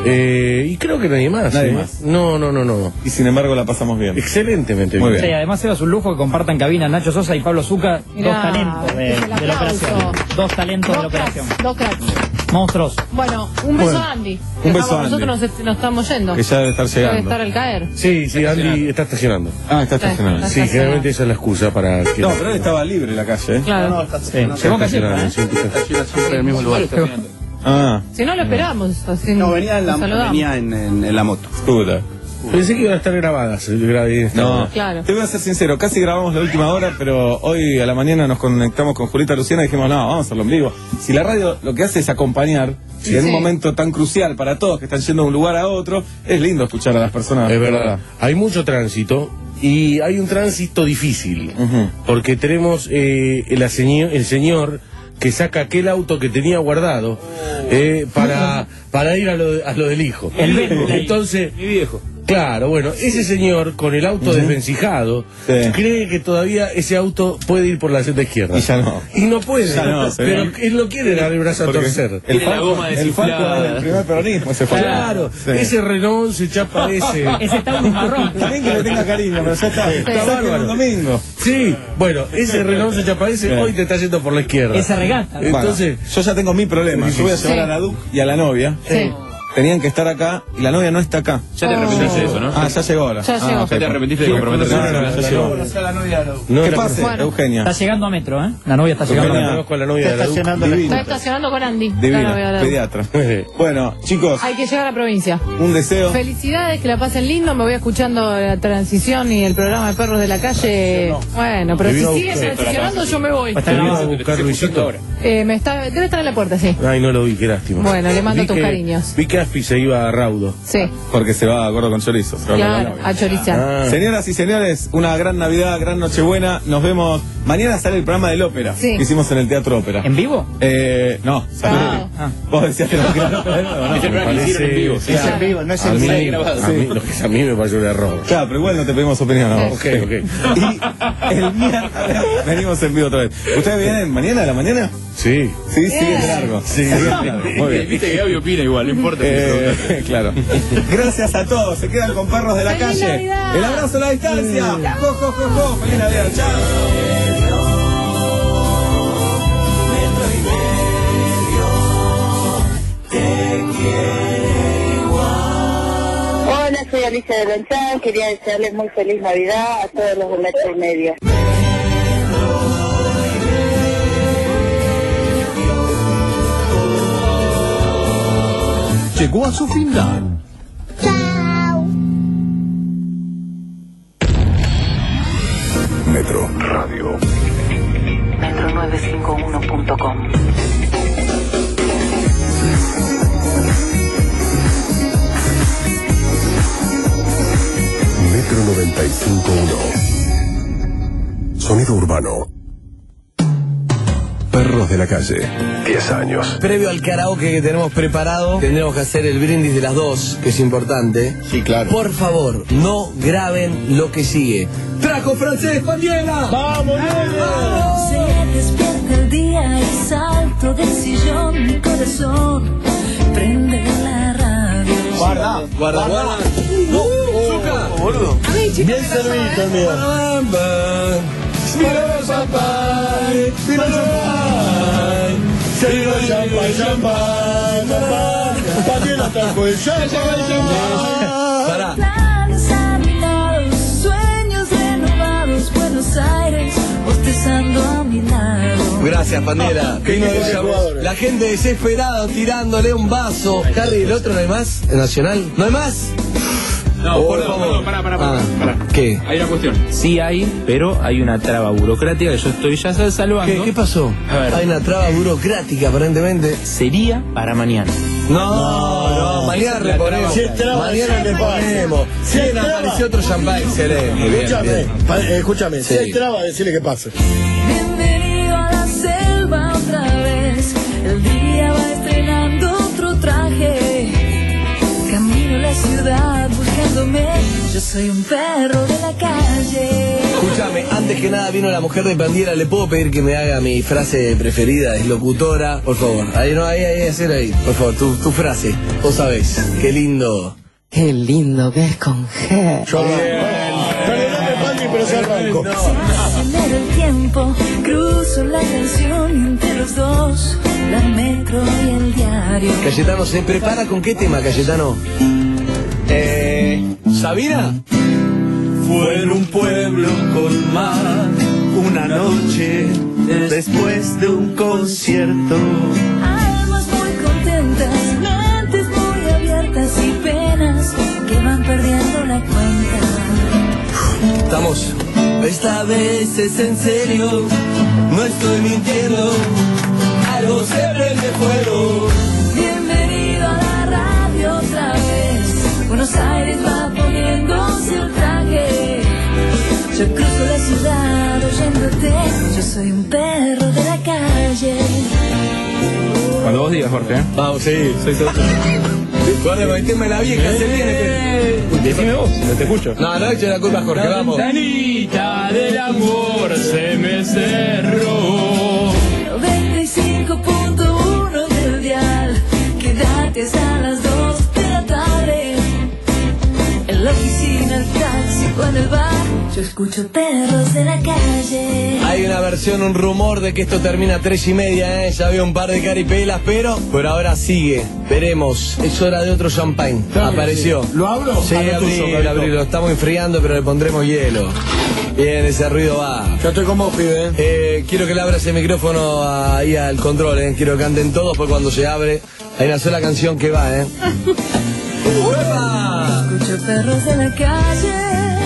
Eh, y creo que nadie más. Nadie ¿eh? más. No, no, no, no. Y sin embargo la pasamos bien. Excelentemente Muy bien. Sí, además Seba, es un lujo que compartan cabina Nacho Sosa y Pablo Zucca, Mirá, dos talentos de, el de la aplauso. operación. Dos talentos de la Dos cracks, operación. dos cracks. Monstruos. Bueno, un beso Bueno, a Andy. un beso Estamos- a Andy. Nosotros nos, nos estamos yendo. Que ya debe estar Debe llegando. estar el caer. Sí, sí, Andy está estacionando. Ah, está estacionado. Está Sí, estacionado. generalmente esa es la excusa para que... No, pero él estaba libre la calle, ¿eh? Claro. Sí. Está estacionando, sí, está- Siempre en el mismo lugar. Ah, Si no lo esperamos. Así No, venía en la, nos saludamos. venía en, en- en la moto. puta. Pensé que iban a estar grabadas. eh, gra- en esta No, hora. Claro. te voy a ser sincero, casi grabamos la última hora, pero hoy a la mañana nos conectamos con Julieta Luciana y dijimos, no, vamos a hacerlo en vivo. Si la radio lo que hace es acompañar, y en Sí. un momento tan crucial para todos que están yendo de un lugar a otro, es lindo escuchar a las personas. Es verdad. Hay mucho tránsito y hay un tránsito difícil. Ujú. Porque tenemos eh, el, señor, el señor que saca aquel auto que tenía guardado eh, para, para ir a lo, de- a lo del hijo. El Bentley. Entonces, Mi viejo. claro, bueno, ese señor con el auto desvencijado Sí. cree que todavía ese auto puede ir por la senda izquierda. Y ya no. Y no puede. Ya no, pero señor. él no quiere dar el brazo a Porque torcer. El Tiene la Falco, goma el Falco desinflada. del primer peronismo, ese Falco. Claro, Sí. ese Renault se chapa ese. Ese está un marrón. También que le tenga cariño, pero ya está. Está Saquen bárbaro. un domingo. Sí, bueno, ese Renault se chapa ese, Bien. hoy te está yendo por la izquierda. Esa regata. Entonces, Bueno, yo ya tengo mi problema. Yo voy a llevar Sí. a la Duc y a la novia. Sí. tenían que estar acá y la novia no está acá. Ya te arrepentiste de eso, ¿no? Ah, ya llegó ahora. Ya ah, llegó. Ya te arrepentiste de comprometerte. No, no, no, ya llegó. No, ¿Qué la- pasa, Bueno. Eugenia? Está llegando a metro, ¿eh? La novia está llegando a Eugenia, metro. conozco a la novia de la U. Estacionando la Está estacionando con Andy. la novia Divina, de la- pediatra. Bueno, chicos, Hay que llegar a la provincia. un deseo. Felicidades, que la pasen lindo. Me voy escuchando la transición y el programa de perros de la calle. Bueno, pero Me si vino a sigues buscar. transicionando, yo me voy. ¿Te vino a buscar Luisito? Eh, me está, debe estar en la puerta, sí. Ay, no lo vi, qué lástima. Bueno, le mando Vi tus que- cariños. Vi que Aspi se iba a Raudo. Sí, Porque se va a acuerdo con chorizo. se va con la claro, novia. a chorizar. Ah. Señoras y señores, una gran Navidad, gran Nochebuena. Nos vemos. Mañana sale el programa del ópera Sí. que hicimos en el Teatro Ópera. ¿En vivo? Eh, no, sale. Ah. Vos decías que no, que era ópera de nuevo, ¿no? Es el Me programa que hicieron en vivo. parece... Es en vivo, no es A en mí, vivo. grabado. a mí- lo que es a mí me pareció un error. Claro, pero igual no te pedimos opinión. ¿no? Ok, ok. Y el miércoles venimos en vivo otra vez. ¿Ustedes vienen mañana a la mañana? Sí. Sí, sigue de largo. Sí. Sigue de largo. Muy bien. Viste que Gaby opina igual, no importa. Eh, claro. Gracias a todos. Se quedan con perros de la ¡Feliz calle. Navidad! El abrazo a la distancia. Jo, jo, jo, jo. Feliz Navidad. Chao. Hola, soy Alicia de Lanchán. Quería desearles muy feliz Navidad a todos los de Metro y Medio. Llegó a su final. Metro Radio. metro nueve cinco uno punto com. Metro noventa y cinco punto uno. Sonido urbano. Perros de la calle. diez años. Previo al karaoke que tenemos preparado, tendremos que hacer el brindis de las dos, que es importante. Sí, claro. Por favor, no graben lo que sigue. ¡Trajo francés, Pandiela! ¡Vamos, Se despierta el día y salto del sillón, mi corazón prende la radio. Guarda, guarda, guarda. ¡Zuka! Boludo. Bien servido, amigo. Mira el champán, mira el champán. Mira el champán, champán, champán. Pandiela trajo el champán. Pará. Planes anhelados, sueños renovados, Buenos Aires, bostezando a mi lado. Gracias, Pandera. Qué lindo. La gente desesperada tirándole un vaso. Harry, ¿el otro no hay más? ¿El Nacional? ¿No hay más? No, Oh, por por favor, favor. pará, pará, pará, Ah, pará. ¿qué? Hay una cuestión. Sí hay, pero hay una traba burocrática que yo estoy ya salvando. ¿Qué, qué pasó? A ver. Hay una traba burocrática, aparentemente. Sería para mañana. No, no, mañana la reponemos. traba. Si es traba, Mañana sí, reponemos. Si es Bien, traba. apareció otro champán, excelente. Bien, Escúchame, bien. pa- eh, escúchame. Si Sí. hay traba, decirle que pase. Bienvenido a la selva otra vez. El día va estrenando otro traje. Camino la ciudad buscándome. Yo soy un perro de la calle. Escúchame, antes que nada vino la mujer de Pandiera, ¿le puedo pedir que me haga mi frase preferida? Es locutora, por favor. Ahí no, ahí, ahí, hacer ahí. Por favor, tu, tu frase. Vos sabés. Qué lindo. Qué lindo que es con G. Yo Perdóname, Pandi, pero se arranco. Acelero el tiempo, cruzo la canción entre los dos, la metro y el diario. Cayetano, ¿se prepara con qué tema, Cayetano? Eh. ¿Sabina? Fue en un pueblo con mar, una noche después de un concierto. Almas muy contentas, mentes muy abiertas y penas que van perdiendo la cuenta. Estamos. Esta vez es en serio, no estoy mintiendo, algo se prende fuego. Bienvenido a la radio otra vez. Buenos Aires va poniéndose el traje. Yo cruzo la ciudad oyéndote. Yo soy un perro de la calle. Cuando vos digas, Jorge. Vamos, sí, soy todo. Guarda, el tema de la vieja se viene. Que... Decime vos, no te escucho. No, no eche la culpa a Jorge, La vamos. ventanita del amor se me cerró. noventa y cinco punto uno del dial. Quédate hasta las dos de la tarde. En la oficina, el taxi o en el bar. Yo escucho perros de la calle. Hay una versión versión, un rumor de que esto termina a tres y media, ¿eh? Ya había un par de caripelas, pero por ahora sigue. Veremos. Es hora de otro champagne. Claro, Apareció. sí. ¿Lo abro? Sí, Ah, lo tuyo, abrí, Gabito. abrí, lo estamos enfriando, pero le pondremos hielo. Bien, ese ruido va. Ya estoy con vos, pibe. Eh, quiero que le abras el micrófono ahí al control, ¿eh? Quiero que canten todos, pues cuando se abre hay una sola canción que va, ¿eh? ¡Uepa! Escucho perros de la calle.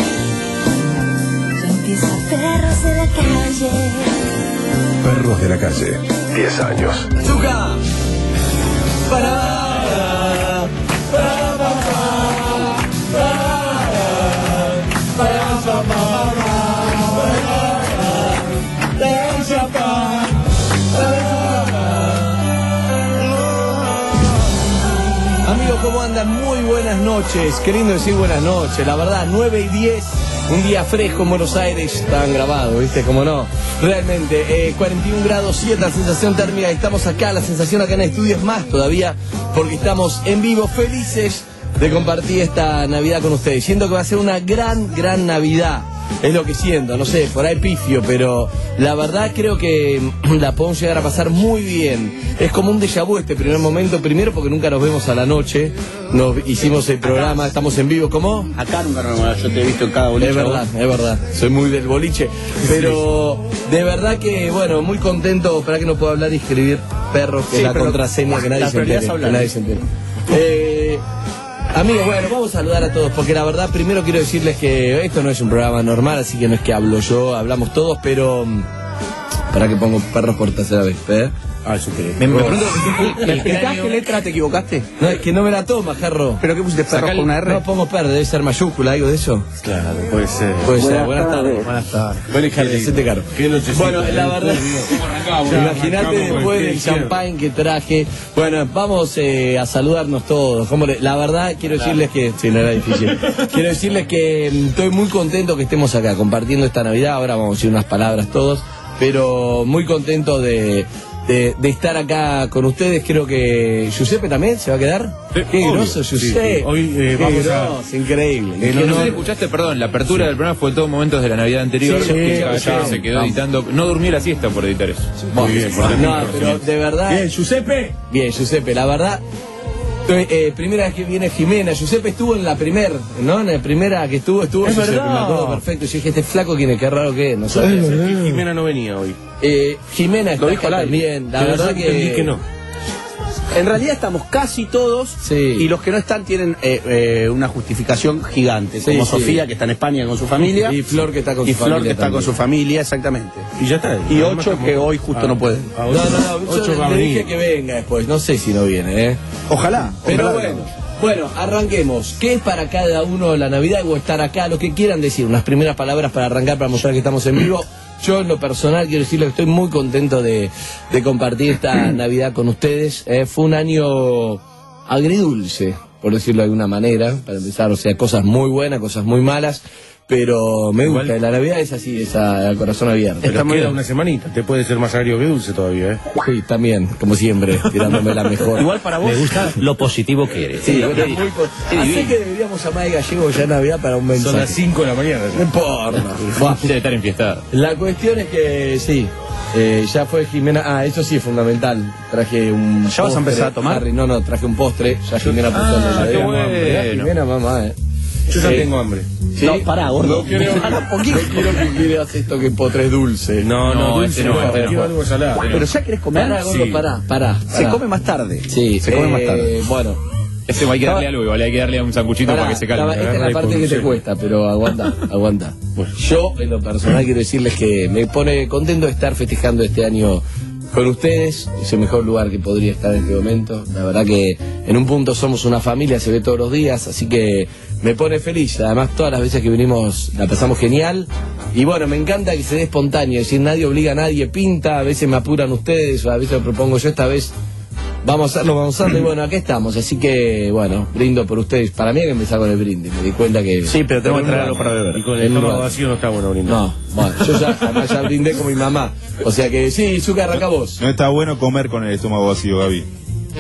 Ya empieza perros de la calle. Perros de la calle. diez años. ¡Zuka! ¡Para! Amigos, ¿cómo andan? Muy buenas noches. Queriendo decir buenas noches. La verdad, nueve y diez, un día fresco en Buenos Aires. Estaban grabados, ¿viste? Como no. Realmente, eh, cuarenta y un grados siete, la sensación térmica. Estamos acá, la sensación acá en el estudio es más todavía, porque estamos en vivo, felices de compartir esta Navidad con ustedes. Siento que va a ser una gran, gran Navidad. Es lo que siento, no sé, por ahí pifio, pero la verdad creo que la podemos llegar a pasar muy bien. Es como un déjà vu este primer momento, primero porque nunca nos vemos a la noche, nos hicimos el programa, estamos en vivo, ¿cómo? Acá nunca nos yo te he visto en cada boliche. Es verdad, es verdad, soy muy del boliche, pero de verdad que, bueno, muy contento, para que no puedo hablar y escribir perros, que Sí, es la pero contraseña que nadie la se prioridad entere, es que hablar. nadie se entere. Eh... Amigos, bueno, vamos a saludar a todos, porque la verdad primero quiero decirles que esto no es un programa normal, así que no es que hablo yo, hablamos todos, pero... Para que pongo perros por tercera vez, ¿eh? Ah, eso te... Me, me Oh. pregunto, ¿me explicás qué letra te equivocaste? No, es que no me la toma, Jarro. ¿Pero qué pusiste perros con una R? No pongo perro, debe ser mayúscula, algo de eso. Claro, puede ser. Puede ser, Buenas buenas tardes. tardes. Buenas tardes. Buenas tardes. Se te caro. Qué nochecita. Bueno, la verdad, imagínate después del champagne que traje. Bueno, vamos eh, a saludarnos todos. ¿Cómo le- La verdad, quiero decirles que... Sí, no era difícil. Quiero decirles que mm, estoy muy contento que estemos acá compartiendo esta Navidad. Ahora vamos a decir unas palabras todos, pero muy contento de... De, de estar acá con ustedes. Creo que Giuseppe también se va a quedar. Sí, Qué obvio. grosso, Sí, Giuseppe. sí. Hoy, eh, Qué vamos a- grosso, increíble. En Que no sé honor- si escuchaste, perdón, la apertura del programa fue todo momentos de la Navidad anterior. Sí, que sí, ya sí. se quedó Vamos. editando. No durmió la siesta por editar eso. Muy bien, No, pero de verdad. Bien, Giuseppe. Bien, Giuseppe, la verdad. eh, eh, primera vez que viene Jimena. Giuseppe estuvo en la primera, ¿no? En la primera que estuvo, estuvo Es Giuseppe, verdad. me acuerdo perfecto. Yo dije, este flaco, ¿quién es? Qué raro que es, no sabía. Jimena no venía hoy. Eh, Jimena está Lo dijo acá al aire. también. La Pero verdad yo entendí que. que no. En realidad estamos casi todos Sí. y los que no están tienen eh, eh, una justificación gigante, Sí, como sí. Sofía que está en España con su familia Y Flor que está con y su Flor familia que está también. con su familia, exactamente. Y ya está. Y ocho que hoy justo Ah, no pueden. ah, No, ocho- no, no, ocho yo va a le dije venir. que venga después. No sé si no viene, ¿eh? Ojalá. Pero ojalá. bueno, bueno, arranquemos. ¿Qué es para cada uno la Navidad o estar acá? Lo que quieran decir, unas primeras palabras para arrancar, para mostrar que estamos en vivo. Yo en lo personal quiero decirles que estoy muy contento de, de compartir esta Navidad con ustedes. Eh, fue un año agridulce, por decirlo de alguna manera, para empezar, o sea, cosas muy buenas, cosas muy malas. Pero me gusta, Igual- la Navidad es así, es a, a corazón abierto. Pero muy queda bien. una semanita. Te puede ser más agrio que dulce todavía, ¿eh? Sí, también, como siempre, tirándome la mejor. Igual para vos. Me gusta lo positivo que eres. Sí, bueno, muy co- Así que deberíamos llamar a Gallego ya en Navidad para un mensaje. Son las cinco de la mañana. No importa. Buah. Debe estar enfiestado. La cuestión es que sí, eh, ya fue Jimena. Ah, eso sí es fundamental. Traje un. ¿Ya vas a empezar a tomar? Harry, no, no, traje un postre. Ya Jimena puso en la Ah, qué heladera. bueno. Mirá, Jimena, mamá, eh. Yo ya Sí. tengo hambre. ¿Sí? No, pará, gordo. No quiero, Pará, poquito. no quiero que quieras esto que postre es dulce. No, no, No, dulce este no, no. este no. Quiero algo salado. Pero ya querés comer. Pará, gordo, Sí. pará, pará. Se pará. come más tarde. Sí, se come eh, más tarde. Bueno. Este hay que darle algo, igual hay que darle un sanguchito Pará, para que se calme. la- esta es Agarra la y parte que te conduce. cuesta, pero aguanta, aguanta. Yo, en lo personal, quiero decirles que me pone contento de estar festejando este año con ustedes. Es el mejor lugar que podría estar en este momento. La verdad que en un punto somos una familia, se ve todos los días, así que me pone feliz. Además, todas las veces que vinimos la pasamos genial. Y bueno, me encanta que se dé espontáneo, es decir, nadie obliga a nadie, pinta, a veces me apuran ustedes, a veces lo propongo yo, esta vez vamos a hacerlo, vamos a hacerlo, y bueno, aquí estamos, así que, bueno, brindo por ustedes. Para mí hay que empezar con el brindis, me di cuenta que... Sí, pero tengo que traer algo para beber. Y con el En un estómago rato. vacío no está bueno brindar. No, bueno, yo ya, además ya brindé con mi mamá, o sea que sí, Zucca, arranca vos. No está bueno comer con el estómago vacío, Gaby.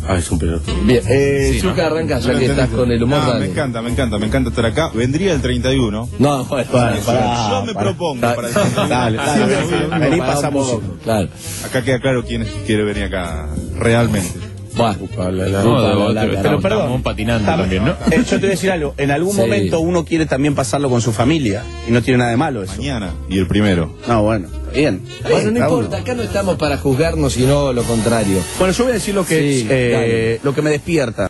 Ah, es un pelotudo. Bien, eh, Sí, Zucca, ¿no? arranca ya No lo que estás entendiste. con el humor. No, dale. me encanta, me encanta, me encanta estar acá. Vendría el treinta y uno. No, bueno, Bueno, sí, pará, yo me pará. propongo Da- para el treinta y uno. Dale, dale, Sí, vení, sí, sí, vení, pará un pasamos poco. uno, claro. Acá queda claro quién quiere venir acá realmente. Bueno, No, la- de- la- de- la- pero la- perdón, patinando también, ¿no? Eh, yo te voy a decir algo. En algún Sí. momento uno quiere también pasarlo con su familia. Y no tiene nada de malo eso. Mañana y el primero. No, bueno, está bien. Está bien, Bueno, no cada importa, uno. acá no estamos para juzgarnos, sino lo contrario. Bueno, yo voy a decir lo que, Sí, eh, dale. lo que me despierta.